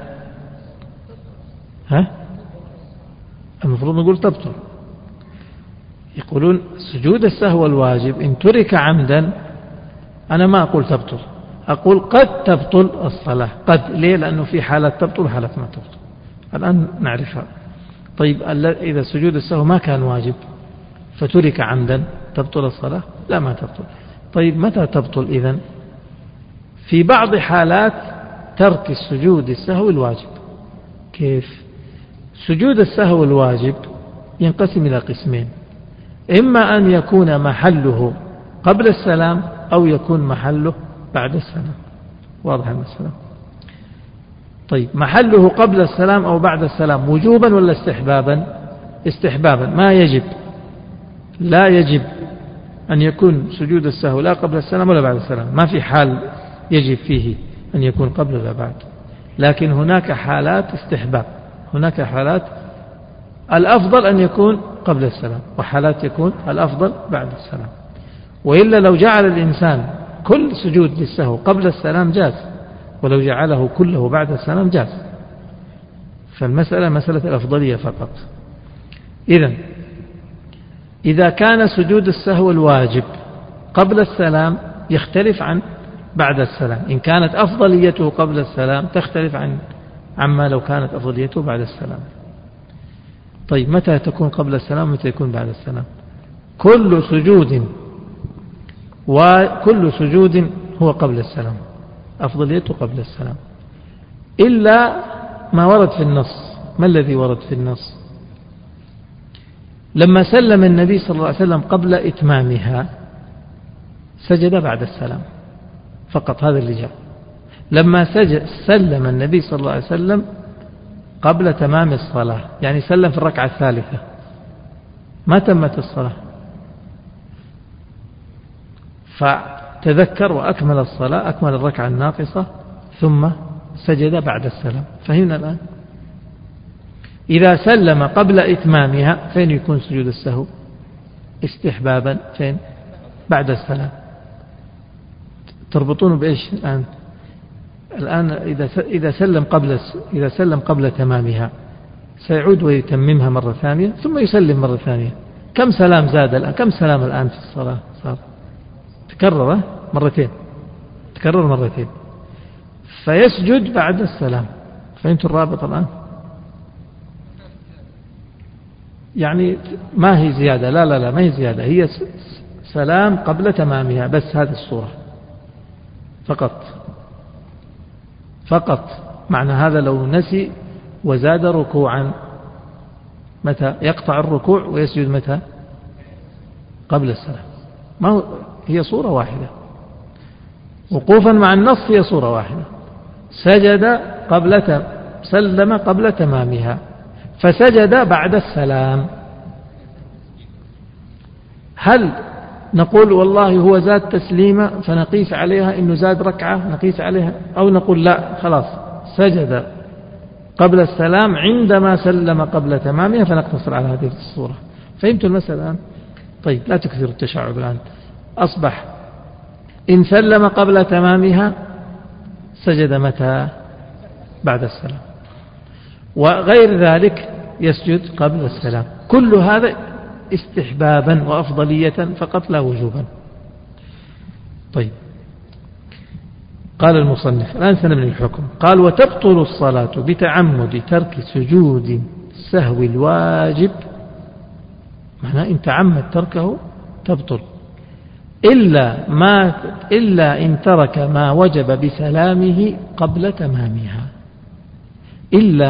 المفروض نقول تبطل. يقولون سجود السهو الواجب إن ترك عمدا، أنا ما أقول تبطل، أقول قد تبطل الصلاة. قد ليه؟ لأنه في حالات تبطل وحالات ما تبطل، الآن نعرفها. طيب إذا سجود السهو ما كان واجب فترك عمدا تبطل الصلاة؟ لا، ما تبطل. طيب متى تبطل إذن؟ في بعض حالات ترك السجود السهو الواجب. كيف؟ سجود السهو الواجب ينقسم إلى قسمين، إما أن يكون محله قبل السلام أو يكون محله بعد السلام. واضح المسألة؟ طيب محله قبل السلام أو بعد السلام وجوبا ولا استحبابا؟ استحبابا. ما يجب، لا يجب أن يكون سجود السهو لا قبل السلام ولا بعد السلام، ما في حال يجب فيه أن يكون قبل ولا بعد، لكن هناك حالات استحباب، هناك حالات الأفضل أن يكون قبل السلام وحالات يكون الأفضل بعد السلام. وإلا لو جعل الإنسان كل سجود للسهو قبل السلام جاز، ولو جعله كله بعد السلام جاز. فالمسألة مسألة الأفضلية فقط. إذا كان سجود السهو الواجب قبل السلام يختلف عن بعد السلام. إن كانت أفضليته قبل السلام تختلف عما لو كانت أفضليته بعد السلام. طيب متى تكون قبل السلام ومتى يكون بعد السلام؟ كل سجود هو قبل السلام، أفضليته قبل السلام، إلا ما ورد في النص. ما الذي ورد في النص؟ لما سلم النبي صلى الله عليه وسلم قبل إتمامها سجد بعد السلام فقط، هذا اللي جاء. لما سلم النبي صلى الله عليه وسلم قبل تمام الصلاة، يعني سلم في الركعة الثالثة ما تمت الصلاة، فتذكر وأكمل الصلاة، أكمل الركعة الناقصة ثم سجد بعد السلام. فهمنا الآن؟ إذا سلم قبل إتمامها فين يكون سجود السهو؟ استحبابا. فين؟ بعد السلام. تربطون بإيش الآن إذا سلم قبل تمامها سيعود ويتممها مرة ثانية ثم يسلم مرة ثانية. كم سلام زاد الآن؟ كم سلام الآن في الصلاة صار؟ تكرر مرتين، تكرر مرتين، فيسجد بعد السلام. فهمتوا الرابط الآن؟ يعني ما هي زيادة، لا ما هي زيادة، هي سلام قبل تمامها بس، هذه الصورة فقط. معنى هذا لو نسي وزاد ركوعا متى يقطع الركوع ويسجد؟ متى؟ قبل السلام. ما هو، هي صورة واحدة، وقوفا مع النص هي صورة واحدة. سلم قبل تمامها فسجد بعد السلام. هل نقول والله هو زاد تسليمة فنقيس عليها إنه زاد ركعة نقيس عليها، أو نقول لا خلاص سجد قبل السلام عندما سلم قبل تمامها فنقتصر على هذه الصورة؟ فهمتوا المسألة الآن؟ طيب لا تكثروا التشعب الآن. أصبح إن سلم قبل تمامها سجد متى؟ بعد السلام، وغير ذلك يسجد قبل السلام. كل هذا استحبابا وأفضلية فقط لا وجوبا. طيب قال المصنف الآن سنبني الحكم. قال وتبطل الصلاة بتعمد ترك سجود السهو الواجب، معناه إن تعمد تركه تبطل، إلا إن ترك ما وجب بسلامه قبل تمامها، إلا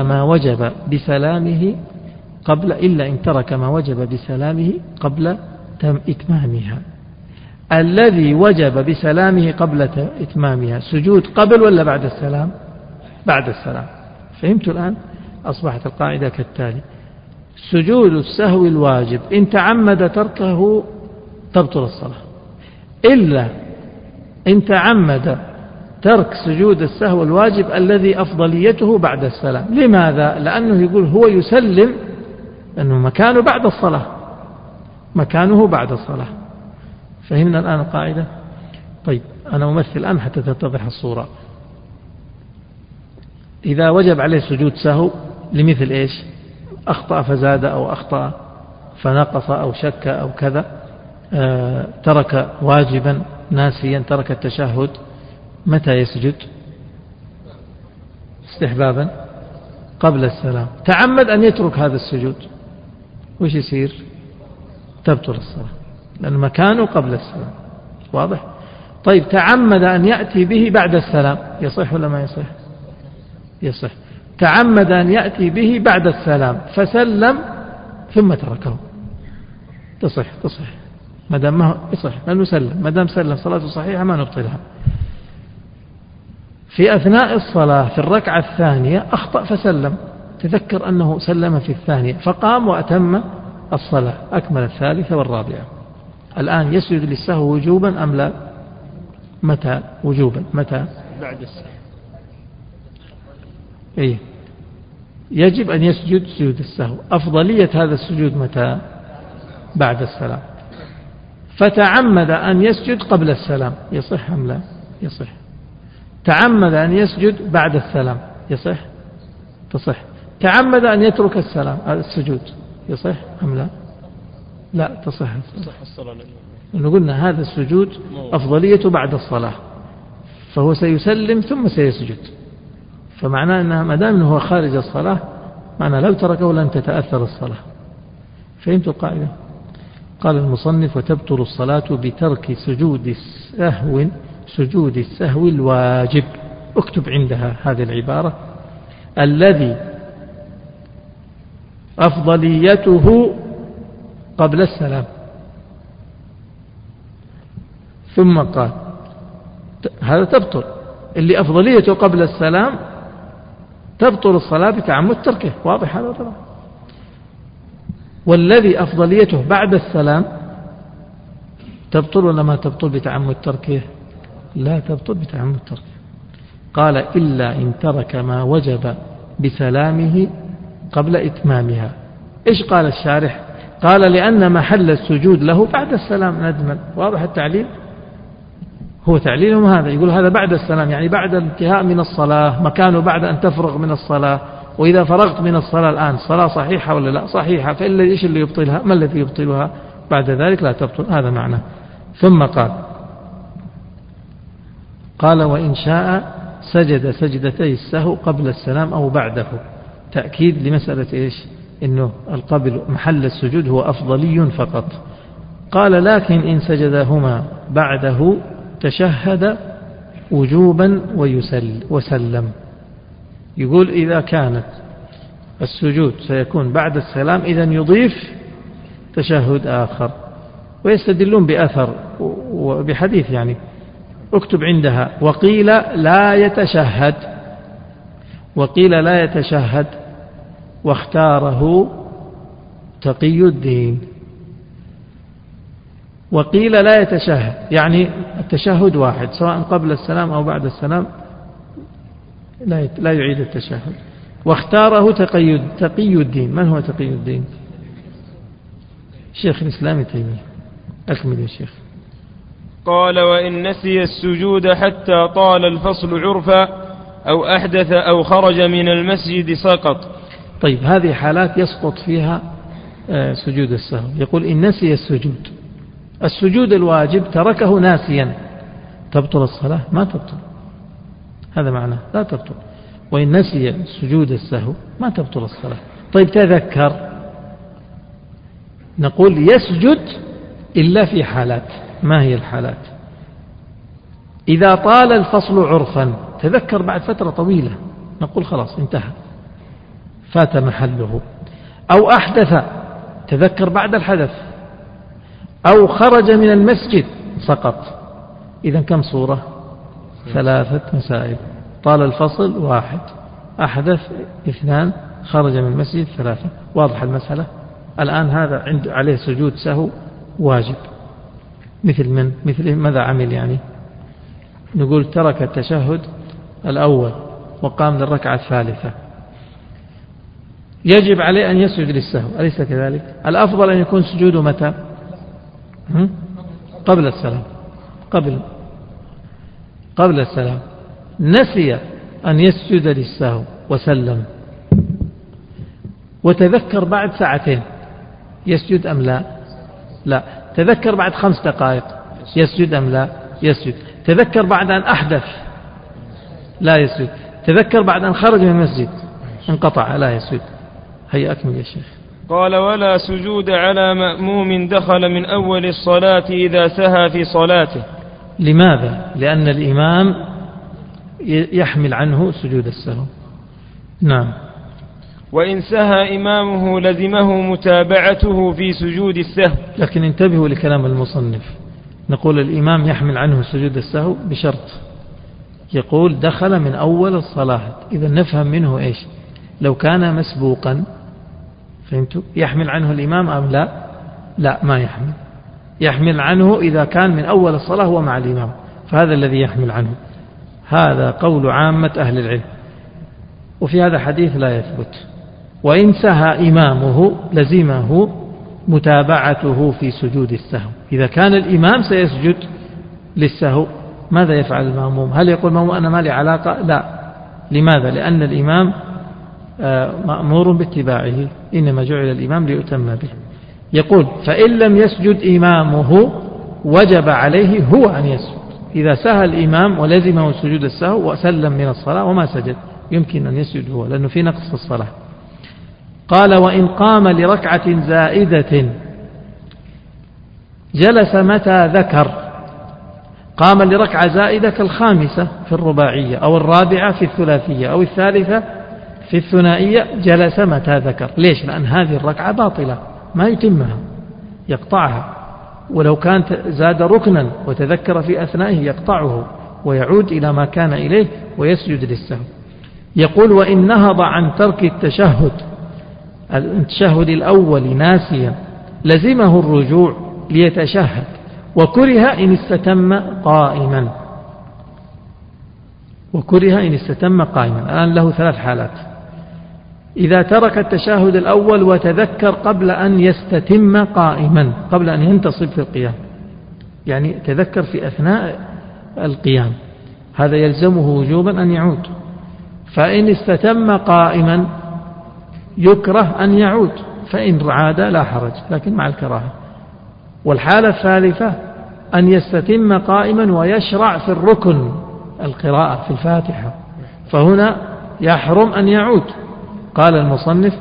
إن ترك ما وجب بسلامه قبل إتمامها. الذي وجب بسلامه قبل إتمامها سجود قبل ولا بعد السلام؟ بعد السلام. فهمتوا الآن؟ أصبحت القاعدة كالتالي: سجود السهو الواجب إن تعمد تركه تبطل الصلاة، إلا إن تعمد ترك سجود السهو الواجب الذي أفضليته بعد السلام. لماذا؟ لأنه يقول هو يسلم أنه مكانه بعد الصلاة، مكانه بعد الصلاة. فهمنا الآن القاعدة؟ طيب أنا أمثل الآن حتى تتضح الصورة. إذا وجب عليه سجود سهو لمثل إيش؟ أخطأ فزاد أو أخطأ فنقص أو شك أو كذا، ترك واجبا ناسيا، ترك التشهد، متى يسجد؟ استحبابا قبل السلام. تعمد أن يترك هذا السجود، وش يصير؟ تبطل الصلاة، لأن مكانه قبل السلام. واضح؟ طيب تعمد أن يأتي به بعد السلام، يصح ولا ما يصح؟ يصح. تعمد أن يأتي به بعد السلام فسلم ثم تركه، تصح ما دام ما يصح، لأنه سلم، ما دام سلم صلاته صحيحة ما نبطلها. في أثناء الصلاة في الركعة الثانية أخطأ فسلم، تذكر أنه سلم في الثانية فقام وأتم الصلاة، أكمل الثالثة والرابعة. الآن يسجد للسهو وجوبا أم لا؟ متى وجوبا؟ متى؟ بعد السلام. إيه، يجب أن يسجد سجود السهو. أفضلية هذا السجود متى؟ بعد السلام. فتعمد أن يسجد قبل السلام، يصح أم لا؟ يصح. تعمد أن يسجد بعد السلام، يصح؟ تصح. تعمد أن يترك السجود، يصح أم لا؟ لا، تصح الصلاة. لأنه قلنا هذا السجود أفضليته بعد الصلاة، فهو سيسلم ثم سيسجد، فمعناه أنه ما دام هو خارج الصلاة معناه لو تركه لن تتأثر الصلاة. فهمت القاعدة؟ قال المصنف: وتبطل الصلاة بترك سجود السهو الواجب. اكتب عندها هذه العبارة: الذي أفضليته قبل السلام. ثم قال هذا تبطل، اللي أفضليته قبل السلام تبطل الصلاة بتعمد تركه. واضح هذا طبعا. والذي أفضليته بعد السلام تبطل ولا ما تبطل بتعمد تركه؟ لا تبطل بتعمد تركه. قال: إلا إن ترك ما وجب بسلامه قبل إتمامها. إيش قال الشارح؟ قال: لأن محل السجود له بعد السلام ندما. واضح التعليل؟ هو تعليلهم هذا، يقول هذا بعد السلام، يعني بعد الانتهاء من الصلاة، مكانه بعد أن تفرغ من الصلاة. وإذا فرغت من الصلاة الآن صلاة صحيحة ولا لا؟ صحيحة. فإلا إيش اللي يبطلها؟ ما الذي يبطلها؟ بعد ذلك لا تبطل. هذا معنى. ثم قال: وإن شاء سجد سجدتي السهو قبل السلام أو بعده. تأكيد لمسألة إيش؟ إنه القبل محل السجود هو أفضلي فقط. قال: لكن إن سجدهما بعده تشهد وجوبا وسلم. يقول إذا كانت السجود سيكون بعد السلام إذن يضيف تشهد آخر. ويستدلون بأثر وبحديث، يعني اكتب عندها: وقيل لا يتشهد واختاره تقي الدين. وقيل لا يتشهد يعني التشهد واحد، سواء قبل السلام أو بعد السلام لا يعيد التشهد. واختاره تقي الدين. من هو تقي الدين؟ شيخ الإسلام تيمية. أكمل يا شيخ. قال: وإن نسي السجود حتى طال الفصل عرفا أو أحدث أو خرج من المسجد سقط. طيب هذه حالات يسقط فيها سجود السهو. يقول: إن نسي السجود الواجب تركه ناسيا، تبطل الصلاة؟ ما تبطل. هذا معناه لا تبطل. وإن نسي سجود السهو ما تبطل الصلاة. طيب تذكر، نقول يسجد إلا في حالات. ما هي الحالات؟ إذا طال الفصل عرفا، تذكر بعد فترة طويلة، نقول خلاص انتهى، فات محله. أو أحدث، تذكر بعد الحدث. أو خرج من المسجد سقط. إذن كم صورة؟ 3 مسائل. طال الفصل 1، أحدث 2، خرج من المسجد 3. واضح المسألة. الآن هذا عليه سجود سهو واجب، مثل ماذا عمل؟ يعني نقول ترك التشهد الأول وقام للركعة الثالثة، يجب عليه أن يسجد للسهو، أليس كذلك؟ الأفضل أن يكون سجوده متى؟ قبل السلام، قبل السلام. نسي أن يسجد للسهو وسلم، وتذكر بعد 2 ساعات، يسجد أم لا؟ لا. تذكر بعد 5 دقائق، يسجد أم لا؟ يسجد. تذكر بعد أن أحدث، لا يسجد. تذكر بعد أن خرج من المسجد، انقطع، لا يسجد. هيا أكمل يا شيخ. قال: ولا سجود على مأموم دخل من أول الصلاة إذا سهى في صلاته. لماذا؟ لأن الإمام يحمل عنه سجود السهو. نعم. وإن سهى إمامه لزمه متابعته في سجود السهو. لكن انتبهوا لكلام المصنف، نقول الإمام يحمل عنه سجود السهو بشرط، يقول دخل من أول الصلاة. إذا نفهم منه إيش؟ لو كان مسبوقا، فهمتوا، يحمل عنه الإمام أم لا؟ لا، ما يحمل. يحمل عنه إذا كان من أول الصلاة ومع الإمام، فهذا الذي يحمل عنه. هذا قول عامة أهل العلم، وفي هذا حديث لا يثبت. وإن سهى إمامه لزمه متابعته في سجود السهو. إذا كان الإمام سيسجد للسهو، ماذا يفعل المأموم؟ هل يقول المأموم أنا ما لي علاقة؟ لا. لماذا؟ لأن الإمام مأمور باتباعه، إنما جعل الإمام ليؤتم به. يقول فإن لم يسجد إمامه وجب عليه هو أن يسجد. إذا سهى الإمام ولزمه سجود السهو وسلم من الصلاة وما سجد، يمكن أن يسجد هو، لأنه في نقص في الصلاة. قال: وإن قام لركعة زائدة جلس متى ذكر. قام لركعة زائدة كالخامسة في الرباعية، أو الرابعة في الثلاثية، أو الثالثة في الثنائية، جلس متى ذكر. ليش؟ لأن هذه الركعة باطلة، ما يتمها، يقطعها. ولو كان زاد ركنا وتذكر في أثنائه يقطعه ويعود إلى ما كان إليه ويسجد للسهو. يقول: وإن نهض عن ترك التشهد الأول ناسيا لزمه الرجوع ليتشهد، وكره إن استتم قائما. الآن له 3 حالات. إذا ترك التشهد الأول وتذكر قبل أن يستتم قائما، قبل أن ينتصب في القيام، يعني تذكر في أثناء القيام، هذا يلزمه وجوبا أن يعود. فإن استتم قائما يكره أن يعود، فإن عاد لا حرج، لكن مع الكراهة. والحالة الثالثة أن يستتم قائما ويشرع في الركن، القراءة في الفاتحة، فهنا يحرم أن يعود. قال المصنف: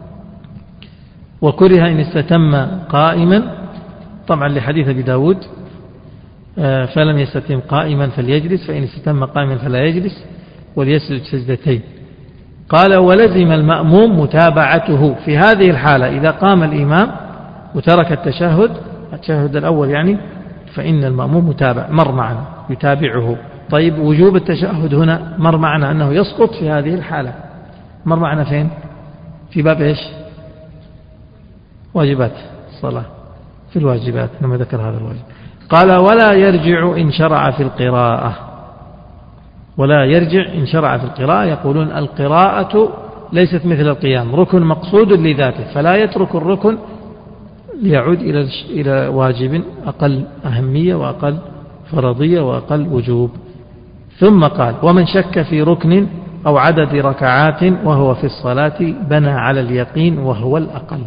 وكره إن استتم قائما، طبعا لحديث أبي داود فلم يستتم قائما فليجلس، فإن استتم قائما فلا يجلس وليسجد سجدتين. قال: ولزم المأموم متابعته في هذه الحالة. إذا قام الإمام وترك التشهد الأول يعني، فإن المأموم متابع، مر معنا يتابعه. طيب، وجوب التشهد هنا مر معنا أنه يسقط في هذه الحالة. مر معنا فين؟ في باب إيش؟ واجبات الصلاة، في الواجبات لما ذكر هذا الواجب. قال: ولا يرجع إن شرع في القراءة. يقولون القراءة ليست مثل القيام، ركن مقصود لذاته، فلا يترك الركن ليعود إلى واجب أقل أهمية وأقل فرضية وأقل وجوب. ثم قال: ومن شك في ركن أو عدد ركعات وهو في الصلاة بنى على اليقين وهو الأقل،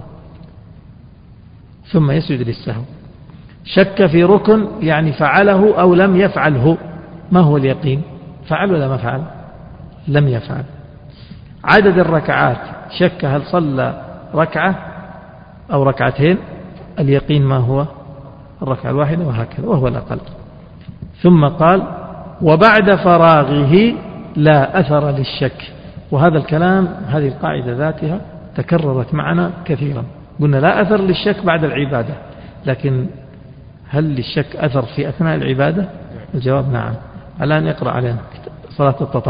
ثم يسجد للسهو. شك في ركن يعني فعله أو لم يفعله. ما هو اليقين؟ فعل ولا ما فعل؟ لم يفعل. عدد الركعات شك هل صلى ركعة أو ركعتين، اليقين ما هو؟ الركعة الواحدة، وهكذا، وهو الأقل. ثم قال: وبعد فراغه لا أثر للشك. وهذا الكلام، هذه القاعدة ذاتها تكررت معنا كثيرا. قلنا لا أثر للشك بعد العبادة، لكن هل للشك أثر في أثناء العبادة؟ الجواب نعم. الآن يقرأ علينا صلاة التطوع.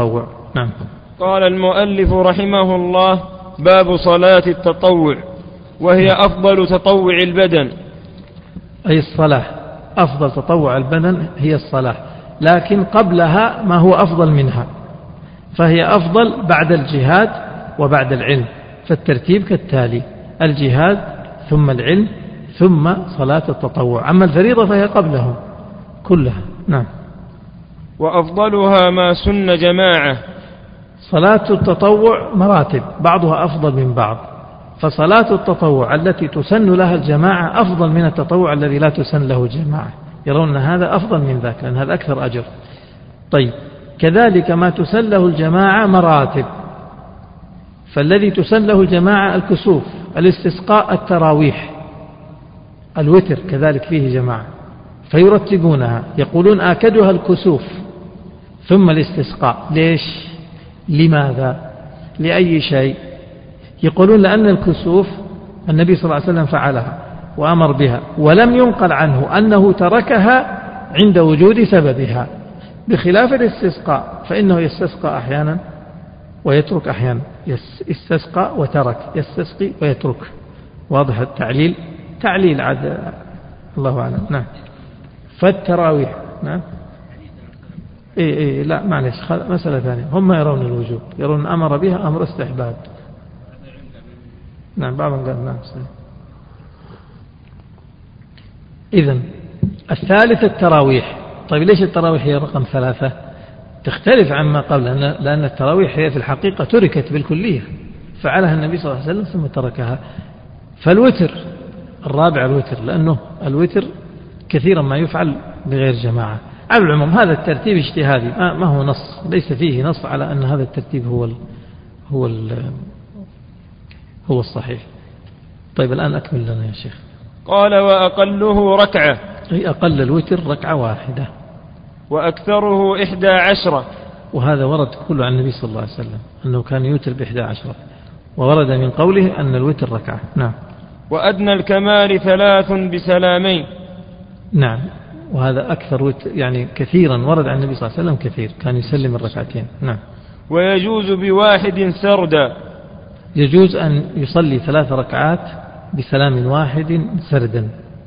نعم. قال المؤلف رحمه الله: باب صلاة التطوع، وهي أفضل تطوع البدن. أي الصلاة، أفضل تطوع البدن هي الصلاة، لكن قبلها ما هو أفضل منها، فهي أفضل بعد الجهاد وبعد العلم، فالترتيب كالتالي: الجهاد ثم العلم ثم صلاة التطوع. أما الفريضة فهي قبلهم كلها. نعم. وأفضلها ما سن جماعة. صلاة التطوع مراتب، بعضها أفضل من بعض، فصلاة التطوع التي تسن لها الجماعة أفضل من التطوع الذي لا تسن له الجماعة، يرون هذا أفضل من ذاك لأن هذا أكثر أجر. طيب، كذلك ما تسن له الجماعة مراتب، فالذي تسن له الجماعة الكسوف، الاستسقاء، التراويح، الوتر كذلك فيه جماعة، فيرتبونها، يقولون آكدها الكسوف ثم الاستسقاء. ليش؟ لماذا؟ لأي شيء؟ يقولون لأن الكسوف النبي صلى الله عليه وسلم فعلها وأمر بها، ولم ينقل عنه أنه تركها عند وجود سببها، بخلاف الاستسقاء فإنه يستسقى أحيانا ويترك أحيانا، يستسقى وترك، يستسقي ويترك. واضح التعليل؟ تعليل عاد، الله أعلم. نعم. فالتراويح. نعم. لا معلش، مسألة ثانية، هم يرون الوجوب، يرون أمر بها أمر استحباب. نعم، بعضهم قال نعم صحيح. إذن الثالث التراويح. طيب ليش التراويح هي رقم 3؟ تختلف عما قبل، لأن التراويح هي في الحقيقة تركت بالكلية، فعلها النبي صلى الله عليه وسلم ثم تركها. فالوتر الرابع الوتر، لأنه الوتر كثيرا ما يفعل بغير جماعة. على العموم هذا الترتيب اجتهادي، ما هو نص، ليس فيه نص على أن هذا الترتيب هو الصحيح. طيب الآن أكمل لنا يا شيخ. قال: وأقله ركعة. أي أقل الوتر ركعة واحدة، وأكثره 11. وهذا ورد كله عن النبي صلى الله عليه وسلم أنه كان يوتر ب11، وورد من قوله أن الوتر ركعة. نعم. وأدنى الكمال 3 بسلامين. نعم، وهذا أكثر وتر، يعني كثيرا ورد عن النبي صلى الله عليه وسلم كثير، كان يسلم الركعتين. نعم. ويجوز بواحد سردا. يجوز أن يصلي 3 ركعات بسلام واحد سردا،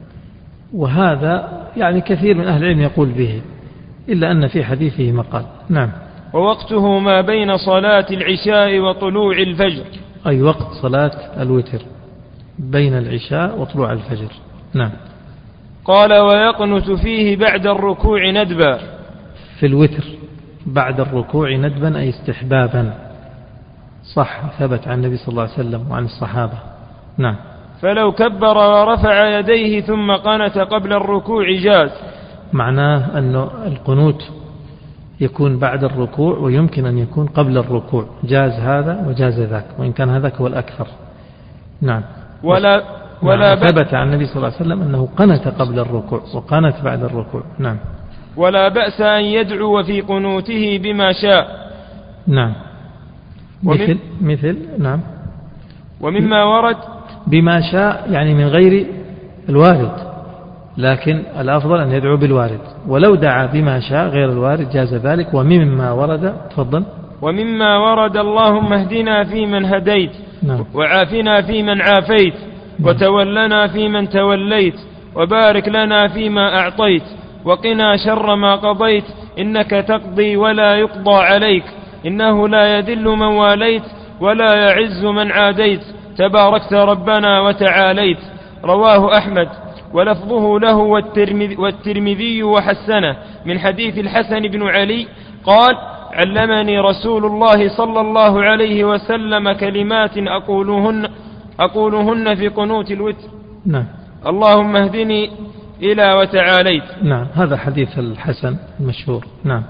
وهذا يعني كثير من أهل العلم يقول به، إلا أن في حديثه مقال. نعم. ووقته ما بين صلاة العشاء وطلوع الفجر. أي وقت صلاة الوتر بين العشاء وطلوع الفجر. نعم. قال: ويقنت فيه بعد الركوع ندبا. في الوتر بعد الركوع ندبا أي استحبابا، صح، ثبت عن النبي صلى الله عليه وسلم وعن الصحابة. نعم. فلو كبر ورفع يديه ثم قنت قبل الركوع جاز. معناه أن القنوت يكون بعد الركوع ويمكن أن يكون قبل الركوع، جاز هذا وجاز ذاك، وإن كان هذاك هو الأكثر. نعم. ولا ثبت عن النبي صلى الله عليه وسلم أنه قنت قبل الركوع وقنت بعد الركوع. نعم. ولا بأس أن يدعو في قنوته بما شاء. نعم. مثل نعم. ومما ورد بما شاء يعني من غير الوارد، لكن الأفضل أن يدعو بالوارد، ولو دعا بما شاء غير الوارد جاز ذلك. ومما ورد، تفضل. ومما ورد: اللهم اهدنا فيمن هديت. نعم. وعافنا فيمن عافيت. نعم. وتولنا فيمن توليت. وبارك لنا فيما أعطيت. وقنا شر ما قضيت، إنك تقضي ولا يقضى عليك، إنه لا يذل من واليت ولا يعز من عاديت، تباركت ربنا وتعاليت. رواه أحمد ولفظه له والترمذي وحسنه من حديث الحسن بن علي قال: علمني رسول الله صلى الله عليه وسلم كلمات أقولهن في قنوت الوتر. نعم. اللهم اهدني إلى وتعاليت. نعم، هذا حديث الحسن المشهور. نعم.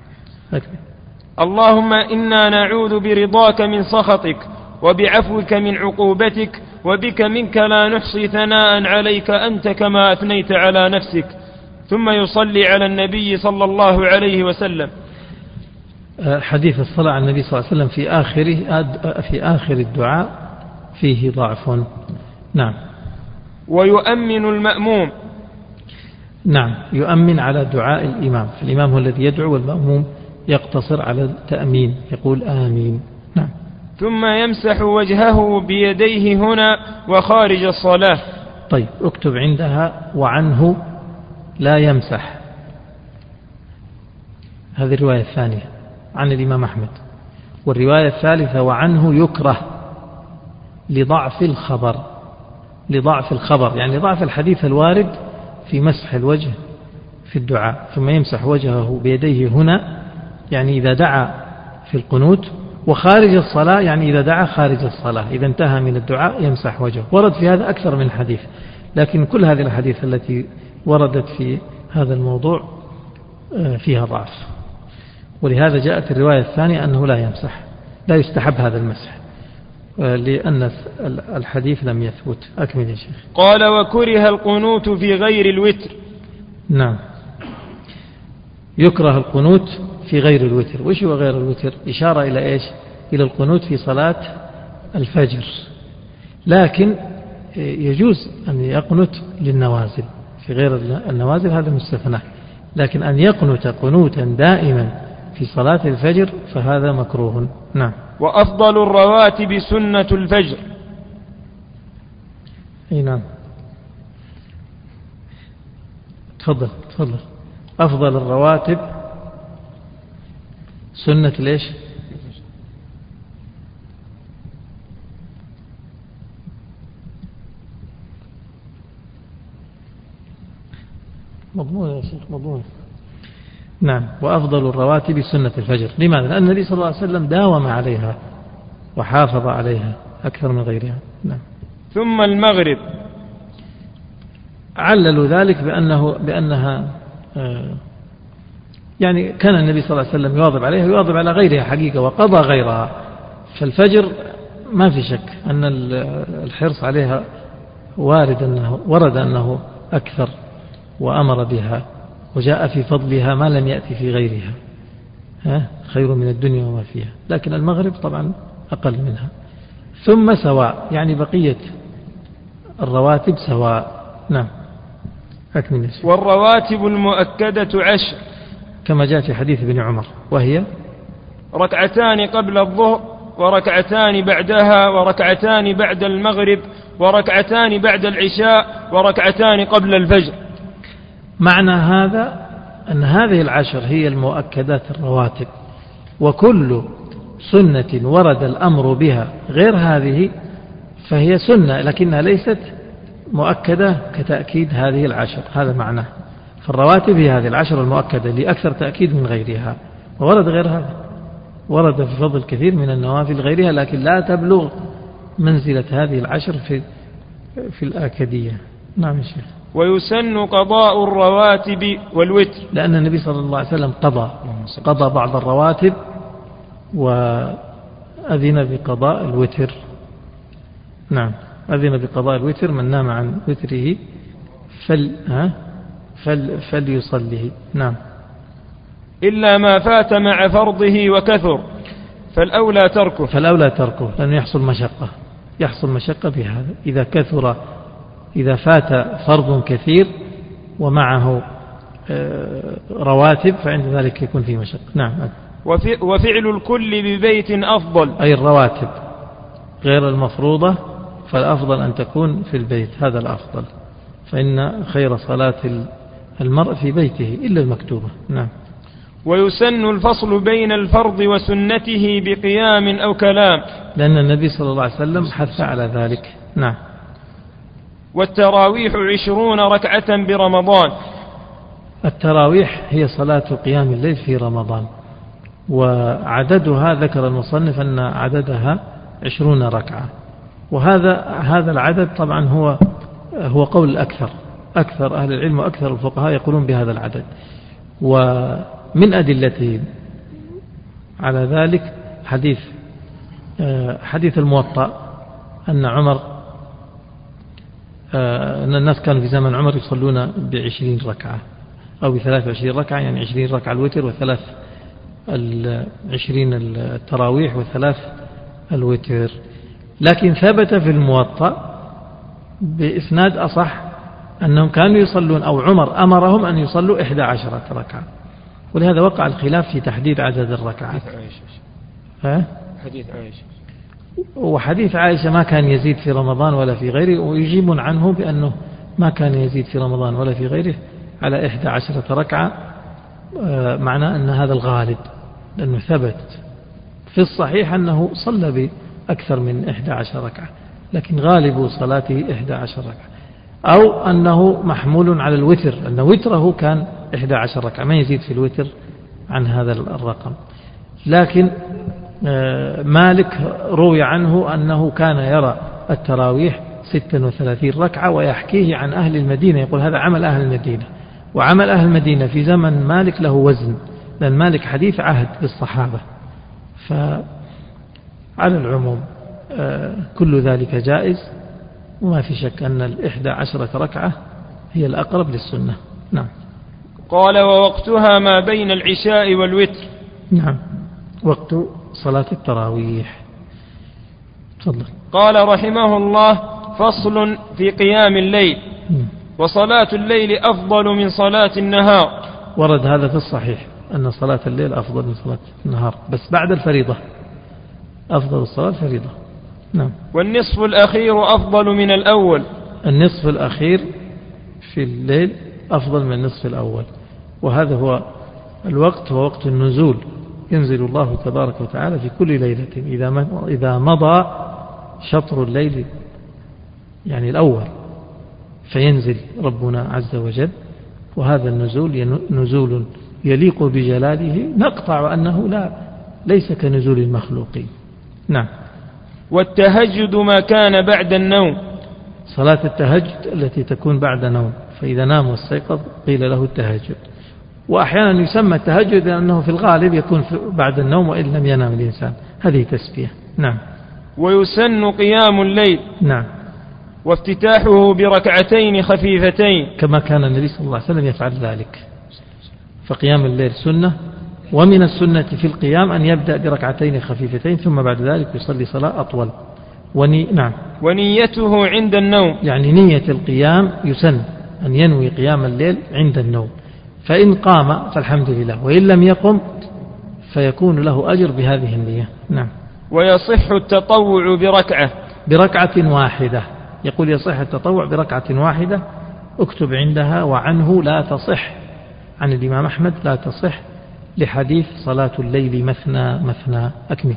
اللهم إنا نعوذ برضاك من سخطك، وبعفوك من عقوبتك، وبك منك لا نحصي ثناء عليك أنت كما أثنيت على نفسك. ثم يصلي على النبي صلى الله عليه وسلم. حديث الصلاة على النبي صلى الله عليه وسلم في آخر الدعاء فيه ضعف. نعم. ويؤمن المأموم. نعم، يؤمن على دعاء الإمام، فالإمام هو الذي يدعو والمأموم يقتصر على التأمين، يقول آمين. نعم. ثم يمسح وجهه بيديه هنا وخارج الصلاة. طيب اكتب عندها وعنه لا يمسح، هذه الرواية الثانية عن الإمام أحمد. والرواية الثالثة وعنه يكره لضعف الخبر، لضعف الخبر يعني ضعف الحديث الوارد في مسح الوجه في الدعاء. ثم يمسح وجهه بيديه هنا يعني إذا دعا في القنوت، وخارج الصلاة يعني إذا دعا خارج الصلاة، إذا انتهى من الدعاء يمسح وجهه. ورد في هذا أكثر من حديث، لكن كل هذه الحديث التي وردت في هذا الموضوع فيها ضعف، ولهذا جاءت الرواية الثانية أنه لا يمسح، لا يستحب هذا المسح لأن الحديث لم يثبت. أكمل يا شيخ. قال وكره القنوت في غير الوتر. نعم، يكره القنوت في غير الوتر. وش هو غير الوتر؟ إشارة إلى إيش؟ إلى القنوت في صلاة الفجر، لكن يجوز أن يقنت للنوازل، في غير النوازل هذا مستثنى، لكن أن يقنت قنوتا دائما في صلاة الفجر فهذا مكروه. نعم. وأفضل الرواتب سنة الفجر. أي نعم، تفضل. أفضل الرواتب سنة ليش؟ مضمون يا شيخ، مضمون. نعم، وأفضل الرواتب سنة الفجر. لماذا؟ لأن النبي صلى الله عليه وسلم داوم عليها وحافظ عليها أكثر من غيرها. نعم. ثم المغرب. عللوا ذلك بأنها يعني كان النبي صلى الله عليه وسلم يواظب عليها ويواظب على غيرها حقيقة، وقضى غيرها. فالفجر ما في شك أن الحرص عليها ورد أنه أكثر وأمر بها، وجاء في فضلها ما لم يأتي في غيرها، خير من الدنيا وما فيها. لكن المغرب طبعا أقل منها. ثم سواء يعني بقية الرواتب سواء. نعم. أكمل. والرواتب المؤكدة 10 كما جاء في حديث ابن عمر، وهي 2 قبل الظهر، 2 بعدها، 2 بعد المغرب، 2 بعد العشاء، 2 قبل الفجر. معنى هذا أن هذه 10 هي المؤكدات الرواتب، وكل سنة ورد الأمر بها غير هذه فهي سنة لكنها ليست مؤكدة كتأكيد هذه 10. هذا معناه. فالرواتب هي هذه 10 المؤكدة لأكثر تأكيد من غيرها، وورد غير هذا، ورد في فضل كثير من النوافل غيرها، لكن لا تبلغ منزلة هذه 10 في الآكدية. نعم يا شيخ. ويسن قضاء الرواتب والوتر، لأن النبي صلى الله عليه وسلم قضى بعض الرواتب وأذن بقضاء الوتر. نعم، أذن بقضاء الوتر، من نام عن وتره فليصليه. نعم. إلا ما فات مع فرضه وكثر فالأولى تركه لأنه يحصل مشقة بهذا. إذا كثر، إذا فات فرض كثير ومعه رواتب فعند ذلك يكون فيه مشقة. نعم. وفعل الكل ببيت أفضل، أي الرواتب غير المفروضة فالأفضل أن تكون في البيت، هذا الأفضل، فإن خير صلاة المرء في بيته إلا المكتوبة. نعم. ويسن الفصل بين الفرض وسنته بقيام أو كلام، لأن النبي صلى الله عليه وسلم حث على ذلك. نعم. والتراويح 20 ركعة برمضان. التراويح هي صلاة قيام الليل في رمضان، وعددها ذكر المصنف أن عددها 20 ركعة، وهذا العدد طبعا هو قول أكثر أهل العلم وأكثر الفقهاء يقولون بهذا العدد. ومن أدلتهم على ذلك حديث الموطأ أن الناس كانوا في زمن عمر يصلون ب20 ركعة أو ب23 ركعة، يعني 20 ركعة الوتر و20 التراويح و3 الوتر. لكن ثبت في الموطأ بإسناد أصح أنهم كانوا يصلون، أو عمر أمرهم أن يصلوا 11 ركعة، ولهذا وقع الخلاف في تحديد عدد الركعات. حديث عائشة وحديث عائشة ما كان يزيد في رمضان ولا في غيره، ويجيبون عنه بأنه ما كان يزيد في رمضان ولا في غيره على 11 ركعة. معناه أن هذا الغالب، لأنه ثبت في الصحيح أنه صلى بأكثر من 11 ركعة، لكن غالب صلاته 11 ركعة. أو أنه محمول على الوتر، أن وتره كان 11 ركعة، ما يزيد في الوتر عن هذا الرقم. لكن مالك روي عنه أنه كان يرى التراويح 36 ركعة، ويحكيه عن أهل المدينة، يقول هذا عمل أهل المدينة. وعمل أهل المدينة في زمن مالك له وزن، لأن مالك حديث عهد بالصحابة. فعلى العموم كل ذلك جائز، وما في شك أن 11 ركعة هي الأقرب للسنة. نعم. قال ووقتها ما بين العشاء والوتر. نعم، وقت صلاة التراويح. تفضل. قال رحمه الله: فصل في قيام الليل. وصلاة الليل أفضل من صلاة النهار. ورد هذا في الصحيح أن صلاة الليل أفضل من صلاة النهار، بس بعد الفريضة. أفضل الصلاة الفريضة. نعم. والنصف الأخير أفضل من الأول. النصف الأخير في الليل أفضل من النصف الأول، وهذا هو الوقت، هو وقت النزول. ينزل الله تبارك وتعالى في كل ليلة إذا مضى شطر الليل يعني الأول، فينزل ربنا عز وجل، وهذا النزول نزول يليق بجلاله، نقطع أنه ليس كنزول المخلوقين. نعم. والتهجد ما كان بعد النوم. صلاة التهجد التي تكون بعد نوم، فإذا نام واستيقظ قيل له التهجد. وأحيانا يسمى التهجد لأنه في الغالب يكون بعد النوم وإن لم ينام الإنسان، هذه تسبيح. نعم. ويسن قيام الليل. نعم. وافتتاحه بركعتين خفيفتين، كما كان النبي صلى الله عليه وسلم يفعل ذلك. فقيام الليل سنة، ومن السنة في القيام أن يبدأ بركعتين خفيفتين ثم بعد ذلك يصلي صلاة أطول. نعم. ونيته عند النوم، يعني نية القيام يسن أن ينوي قيام الليل عند النوم، فإن قام فالحمد لله، وإن لم يقم فيكون له أجر بهذه النية. نعم. ويصح التطوع بركعة واحدة. يقول يصح التطوع بركعة واحدة، اكتب عندها وعنه لا تصح، عن الإمام أحمد لا تصح، لحديث صلاة الليل مثنى مثنى. أكمل.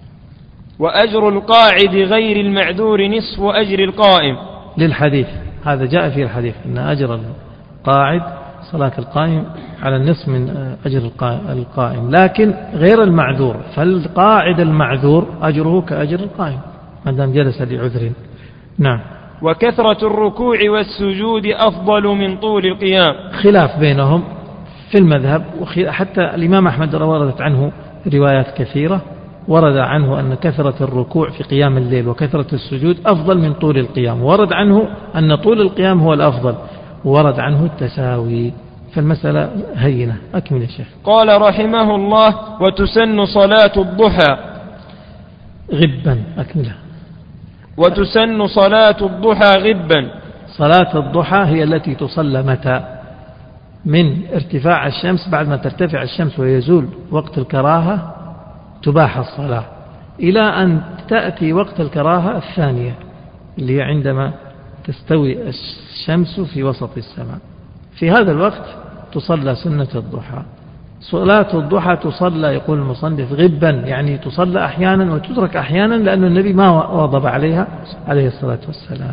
وأجر القاعد غير المعذور نصف أجر القائم. للحديث هذا جاء في الحديث أن أجر القاعد صلاة القائم على النصف من أجر القائم، لكن غير المعذور، فالقاعد المعذور أجره كأجر القائم ما دام جلس لعذر. نعم. وكثرة الركوع والسجود أفضل من طول القيام. خلاف بينهم في المذهب، حتى الإمام أحمد وردت عنه روايات كثيرة، ورد عنه أن كثرة الركوع في قيام الليل وكثرة السجود أفضل من طول القيام، ورد عنه أن طول القيام هو الأفضل، ورد عنه التساوي، فالمسألة هينة. أكمل يا شيخ. قال رحمه الله: وتسن صلاة الضحى غبا. أكملها. وتسن صلاة الضحى غبا. صلاة الضحى هي التي تصلى متى؟ من ارتفاع الشمس، بعد ما ترتفع الشمس ويزول وقت الكراهة تباح الصلاة، إلى أن تأتي وقت الكراهة الثانية اللي هي عندما تستوي الشمس في وسط السماء. في هذا الوقت تصلى سنة الضحى. صلاة الضحى تصلى، يقول المصنف، غبا، يعني تصلى أحيانا وتترك أحيانا، لأن النبي ما واظب عليها عليه الصلاة والسلام.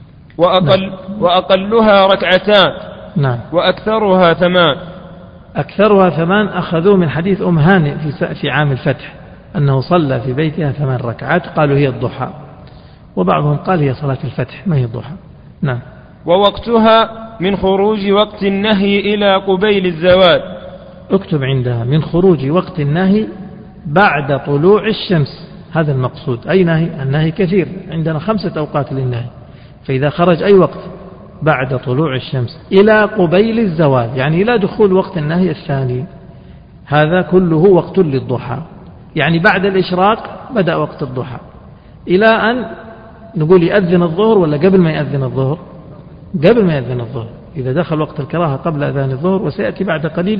وأقلها ركعتان. نعم. وأكثرها 8. أكثرها 8 أخذوه من حديث أم هانئ في عام الفتح أنه صلى في بيتها 8 ركعات، قالوا هي الضحى، وبعضهم قال هي صلاة الفتح ما هي الضحى. نعم. ووقتها من خروج وقت النهي إلى قبيل الزوال. اكتب عندها من خروج وقت النهي بعد طلوع الشمس، هذا المقصود. أي نهي؟ النهي كثير، عندنا 5 أوقات للنهي، فإذا خرج أي وقت بعد طلوع الشمس إلى قبيل الزوال، يعني إلى دخول وقت النهي الثاني، هذا كله وقت للضحى. يعني بعد الإشراق بدأ وقت الضحى إلى أن نقول يأذن الظهر، ولا قبل ما يأذن الظهر؟ قبل ما يأذن الظهر، إذا دخل وقت الكراهة قبل أذان الظهر، وسيأتي بعد قليل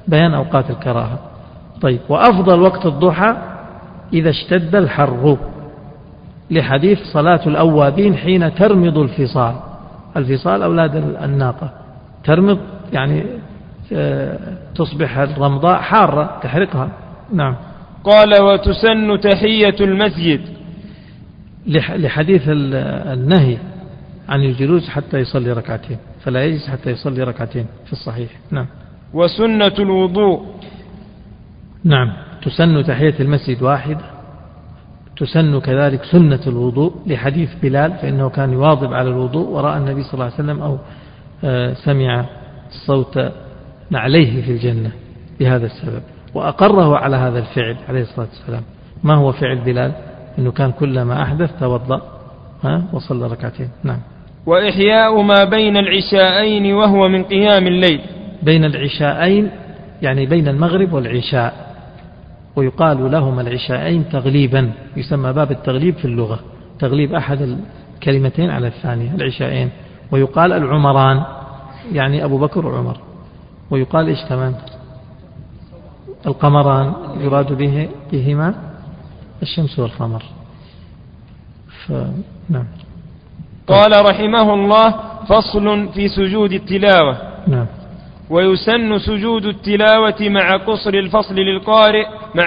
بيان أوقات الكراهة. طيب، وأفضل وقت الضحى إذا اشتد الحر، لحديث صلاة الأوابين حين ترمض الفصال. الفصال أولاد الناقة، ترمض يعني تصبح الرمضاء حارة تحرقها. نعم. قال وتسن تحية المسجد، لحديث النهي عن الجلوس حتى يصلي ركعتين، فلا يجلس حتى يصلي ركعتين في الصحيح. نعم. وسنة الوضوء. نعم، تسن تحية المسجد واحدة، تسن كذلك سنة الوضوء لحديث بلال، فإنه كان يواظب على الوضوء ورأى النبي صلى الله عليه وسلم أو سمع صوت نعليه في الجنة بهذا السبب، وأقره على هذا الفعل عليه الصلاة والسلام. ما هو فعل بلال؟ إنه كان كلما أحدث توضأ وصلى ركعتين. نعم. وإحياء ما بين العشاءين وهو من قيام الليل. بين العشاءين يعني بين المغرب والعشاء، ويقال لهما العشاءين تغليبا، يسمى باب التغليب في اللغة، تغليب أحد الكلمتين على الثانية، العشاءين. ويقال العمران، يعني أبو بكر وعمر. ويقال إيش كمان؟ القمران، يراد بهما الشمس والقمر. نعم. قال رحمه الله: فصل في سجود التلاوة. نعم. ويسن سجود التلاوة مع قصر الفصل للقارئ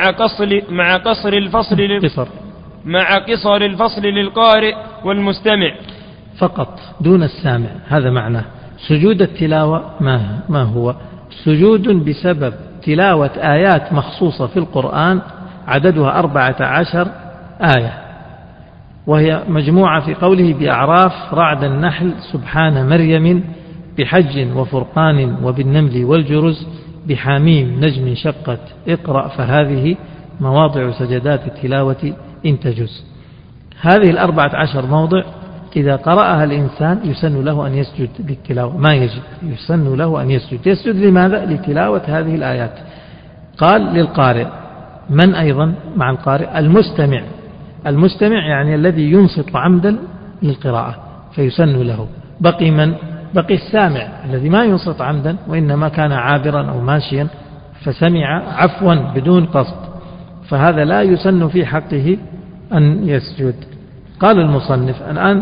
مع قصر الفصل للقارئ والمستمع فقط دون السامع. هذا معناه سجود التلاوة. ما هو؟ سجود بسبب تلاوة آيات مخصوصة في القرآن عددها 14 آية، وهي مجموعة في قوله بأعراف، رعد، النحل، سبحان مريم، بحج وفرقان وبالنمل والجرز، بحاميم، نجم، شقت، اقرأ، فهذه مواضع سجدات التلاوة إن تجز. هذه 14 موضع إذا قرأها الإنسان يسن له أن يسجد للتلاوة، ما يجب، يسن له أن يسجد. يسجد لماذا؟ لتلاوة هذه الآيات. قال للقارئ. من أيضا مع القارئ؟ المستمع يعني الذي ينصت عمدا للقراءة فيسن له. بقي من؟ بقي السامع الذي ما ينصت عمدا وإنما كان عابرا أو ماشيا فسمع عفوا بدون قصد، فهذا لا يسن في حقه أن يسجد. قال المصنف الآن: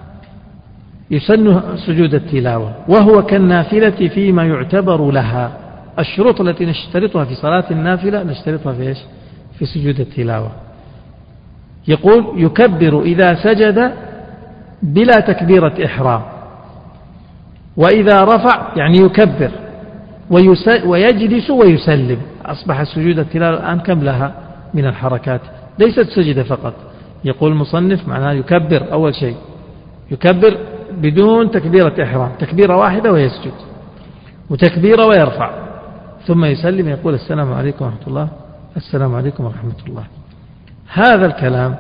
يسن سجود التلاوة وهو كالنافلة فيما يعتبر لها. الشروط التي نشترطها في صلاة النافلة نشترطها في إيش؟ في سجود التلاوة. يقول: يكبر إذا سجد بلا تكبيرة إحرام، وإذا رفع يعني يكبر ويجلس ويسلم. أصبح سجود التلاوة الآن كم لها من الحركات؟ ليست سجدة فقط. يقول المصنف معناه يكبر أول شيء، يكبر بدون تكبيرة إحرام، تكبيرة واحدة ويسجد، وتكبيرة ويرفع، ثم يسلم يقول السلام عليكم ورحمة الله، السلام عليكم ورحمة الله. هذا الكلام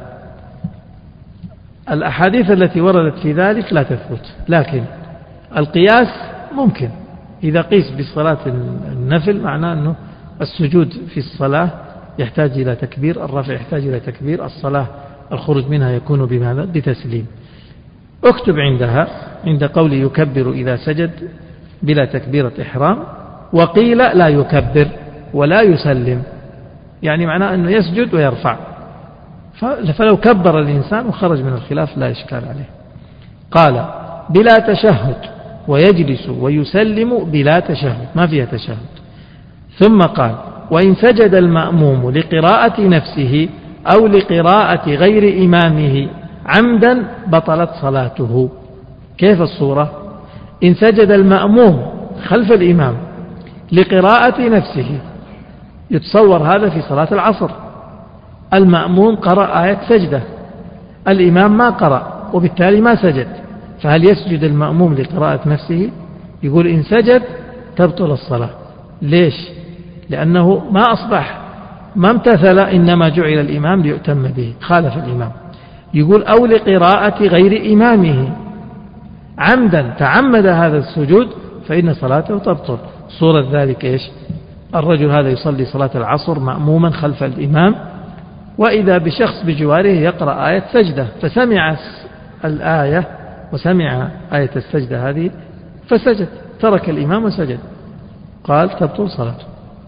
الأحاديث التي وردت في ذلك لا تثبت، لكن القياس ممكن. إذا قيس بالصلاة النفل معناه أنه السجود في الصلاة يحتاج إلى تكبير، الرفع يحتاج إلى تكبير، الصلاة الخروج منها يكون بماذا؟ بتسليم. اكتب عند قول يكبر إذا سجد بلا تكبيرة إحرام، وقيل لا يكبر ولا يسلم، يعني معناه أنه يسجد ويرفع. فلو كبر الإنسان وخرج من الخلاف لا إشكال عليه. قال: بلا تشهد، ويجلس ويسلم بلا تشهد، ما فيها تشهد. ثم قال: وإن سجد المأموم لقراءة نفسه أو لقراءة غير إمامه عمدا بطلت صلاته. كيف الصورة؟ إن سجد المأموم خلف الإمام لقراءة نفسه، يتصور هذا في صلاة العصر، المأموم قرأ آية سجدة، الإمام ما قرأ وبالتالي ما سجد، فهل يسجد المأموم لقراءة نفسه؟ يقول إن سجد تبطل الصلاة. ليش؟ لأنه ما امتثل، إنما جعل الإمام ليؤتم به، خالف الإمام. يقول أو لقراءة غير إمامه عمدا، تعمد هذا السجود فإن صلاته تبطل. صورة ذلك إيش؟ الرجل هذا يصلي صلاة العصر مأموما خلف الإمام، وإذا بشخص بجواره يقرأ آية سجدة، فسمع الآية وسمع آية السجدة هذه فسجد، ترك الإمام وسجد، قال تبطل صلاته.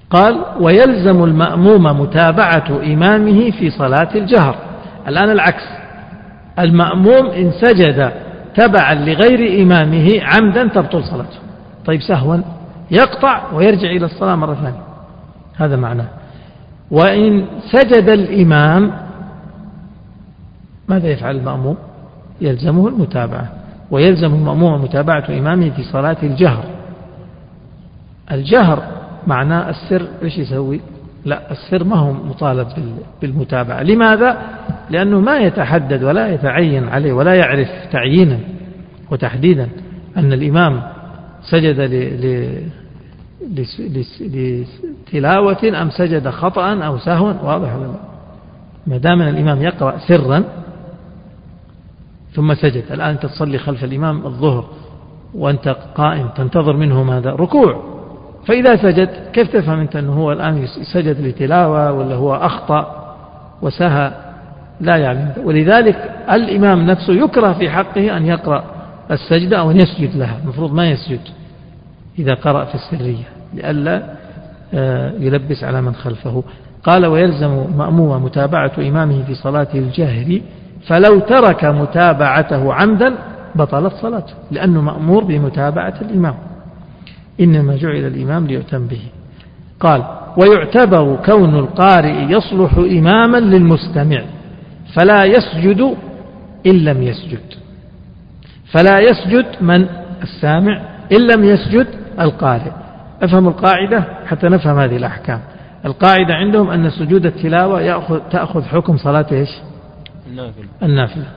قال ويلزم المأموم متابعة إمامه في صلاة الجهر. الآن العكس، المأموم إن سجد تبعا لغير إمامه عمدا تبطل صلاته. طيب سهوا يقطع ويرجع إلى الصلاة مرة ثانية، هذا معناه. وإن سجد الإمام ماذا يفعل المأموم؟ يلزمه المتابعة، ويلزم المأموم متابعة إمامه في صلاة الجهر. الجهر معناه السر، إيش يسوي؟ لا، السر ما هو مطالب بالمتابعة. لماذا؟ لأنه ما يتحدد ولا يتعين عليه ولا يعرف تعيينا وتحديدا أن الإمام سجد لتلاوة أم سجد خطأ أو سهوا، واضح ولا لا؟ ما دام الإمام يقرأ سرا ثم سجد، الآن أنت تصلي خلف الإمام الظهر وأنت قائم تنتظر منه ماذا؟ ركوع. فإذا سجد كيف تفهم أنت أنه هو الآن سجد لتلاوة ولا هو أخطأ وسهى؟ لا يعلم. ولذلك الإمام نفسه يكره في حقه أن يقرأ السجدة أو أن يسجد لها، المفروض ما يسجد إذا قرأ في السرية لئلا يلبس على من خلفه. قال ويلزم مأموم متابعة إمامه في صلاة الجهر، فلو ترك متابعته عمدا بطلت صلاته، لأنه مأمور بمتابعة الإمام، إنما جعل الإمام ليؤتم به. قال ويعتبر كون القارئ يصلح إماما للمستمع فلا يسجد إن لم يسجد. فلا يسجد من؟ السامع، إن لم يسجد القارئ. أفهم القاعدة حتى نفهم هذه الأحكام. القاعدة عندهم أن سجود التلاوة تأخذ حكم صلاة إيش؟ النافلة.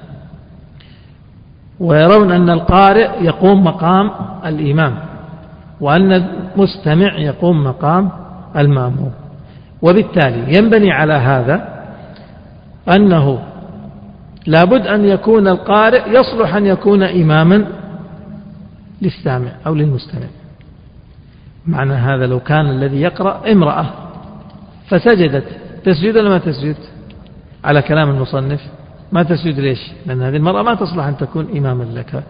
ويرون أن القارئ يقوم مقام الإمام، وأن المستمع يقوم مقام المأموم. وبالتالي ينبني على هذا أنه لابد أن يكون القارئ يصلح أن يكون إماما للسامع أو للمستمع. معنى هذا لو كان الذي يقرأ امرأة فسجدت، تسجد ولا ما تسجد؟ على كلام المصنف ما تسجد. ليش؟ لأن هذه المرأة ما تصلح أن تكون إماما لك.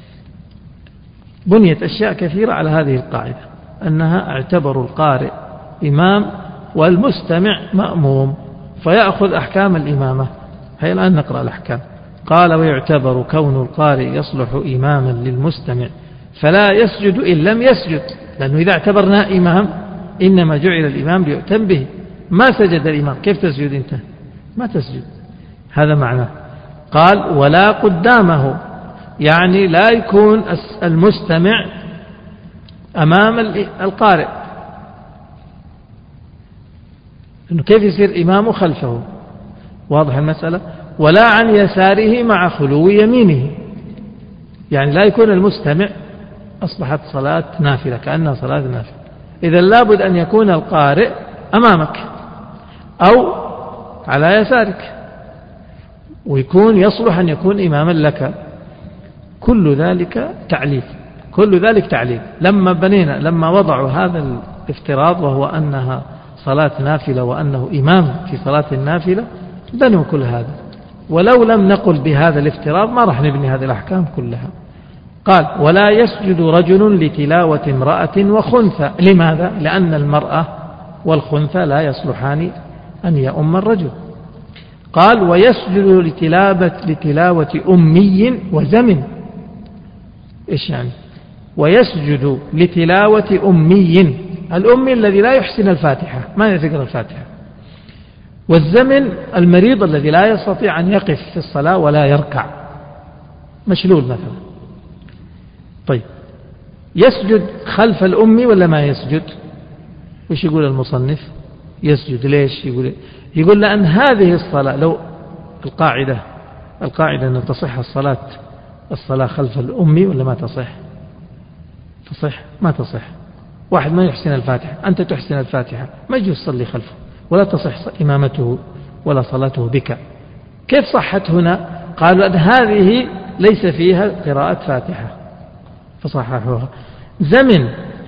بنيت أشياء كثيرة على هذه القاعدة، أنها اعتبروا القارئ إمام والمستمع مأموم فيأخذ أحكام الإمامة. هيا الآن نقرأ الأحكام. قال ويعتبر كون القارئ يصلح إماما للمستمع فلا يسجد إن لم يسجد، لأنه إذا اعتبرنا إمام إنما جعل الإمام ليؤتم به. ما سجد الإمام كيف تسجد أنت؟ ما تسجد. هذا معناه. قال ولا قدامه، يعني لا يكون المستمع أمام القارئ، إنه كيف يصير إمامه خلفه؟ واضح المسألة. ولا عن يساره مع خلو يمينه، يعني لا يكون المستمع أصبحت صلاة نافلة كأنها صلاة نافلة. إذا لابد أن يكون القارئ أمامك أو على يسارك، ويكون يصلح أن يكون إماما لك. كل ذلك تعليل، كل ذلك تعليل. لما وضعوا هذا الافتراض وهو أنها صلاة نافلة وأنه إمام في صلاة النافلة بنوا كل هذا. ولو لم نقل بهذا الافتراض ما راح نبني هذه الأحكام كلها. قال ولا يسجد رجل لتلاوة امرأة وخنثى. لماذا؟ لأن المرأة والخنثى لا يصلحان أن يؤم الرجل. قال ويسجد لتلاوة أمي وزمن. إيش يعني؟ ويسجد لتلاوة أمي، الأمي الذي لا يحسن الفاتحة، ما يقرأ الفاتحة. والزمن المريض الذي لا يستطيع أن يقف في الصلاة ولا يركع، مشلول مثلا. طيب يسجد خلف الأمي ولا ما يسجد؟ وش يقول المصنف؟ يسجد. ليش يقول لأن هذه الصلاة لو القاعدة أن تصح الصلاة خلف الأمي ولا ما تصح؟ تصح؟ ما تصح. واحد ما يحسن الفاتحة، أنت تحسن الفاتحة، ما يجوز تصلي خلفه ولا تصح إمامته ولا صلاته بك. كيف صحت هنا؟ قالوا أن هذه ليس فيها قراءة فاتحة فصححوها. زمن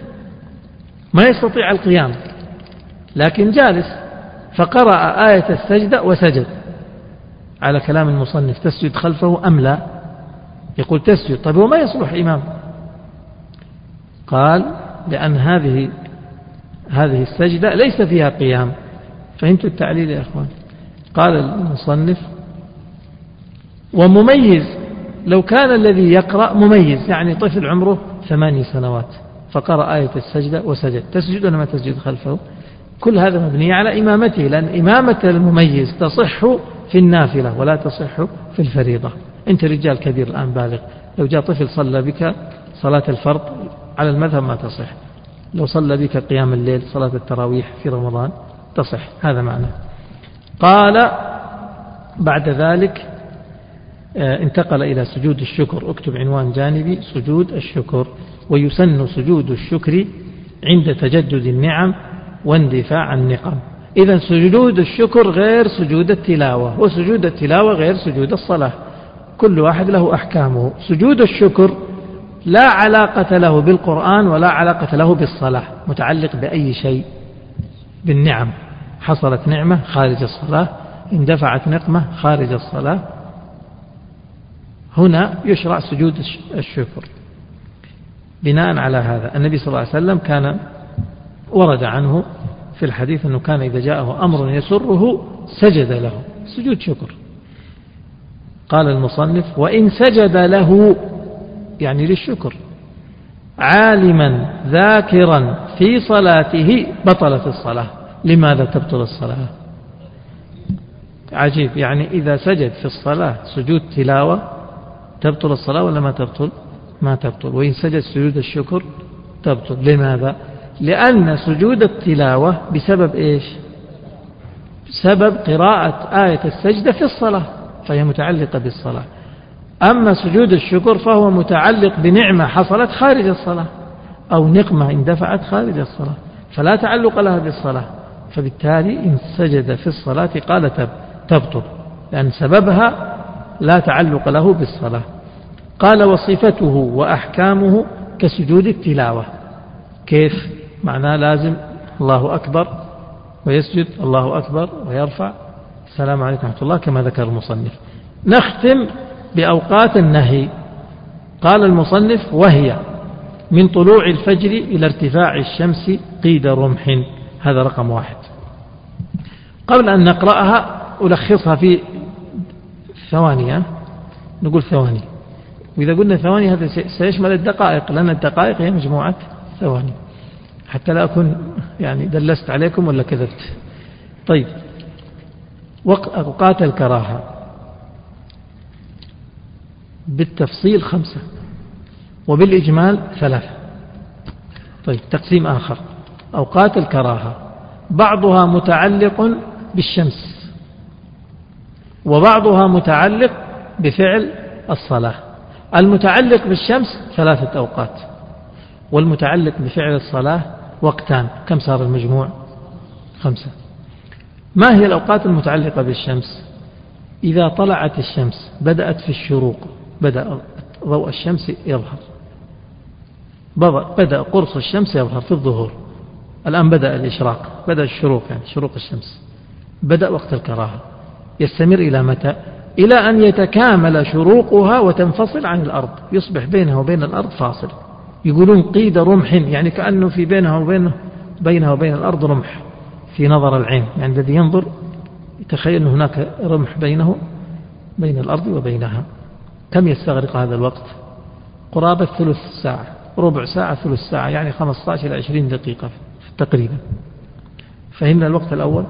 ما يستطيع القيام لكن جالس فقرأ آية السجدة وسجد، على كلام المصنف تسجد خلفه أم لا؟ يقول تسجد. طيب هو ما يصلح إمام. قال لأن هذه هذه السجدة ليس فيها قيام. فهمتوا التعليل يا أخوان؟ قال المصنف: ومميز لو كان الذي يقرأ مميز، يعني طفل عمره 8 سنوات فقرأ آية السجدة وسجد، تسجد ولا ما تسجد خلفه؟ كل هذا مبني على إمامته، لأن إمامة المميز تصح في النافلة ولا تصح في الفريضة. أنت رجال كبير الآن بالغ، لو جاء طفل صلى بك صلاة الفرض على المذهب ما تصح، لو صلى بك قيام الليل صلاة التراويح في رمضان تصح. هذا معنى. قال بعد ذلك انتقل إلى سجود الشكر. اكتب عنوان جانبي: سجود الشكر. ويسن سجود الشكر عند تجدد النعم واندفاع النقم. إذن سجود الشكر غير سجود التلاوة، وسجود التلاوة غير سجود الصلاة، كل واحد له أحكامه. سجود الشكر لا علاقة له بالقرآن ولا علاقة له بالصلاة، متعلق بأي شيء، بالنعم. حصلت نعمة خارج الصلاة، اندفعت نقمة خارج الصلاة، هنا يشرع سجود الشكر. بناء على هذا النبي صلى الله عليه وسلم كان ورد عنه في الحديث أنه كان إذا جاءه أمر يسره سجد له سجود شكر. قال المصنف: وإن سجد له يعني للشكر عالما ذاكرا في صلاته بطلت الصلاة. لماذا تبطل الصلاة؟ عجيب، يعني إذا سجد في الصلاة سجود تلاوة تبطل الصلاة ولا ما تبطل؟ ما تبطل. وإن سجد سجود الشكر تبطل. لماذا؟ لأن سجود التلاوة بسبب إيش؟ بسبب قراءة آية السجدة في الصلاة، فهي متعلقة بالصلاة. أما سجود الشكر فهو متعلق بنعمة حصلت خارج الصلاة أو نقمة اندفعت خارج الصلاة، فلا تعلق لها بالصلاة، فبالتالي إن سجد في الصلاة قال تبطل، لأن سببها لا تعلق له بالصلاة. قال: وصفته وأحكامه كسجود التلاوة. كيف؟ معناه لازم الله أكبر ويسجد، الله أكبر ويرفع، السلام عليكم ورحمة الله، كما ذكر المصنف. نختم بأوقات النهي. قال المصنف: وهي من طلوع الفجر إلى ارتفاع الشمس قيد رمح. هذا رقم 1. قبل أن نقرأها ألخصها في ثواني، نقول ثواني، وإذا قلنا ثواني هذا سيشمل الدقائق، لأن الدقائق هي مجموعة ثواني، حتى لا أكون يعني دلست عليكم ولا كذبت. طيب، أوقات الكراهة بالتفصيل 5 وبالإجمال 3. طيب، تقسيم آخر: أوقات الكراهة بعضها متعلق بالشمس وبعضها متعلق بفعل الصلاة. المتعلق بالشمس 3 أوقات، والمتعلق بفعل الصلاة وقتان. كم صار المجموع؟ 5. ما هي الأوقات المتعلقة بالشمس؟ إذا طلعت الشمس بدأت في الشروق، بدأ ضوء الشمس يظهر، بدأ قرص الشمس يظهر في الظهور، الآن بدأ الإشراق، بدأ الشروق، يعني شروق الشمس، بدأ وقت الكراهة. يستمر إلى متى؟ إلى أن يتكامل شروقها وتنفصل عن الأرض، يصبح بينها وبين الأرض فاصل. يقولون قيد رمح، يعني كأنه في بينها وبين الأرض رمح في نظر العين، يعني الذي ينظر يتخيل أن هناك رمح بين الأرض وبينها. كم يستغرق هذا الوقت؟ قرابة ثلث ساعة، ربع ساعة، ثلث ساعة، يعني 15 إلى 20 دقيقة تقريبا. فهمنا الوقت الأول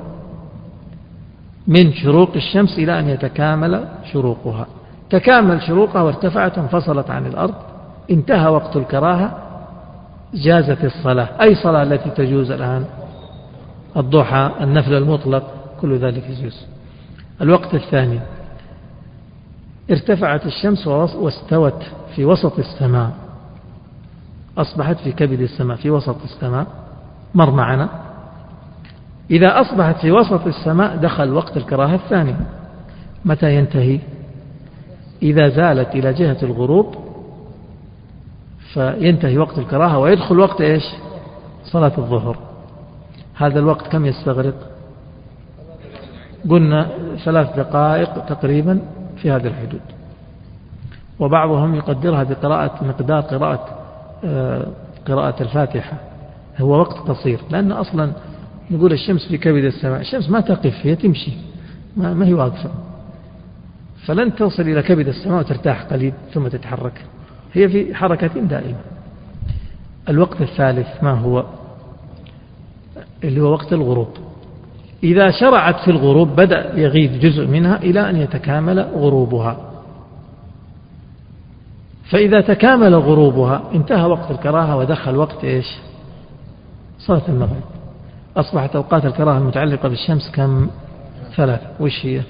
من شروق الشمس إلى أن يتكامل شروقها. تكامل شروقها وارتفعت وانفصلت عن الأرض، انتهى وقت الكراهة، جازت الصلاة. أي صلاة التي تجوز الآن؟ الضحى، النفل المطلق، كل ذلك يجوز. الوقت الثاني: ارتفعت الشمس واستوت في وسط السماء، أصبحت في كبد السماء، في وسط السماء، مر معنا. إذا أصبحت في وسط السماء دخل وقت الكراهة الثاني. متى ينتهي؟ إذا زالت إلى جهة الغروب فينتهي وقت الكراهة ويدخل وقت إيش؟ صلاة الظهر. هذا الوقت كم يستغرق؟ قلنا 3 دقائق تقريبا في هذه الحدود، وبعضهم يقدرها بقراءة مقدار قراءة الفاتحة هو وقت قصير، لأن أصلا نقول الشمس في كبد السماء، الشمس ما تقف، هي تمشي، ما هي واقفة، فلن توصل إلى كبد السماء وترتاح قليل ثم تتحرك، هي في حركة دائمة. الوقت الثالث ما هو؟ اللي هو وقت الغروب. إذا شرعت في الغروب بدأ يغيب جزء منها إلى أن يتكامل غروبها، فإذا تكامل غروبها انتهى وقت الكراهة ودخل وقت إيش؟ صلاة المغرب. أصبحت أوقات الكراهة المتعلقة بالشمس كم؟ 3. وش هي؟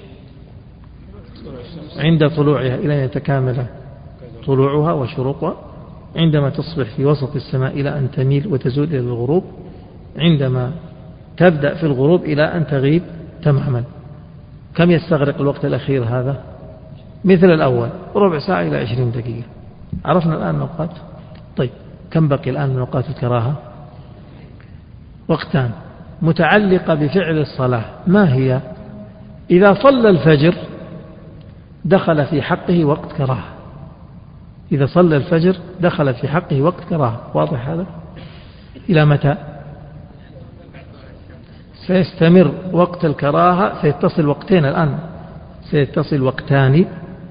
عند طلوعها إلى أن يتكامل طلوعها وشروقها، عندما تصبح في وسط السماء إلى أن تميل وتزول إلى الغروب، عندما تبدأ في الغروب إلى أن تغيب تماما. كم يستغرق الوقت الأخير هذا؟ مثل الأول، ربع ساعة إلى 20 دقيقة. عرفنا الآن الأوقات. طيب كم بقي الآن من أوقات الكراهة؟ وقتان متعلقة بفعل الصلاة. ما هي؟ إذا صلى الفجر دخل في حقه وقت كراهة، إذا صلى الفجر دخل في حقه وقت كراهة. واضح هذا؟ إلى متى؟ سيستمر وقت الكراهة، سيتصل وقتين الآن، سيتصل وقتان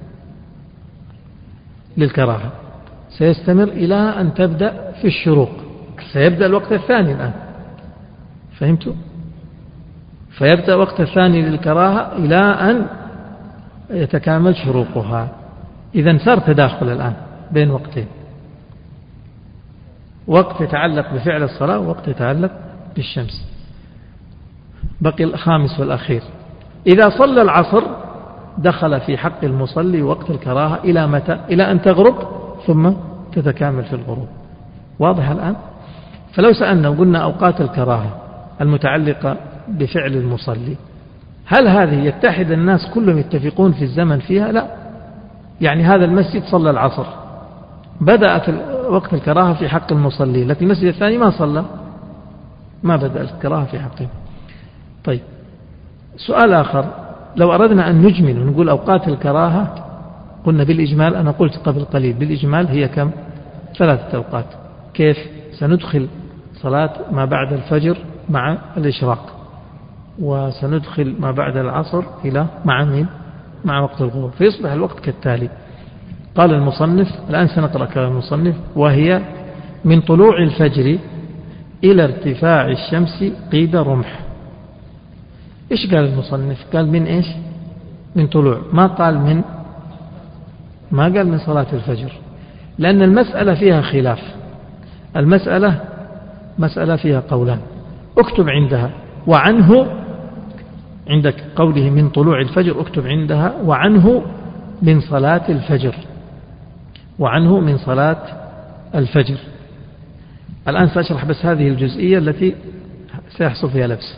للكراهة، سيستمر إلى أن تبدأ في الشروق، سيبدأ الوقت الثاني الآن، فهمتوا؟ فيبدأ وقت الثاني للكراهة إلى أن يتكامل شروقها. إذن صار تداخل الآن بين وقتين، وقت يتعلق بفعل الصلاة ووقت يتعلق بالشمس. بقي الخامس والأخير، إذا صلى العصر دخل في حق المصلي وقت الكراهة إلى متى؟ إلى أن تغرب ثم تتكامل في الغروب. واضح الآن؟ فلو سألنا وقلنا أوقات الكراهة المتعلقة بفعل المصلي، هل هذه يتحد الناس كلهم يتفقون في الزمن فيها؟ لا. يعني هذا المسجد صلى العصر، بدأت وقت الكراهة في حق المصلي، لكن المسجد الثاني ما صلى، ما بدأت الكراهة في حقه. طيب سؤال آخر، لو أردنا أن نجمل ونقول أوقات الكراهة، قلنا بالإجمال، أنا قلت قبل قليل بالإجمال هي كم؟ 3 أوقات. كيف؟ سندخل صلاة ما بعد الفجر مع الإشراق، وسندخل ما بعد العصر إلى مع وقت الغروب، فيصبح الوقت كالتالي. قال المصنف، الآن سنقرأ كلام المصنف، وهي من طلوع الفجر إلى ارتفاع الشمس قيد رمح. إيش قال المصنف؟ قال من إيش؟ من طلوع، ما قال ما قال من صلاة الفجر، لأن المسألة فيها خلاف، المسألة مسألة فيها قولان، اكتب عندها وعنه، عندك قوله من طلوع الفجر اكتب عندها وعنه من صلاة الفجر، وعنه من صلاة الفجر. الآن سأشرح بس هذه الجزئية التي سيحصل فيها لبس.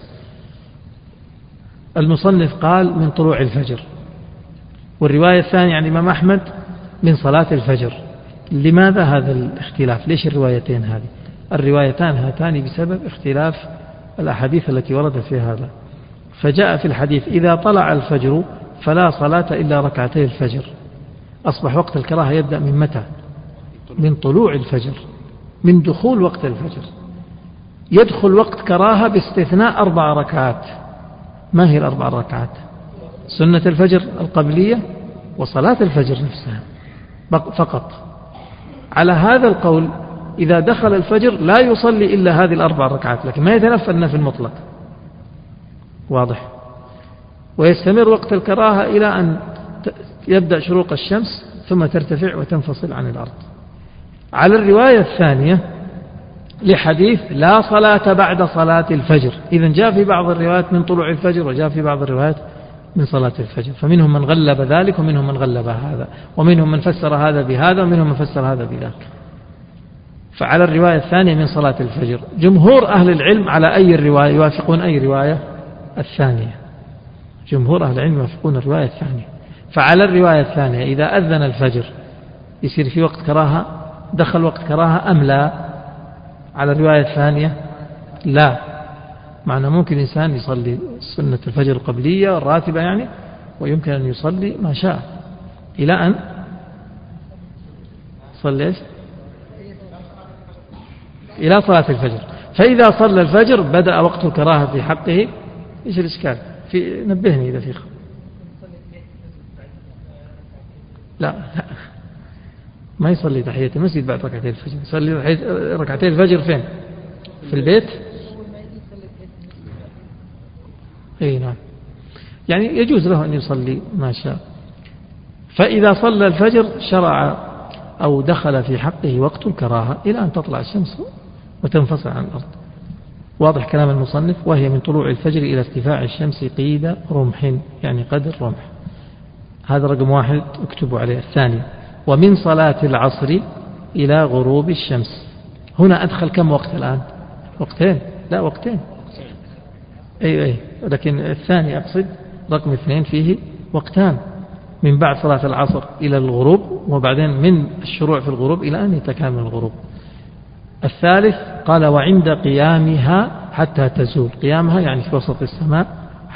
المصنف قال من طلوع الفجر، والرواية الثانية عن الإمام أحمد من صلاة الفجر. لماذا هذا الاختلاف؟ ليش الروايتين هذه؟ الروايتان هاتان بسبب اختلاف الأحاديث التي وردت في هذا. فجاء في الحديث إذا طلع الفجر فلا صلاة إلا ركعتي الفجر. أصبح وقت الكراهة يبدأ من متى؟ من طلوع الفجر، من دخول وقت الفجر. يدخل وقت كراهة باستثناء 4 ركعات. ما هي 4 ركعات؟ سنة الفجر القبلية وصلاة الفجر نفسها فقط. على هذا القول إذا دخل الفجر لا يصلي إلا هذه 4 ركعات، لكن ما يتنفل في المطلق. واضح؟ ويستمر وقت الكراهة إلى أن يبدأ شروق الشمس ثم ترتفع وتنفصل عن الأرض. على الرواية الثانية لحديث لا صلاة بعد صلاة الفجر، إذن جاء في بعض الروايات من طلوع الفجر وجاء في بعض الروايات من صلاة الفجر، فمنهم من غلب ذلك ومنهم من غلب هذا، ومنهم من فسر هذا بهذا ومنهم من فسر هذا بذاك. فعلى الرواية الثانية من صلاة الفجر. جمهور أهل العلم على أي الرواية يوافقون؟ أي رواية؟ الثانية. جمهور أهل العلم يوافقون الرواية الثانية. فعلى الرواية الثانية إذا أذن الفجر يصير في وقت كراهة، دخل وقت كراهة أم لا؟ على الرواية الثانية لا. معنى ممكن إنسان يصلي سنة الفجر القبلية الراتبة يعني، ويمكن أن يصلي ما شاء إلى أن صلي إلى صلاة الفجر. فإذا صلى الفجر بدأ وقت الكراهة في حقه. إيش الإشكال؟ نبهني إذا في لا ما يصلي تحية المسجد بعد ركعتين الفجر، يصلي ركعتين الفجر فين؟ في البيت. اي نعم، يعني يجوز له أن يصلي ما شاء. فإذا صلى الفجر شرع أو دخل في حقه وقت الكراهة إلى أن تطلع الشمس وتنفصل عن الأرض. واضح كلام المصنف؟ وهي من طلوع الفجر إلى ارتفاع الشمس قيد رمح، يعني قدر رمح. هذا رقم 1 اكتبوا عليه. الثاني ومن صلاة العصر إلى غروب الشمس. هنا أدخل كم وقت الآن؟ وقتين؟ لا وقتين. أي لكن الثاني أقصد رقم 2 فيه وقتان، من بعد صلاة العصر إلى الغروب، وبعدين من الشروع في الغروب إلى أن يتكامل الغروب. الثالث قال وعند قيامها حتى تزول. قيامها يعني في وسط السماء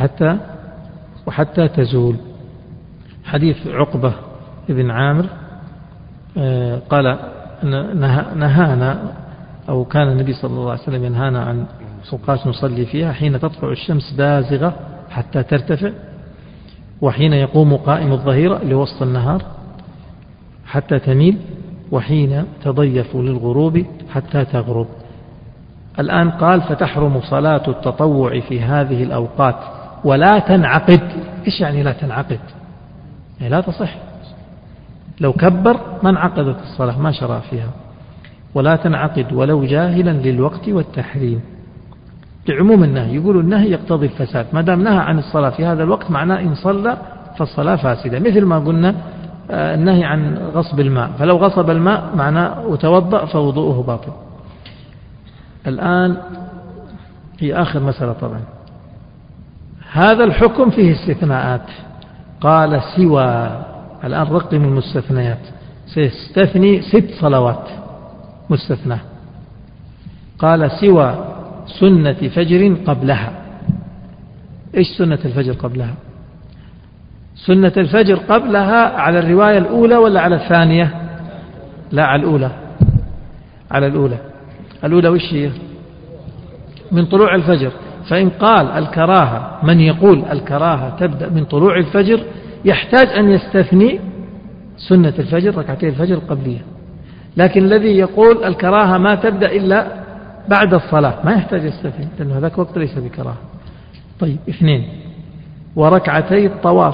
حتى تزول. حديث عقبة ابن عامر قال نهانا، أو كان النبي صلى الله عليه وسلم ينهانا عن أوقات نصلي فيها: حين تطلع الشمس بازغة حتى ترتفع، وحين يقوم قائم الظهيرة اللي وسط النهار حتى تميل، وحين تضيف للغروب حتى تغرب. الآن قال فتحرم صلاة التطوع في هذه الأوقات ولا تنعقد. إيش يعني لا تنعقد؟ يعني لا تصح. لو كبر ما انعقدت الصلاة، ما شرع فيها. ولا تنعقد ولو جاهلا للوقت والتحريم، لعموم النهي. يقولوا النهي يقتضي الفساد، ما دام نهى عن الصلاة في هذا الوقت معناه إن صلى فالصلاة فاسدة. مثل ما قلنا النهي عن غصب الماء، فلو غصب الماء معناه وتوضأ فوضوءه باطل. الآن في آخر مسألة طبعا، هذا الحكم فيه استثناءات. قال سوى، الآن رقم المستثنيات، سيستثني 6 صلوات مستثنى. قال سوى سنة فجر قبلها. إيش سنة الفجر قبلها؟ سنة الفجر قبلها على الرواية الأولى ولا على الثانية؟ لا، على الأولى. على الأولى. الأولى وش هي؟ من طلوع الفجر. فإن قال الكراهة، من يقول الكراهة تبدأ من طلوع الفجر يحتاج أن يستثني سنة الفجر، ركعتين الفجر القبلية. لكن الذي يقول الكراهة ما تبدأ إلا بعد الصلاة ما يحتاج يستثني، لأنه هذاك وقت ليس بكراهة. طيب 2 وركعتي الطواف،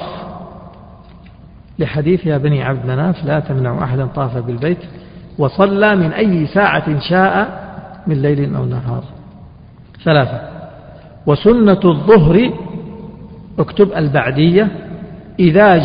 لحديث يا بني عبد مناف لا تمنع أحدا طاف بالبيت وصلى من أي ساعة شاء من ليل أو نهار. 3 وسنة الظهر، اكتب البعدية، إذا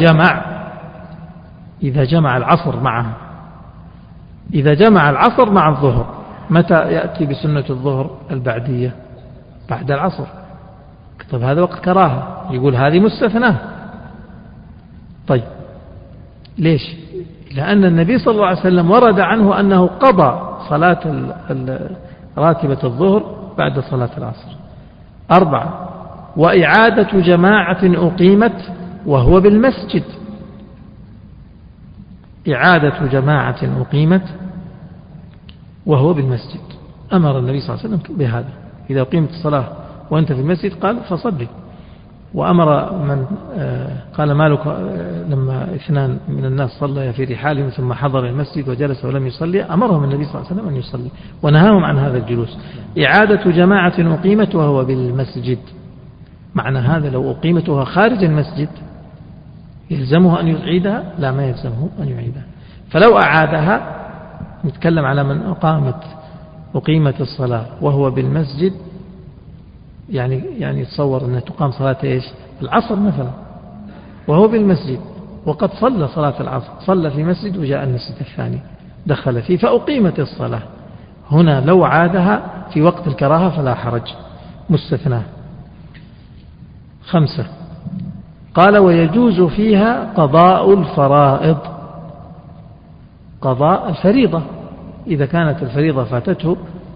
جمع العصر معه. إذا جمع العصر مع الظهر. متى يأتي بسنة الظهر البعدية؟ بعد العصر. طيب هذا وقت كراهة، يقول هذه مستثنى. طيب ليش؟ لأن النبي صلى الله عليه وسلم ورد عنه أنه قضى صلاة راتبة الظهر بعد صلاة العصر. 4 وإعادة جماعة أقيمت وهو بالمسجد. إعادة جماعة أقيمت وهو بالمسجد، أمر النبي صلى الله عليه وسلم بهذا. إذا أقيمت الصلاة وأنت في المسجد قال فصلي. وأمر من قال مالك لما 2 من الناس صلى في رحالهم ثم حضر المسجد وجلس ولم يصلي، أمرهم النبي صلى الله عليه وسلم أن يصلي ونهاهم عن هذا الجلوس. إعادة جماعة أقيمت وهو بالمسجد، معنى هذا لو أقيمتها خارج المسجد يلزمه أن يعيدها؟ لا، ما يلزمه أن يعيدها. فلو أعادها، نتكلم على من أقيمت الصلاة وهو بالمسجد، يعني تصور أنها تقام صلاة إيش؟ العصر مثلا وهو بالمسجد، وقد صلى صلاة العصر، صلى في مسجد وجاء المسجد الثاني دخل فيه فأقيمت الصلاة. هنا لو عادها في وقت الكراهة فلا حرج، مستثنى. 5 قال ويجوز فيها قضاء الفرائض، قضاء الفريضة. إذا كانت الفريضة فاتته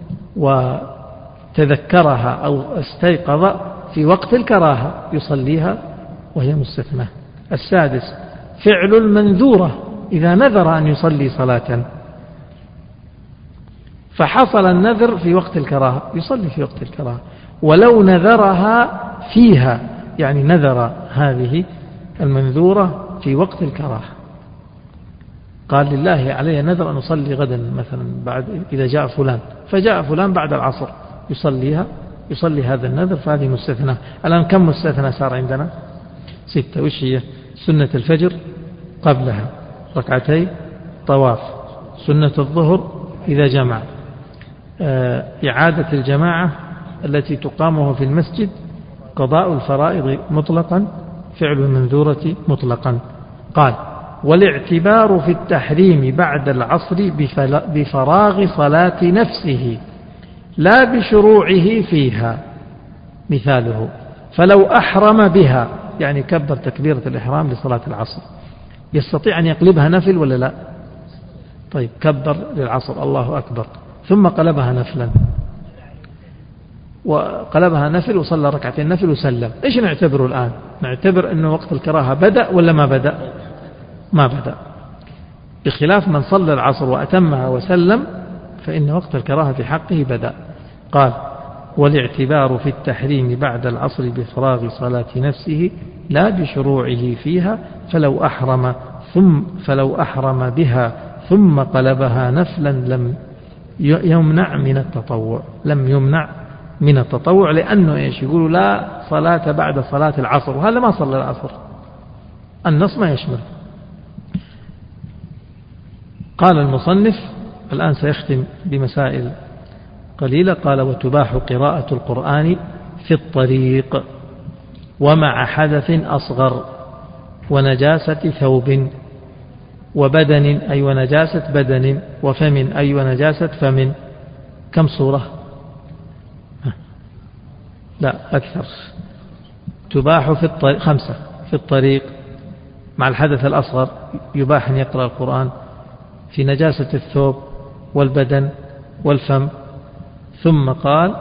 وتذكرها أو استيقظ في وقت الكراهة يصليها وهي مستثنى. 6 فعل المنذورة، إذا نذر أن يصلي صلاة فحصل النذر في وقت الكراهة يصلي في وقت الكراهة. ولو نذرها فيها، يعني نذر هذه المنذورة في وقت الكراهة، قال لله علي نذر أن أصلي غدا مثلا بعد إذا جاء فلان، فجاء فلان بعد العصر يصلي هذا النذر، فهذه مستثنى. الآن كم مستثنى صار عندنا؟ 6. وش هي؟ سنة الفجر قبلها، ركعتي طواف، سنة الظهر إذا جمع، إعادة الجماعة التي تقامه في المسجد، قضاء الفرائض مطلقا، فعل المنذورة مطلقا. قال والاعتبار في التحريم بعد العصر بفراغ صلاة نفسه لا بشروعه فيها. مثاله فلو أحرم بها، يعني كبر تكبيرة الإحرام لصلاة العصر، يستطيع أن يقلبها نفل ولا لا؟ طيب كبر للعصر الله أكبر ثم قلبها نفلا، وقلبها نفل وصلى ركعتين نفل وسلم، إيش نعتبره الآن؟ نعتبر أنه وقت الكراهة بدأ ولا ما بدأ؟ ما بدأ، بخلاف من صلى العصر وأتمها وسلم فإن وقت الكراهة في حقه بدأ. قال والاعتبار في التحريم بعد العصر بفراغ صلاة نفسه لا بشروعه فيها، فلو أحرم بها ثم قلبها نفلا لم يمنع من التطوع، لأنه إيش يقولوا لا صلاة بعد صلاة العصر، وهذا ما صلى العصر، النص ما يشمل. قال المصنف الآن سيختم بمسائل قليلة. قال وتباح قراءة القرآن في الطريق ومع حدث أصغر ونجاسة ثوب وبدن أي ونجاسة بدن وفم أي ونجاسة فم. كم صورة؟ لا أكثر. تباح في الطريق 5. في الطريق مع الحدث الأصغر يباح أن يقرأ القرآن، في نجاسة الثوب والبدن والفم. ثم قال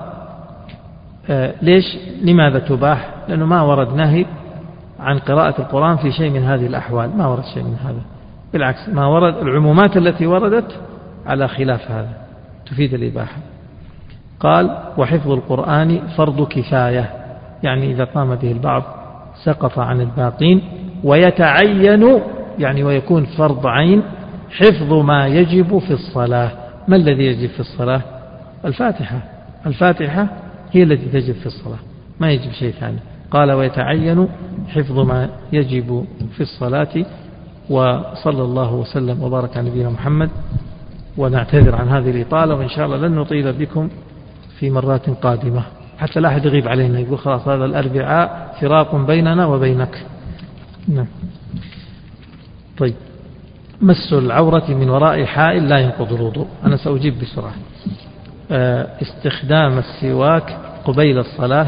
لماذا تباح؟ لأنه ما ورد نهي عن قراءة القرآن في شيء من هذه الأحوال، ما ورد شيء من هذا، بالعكس ما ورد العمومات التي وردت على خلاف هذا تفيد الإباحة. قال وحفظ القرآن فرض كفاية، يعني إذا قام به البعض سقط عن الباقين، ويتعين يعني ويكون فرض عين حفظ ما يجب في الصلاة. ما الذي يجب في الصلاة؟ الفاتحة هي التي تجب في الصلاة، ما يجب شيء ثاني. قال ويتعين حفظ ما يجب في الصلاة. وصلى الله وسلم وبارك على نبينا محمد. ونعتذر عن هذه الإطالة، وإن شاء الله لن نطيل بكم في مرات قادمة حتى لا أحد يغيب علينا يقول خلاص هذا الأربعاء فراق بيننا وبينك. نعم. طيب مس العورة من وراء حائل لا ينقض الوضوء. أنا سأجيب بسرعة. استخدام السواك قبيل الصلاة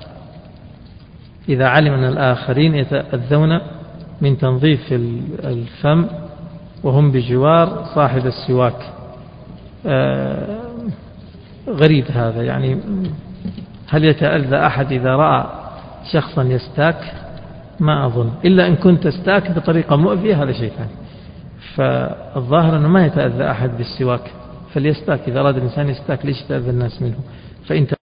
إذا علم أن الآخرين يتأذون من تنظيف الفم وهم بجوار صاحب السواك. غريب هذا، يعني هل يتأذى أحد إذا رأى شخصا يستاك؟ ما أظن، إلا إن كنت تستاك بطريقة مؤذية هذا شيء ثاني. فالظاهر أنه ما يتأذى أحد بالسواك فليستاك، إذا أراد الإنسان يستاك ليش يتأذى الناس منه؟ فإن